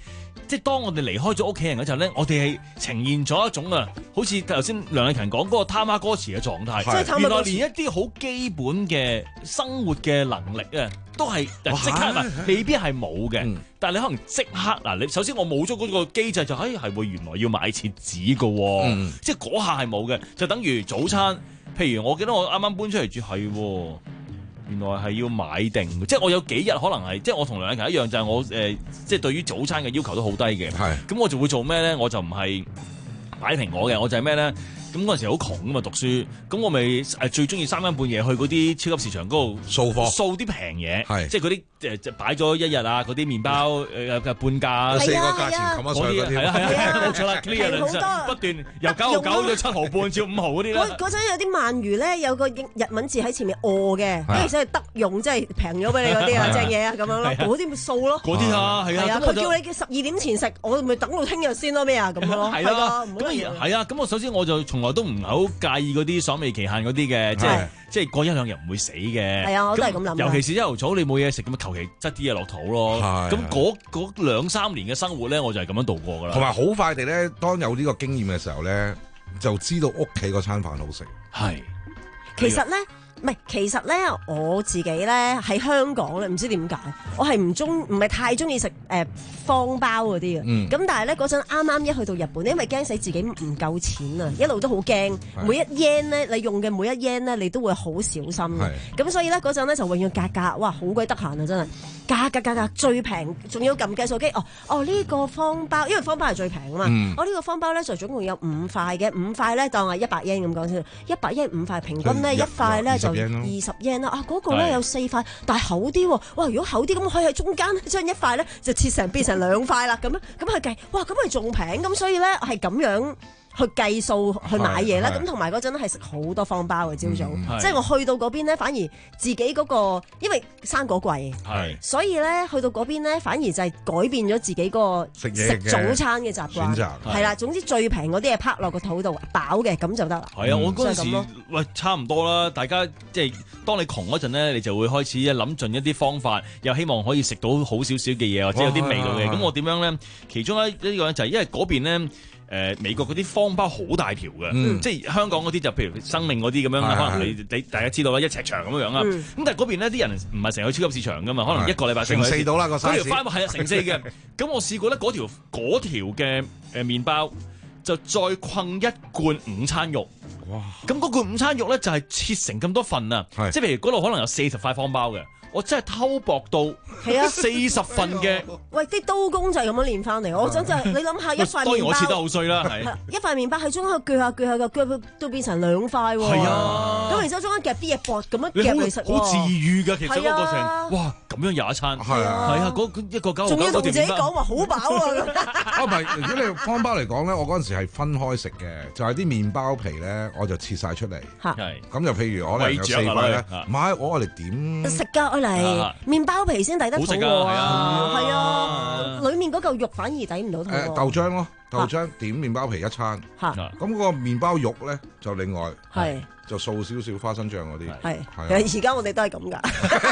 即係當我哋離開咗屋企人嗰陣咧，我哋係呈現咗一種啊，好似頭先梁麗勤講嗰個他媽歌詞嘅狀態。原來連一啲好基本嘅生活嘅能力啊，都係即刻嗱，未必係冇嘅。嗯、但係你可能即刻嗱，你首先我冇咗嗰個機制就誒係會原來要買廁紙嘅，嗯、即係嗰下係冇嘅，就等於早餐。譬如我記得我啱啱搬出嚟住係。原來係要買定，即係我有幾日可能係，即係我同梁麗勤一樣，就係、是、我誒、呃，即係對於早餐嘅要求都好低嘅。係，咁我就會做咩咧？我就唔係買蘋果嘅，我就係咩咧？咁嗰陣時好窮噶嘛，讀書，咁我咪誒最中意三更半夜去嗰啲超級市場嗰度掃貨，掃啲平嘢，即係嗰啲誒就擺咗一日啊，嗰啲麵包誒嘅半價，四個價錢冚一上嗰啲，係啊係啊，冇錯啦，clear 不斷由九毫九到七毫半至五毫嗰啲咧。 嗰陣有啲鰻魚咧，有個日文字喺前面餓嘅，跟住即係得用，即係平咗俾你嗰啲啊正嘢啊咁樣咯，嗰啲咪掃咯。嗰啲啊係啊，佢叫你十二點前食，我咪等到聽日先咯咩啊咁樣咯。係啦，咁係啊，咁我首先我就從來都唔係好介意嗰啲爽味期限嗰啲嘅，即係即係過一兩日唔會死嘅。係啊，我都係咁諗。尤其是朝頭早你冇嘢食咁啊，求其執啲嘢落肚咯。咁嗰嗰兩三年嘅生活咧，我就係咁樣度過噶啦。 同埋好快地咧，當有呢個經驗嘅時候咧，就知道屋企嗰餐飯好食。 係， 其實咧。唔係，其實咧我自己咧喺香港咧，唔知點解，我係唔中，唔係太中意食誒方包嗰啲嘅。咁、嗯、但係咧嗰陣啱啱一去到日本，因為驚死自己唔夠錢啊，一路都好驚，每一 yen 咧你用嘅每一 yen 咧，你都會好小心嘅。咁所以咧嗰陣咧就永遠格價，哇好鬼得閒啊真係，價格價格最平，仲要撳計數機。哦哦呢、呢個方包，因為方包係最平啊嘛。嗯、我呢個方包咧就總共有五塊嘅，五塊咧當係一百 yen 咁講先，一百 yen 五塊，平均咧一塊咧就二十 yen 啦，啊嗰、嗰個咧有四塊，但係厚啲喎，哇如果厚啲咁可以喺中間將一塊咧就切成變成兩塊啦，咁樣咁去計，哇咁咪仲平，咁所以咧係咁樣去計數去買嘢啦，咁同埋嗰陣咧係食好多方包嘅朝早，嗯、即係我去到嗰邊咧反而自己嗰、嗰個，因為生果貴，所以咧去到嗰邊咧反而就係改變咗自己個食早餐嘅習慣，係啦，總之最平嗰啲嘢拍落個肚度飽嘅咁就得啦。 係啊，我嗰陣時喂差唔多啦，大家即係當你窮嗰陣咧，你就會開始諗盡一啲方法，又希望可以食到好少少嘅嘢或者有啲味道嘅。咁、哦、我點樣咧？其中一一個就係因為嗰邊咧。誒、呃、美國嗰啲方包好大條嘅，嗯、即係香港嗰啲就譬如生命嗰啲咁樣，嗯、可能你你大家知道啦，一尺長咁樣樣啦。咁、嗯、但係嗰邊呢啲人唔係成日去超級市場噶嘛，可能一個禮拜成四到啦個 size。嗰條方包係啊成四嘅，咁我試過咧嗰條嗰條嘅誒麵包就再困一罐午餐肉。哇！咁嗰罐午餐肉咧就係切成咁多份啊，即係譬如嗰度可能有四十塊方包嘅。我真係偷薄到四十份嘅， 喂啲刀工就係咁樣練翻嚟。我真就係你諗下一塊麵包， 當然我切得好衰啦，係一塊麵包喺中間鋸下鋸下嘅鋸都變成兩塊喎。係啊，咁然之後中間夾啲嘢薄咁樣夾嚟食， 好治愈㗎。其實嗰個過程，哇咁樣有一餐係啊，係啊，嗰一個九毫九， 仲要同自己講話好飽啊！ 啊唔係，如果你方包嚟講咧，我嗰陣時係分開食嘅，就係啲麵包皮咧，我就切晒出嚟。係咁就譬如可能有四塊咧，唔係我我哋點食㗎？嚟麵包皮先抵得肚餓啊！係啊，裡面嗰嚿肉反而抵唔到肚餓。 誒豆漿咯，豆漿點麵包皮一餐。嚇，咁嗰個麵包肉咧就另外係就掃少少花生醬嗰啲。係係， 而家我哋都係咁㗎。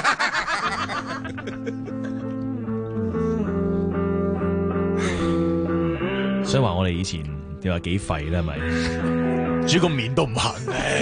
所以話我哋以前你話幾廢咧，係咪？煮個麵都唔行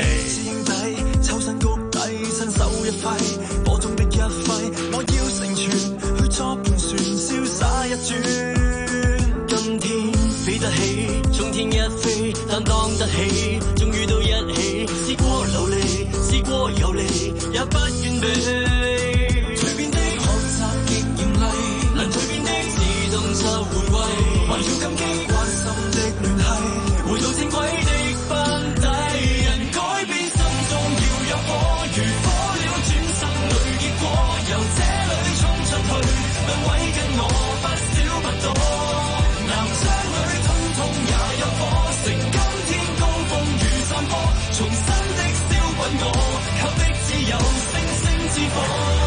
我要成全，去作盤旋，瀟灑一轉。今天飛得起，衝天一飛，擔當得起，終於到一起。試過流離，試過遊離，也不願避。隨便的學習極嚴厲，能隨便的自動就回歸，還要感激關心的聯繫，回到正軌的班底。人改變心中要有火，如火了轉生裏結果。由這裏衝出去，兩位跟我不少不多，男雙女通通也有火，乘今天高峰如山坡，重新的燒滾我，靠的只有星星之火。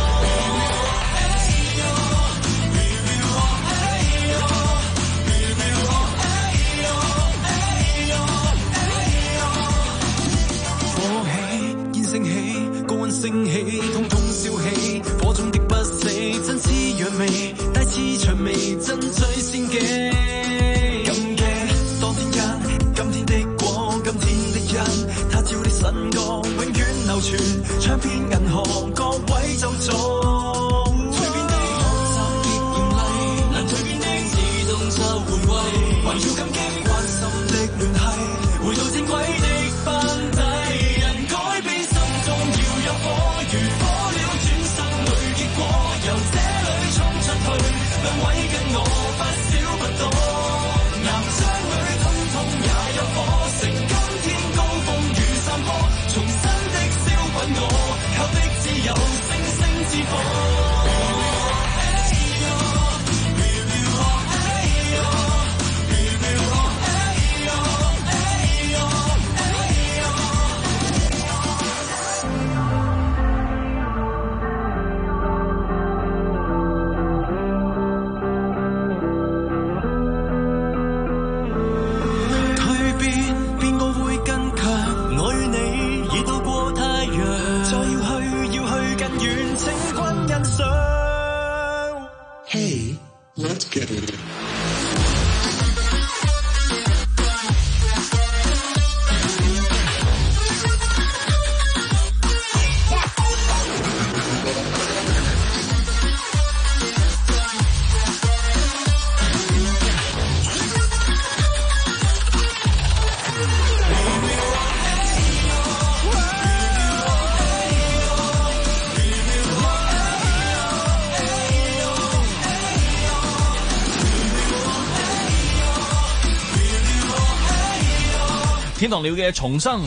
火起，煙升起，高溫升起，通通燒起，火中的不死，真似薔薇，帶刺薔薇，真最先機。 就重。蛻變的學習極嚴厲，難蛻變的自動就換位，還要感激關心的聯繫，回到正軌的班底。人改變心中要有火，如火了轉生裏結果，由這裏衝出去，兩位跟我不少不多，岩漿裏通通也有火，成今天高峰如山坡，重新的燒滾我，靠的只有星星之火。 Hey, let's get it. 天堂鳥嘅重生，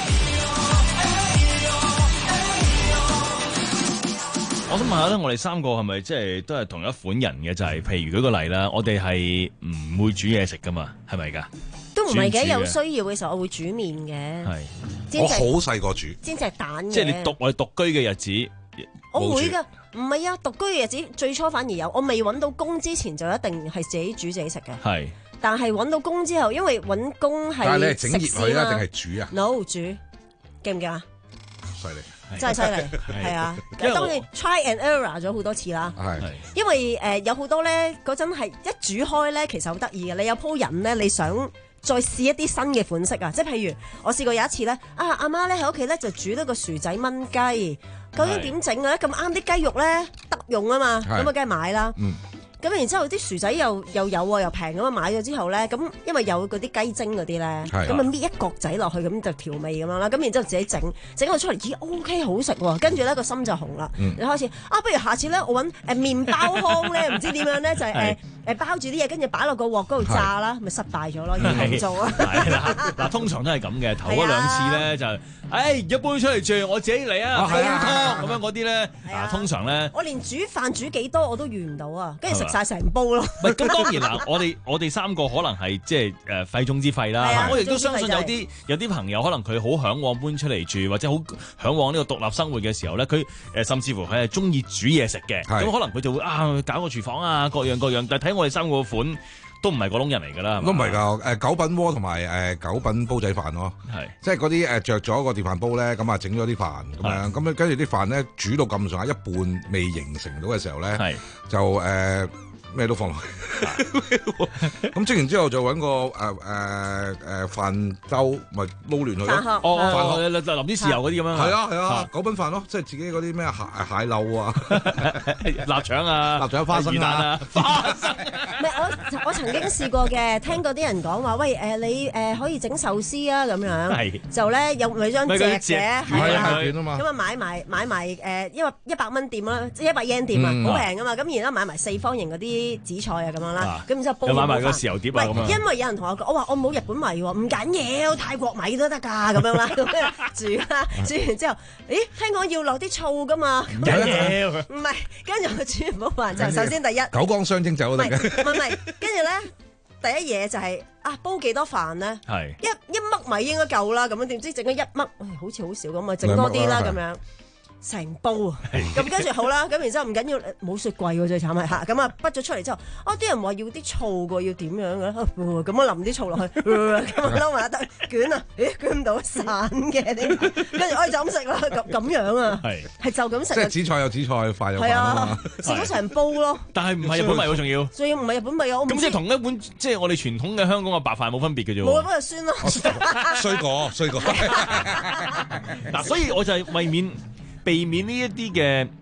我想問下咧，我哋三個係咪即係都係同一款人嘅？就係、是、譬如舉個例啦，我哋係唔會煮嘢食噶嘛，係咪㗎？ 都唔係嘅，有需要嘅時候我會煮麵嘅。 係， 我好細個煮， 煎隻蛋嘅。 即係你獨我哋獨居嘅日子， 我會㗎。唔係啊，獨居嘅日子最初反而有，我未揾到工之前就一定係自己煮自己食嘅。係。但係揾到工之後，因為揾工係但係你係整熱佢啊，定係煮啊 ？No 煮，記唔記啊？ 犀利， 真係犀利，係啊！當然 try and error 咗好多次啦。係，因為誒、呃、有好多咧嗰陣係一煮開咧，其實好得意嘅。你有鋪人咧，你想再試一啲新嘅款式啊！即係譬如我試過有一次咧，啊阿媽咧喺屋企咧就煮咗個薯仔炆雞，究竟點整嘅咧？咁啱啲雞肉咧得用啊嘛，咁啊梗係買啦。嗯咁然之後啲薯仔又又有喎，又平咁啊！買咗之後咧，咁因為有嗰啲雞精嗰啲咧，咁啊搣一角仔落去，咁就調味咁樣啦。咁然之後自己整，整到出嚟，咦 OK 好食喎！跟住咧個心就紅啦，你、嗯、開始啊，不如下次咧我揾誒麵包糠咧，唔知點樣咧就係誒誒包住啲嘢，跟住擺落個鑊嗰度炸啦，咪失敗咗咯，要做啊！ 嗱，通常都係咁嘅，頭嗰兩次咧就係，誒一般出嚟住，我自己嚟啊，煲湯咁樣嗰啲咧，啊通常咧， 我連煮飯煮幾多我都遇唔到啊，跟住食晒成煲咯。 唔係咁當然啦，我哋我哋三個可能係即係誒費中之費啦。我亦都相信有啲有啲朋友可能佢好嚮往搬出嚟住，或者好嚮往呢個獨立生活嘅時候咧，佢誒甚至乎佢係中意煮嘢食嘅。咁可能佢就會啊搞個廚房啊各樣各樣。但係睇我哋三個款都唔係個窿人嚟㗎啦。 都唔係㗎，誒九品鍋同埋誒九品煲仔飯咯。係即係嗰啲誒著咗個電飯煲咧，咁啊整咗啲飯咁樣，咁跟住啲飯咧煮到咁上下一半未形成到嘅時候咧，就誒。呃咩都放落去，咁蒸完之後就揾個誒誒誒飯兜，咪撈亂佢咯。 哦哦，淋啲豉油嗰啲咁樣。 係啊係啊，九品飯咯，即係自己嗰啲咩蟹蟹柳啊、 臘腸啊、 臘腸花生啊、 花生。 唔係我我曾經試過嘅，聽過啲人講話，喂誒你誒可以整壽司啊咁樣，就咧有咪張隻嘅，係啊，咁啊買埋買埋誒一百一百蚊店啦，即係一百 yen 店啊，好平噶嘛，咁然後買埋四方形嗰啲。紫菜啊咁樣啦，咁然之後煲。 買埋個豉油碟啊咁樣。 因為有人同我講，我話我冇日本米喎，唔緊要，泰國米都得㗎咁樣啦，咁樣煮啦，煮完之後，咦？聽講要落啲醋㗎嘛？唔緊要。唔係，跟住我煮完煲飯就首先第一。 九江雙蒸酒都得嘅。 唔係唔係，跟住咧第一嘢就係啊煲幾多飯咧？係一一粒米應該夠啦，咁樣點知整咗一粒，好似好少咁啊，整多啲啦咁樣。成煲啊！咁跟住好啦，咁然之後唔緊要，冇雪櫃喎最慘係嚇，咁啊畢咗出嚟之後，啊啲人話要啲醋㗎，要點樣嘅咧？咁我淋啲醋落去，咁啊撈埋一堆捲啊，咦捲唔到散嘅，跟住我就咁食啦，咁咁樣啊，係就咁食。 即係紫菜有紫菜，飯有飯啊嘛， 食咗成煲咯。 但係唔係日本米喎，仲要。仲要唔係日本米啊？ 咁即係同一碗，即係我哋傳統嘅香港嘅白飯冇分別嘅啫喎。 冇啊，不過酸咯。 衰過衰過。 嗱，所以我就係為免。避免呢一啲嘅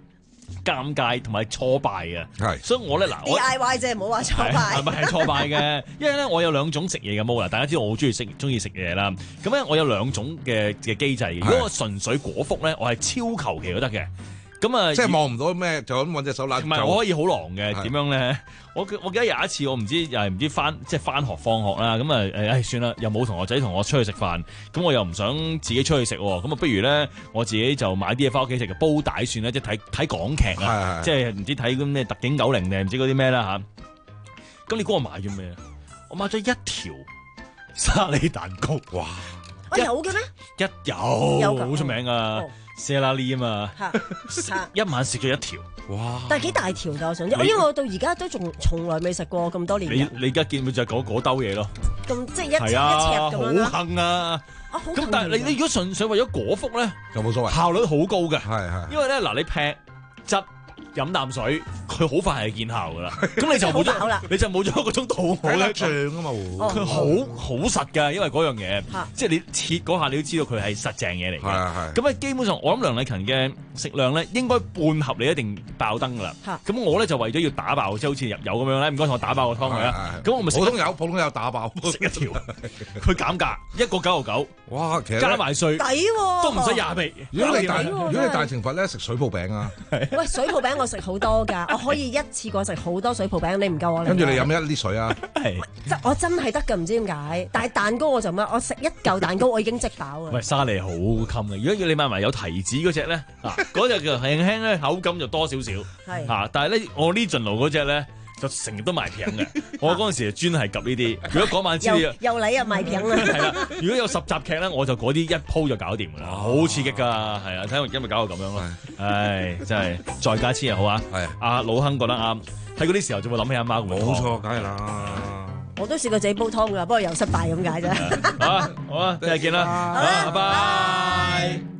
尷尬同埋挫敗嘅，係，所以我咧嗱 D I Y 啫，唔好話挫敗， 係咪係挫敗嘅？因為咧我有兩種食嘢嘅毛啦，大家知道我好中意食中意食嘢啦。咁咧我有兩種嘅嘅機制，如果我純粹果腹咧，我係超求其都得嘅。咁啊， 即係望唔到咩，就咁揾隻手攬。 唔係，我可以好狼嘅，點樣咧？我我記得有一次，我唔知又係唔知翻即係翻學放學啦。咁啊誒，唉算啦，又冇同學仔同我出去食飯，咁我又唔想自己出去食，咁啊不如咧我自己就買啲嘢翻屋企食嘅，煲帶算啦，即係睇睇港劇啊，即係唔知睇咁咩特警九零定唔知嗰啲咩啦嚇。咁你估我買咗咩？我買咗一條沙梨蛋糕。哇！ 我有嘅咩？ 一有， 有好出名啊！謝拉利啊嘛，一晚食咗一條，哇！ 但係幾大條㗎，我想知，因為我到而家都仲從來未食過咁多年。 你你而家見到就係嗰嗰兜嘢咯， 咁即係一尺一尺咁樣啦。 好幸啊！咁但係你你如果純粹為咗果腹咧， 就冇所謂， 效率好高嘅， 係係。 因為咧嗱，你劈汁。飲啖水，佢好快係見效噶啦。咁你就冇咗，你就冇咗嗰種肚餓咧脹啊嘛。 佢好好實㗎，因為嗰樣嘢，即係你切嗰下，你都知道佢係實淨嘢嚟嘅。係係。咁啊，基本上我諗梁麗勤嘅食量咧，應該半盒你一定爆燈㗎啦。咁我咧就為咗要打爆，即係好似入油咁樣咧，唔該同我打爆個湯佢啊。咁我咪食普通油，普通油打爆， 食一條。佢減價一個九毫九。 哇，其實加埋稅抵喎， 都唔使廿倍。 如果你大如果你大懲罰咧，食水泡餅啊。 喂，水泡餅我食好多㗎，我可以一次過食好多水泡餅，你唔夠我。 跟住你飲一啲水啊！ 係，即我真係得㗎，唔知點解。但係蛋糕我就乜，我食一嚿蛋糕我已經積飽啊。 喂，沙梨好襟嘅，如果要你買埋有提子嗰隻咧，嗱嗰隻就輕輕咧口感就多少少。係嚇，但係咧我呢盡爐嗰隻咧。就成日都賣平嘅，我嗰陣時專係及呢啲。如果嗰晚知你又又嚟又賣平啦。 係啦，如果有十集劇咧，我就嗰啲一鋪就搞掂㗎啦，好刺激㗎，係啊！睇我今日搞到咁樣咯，唉，真係再加黐又好啊。係阿老亨覺得啱，喺嗰啲時候就會諗起阿媽嘅。 冇錯，梗係啦。 我都試過自己煲湯㗎，不過又失敗咁解啫。 好啊，好啊，聽日見啦，好，拜拜。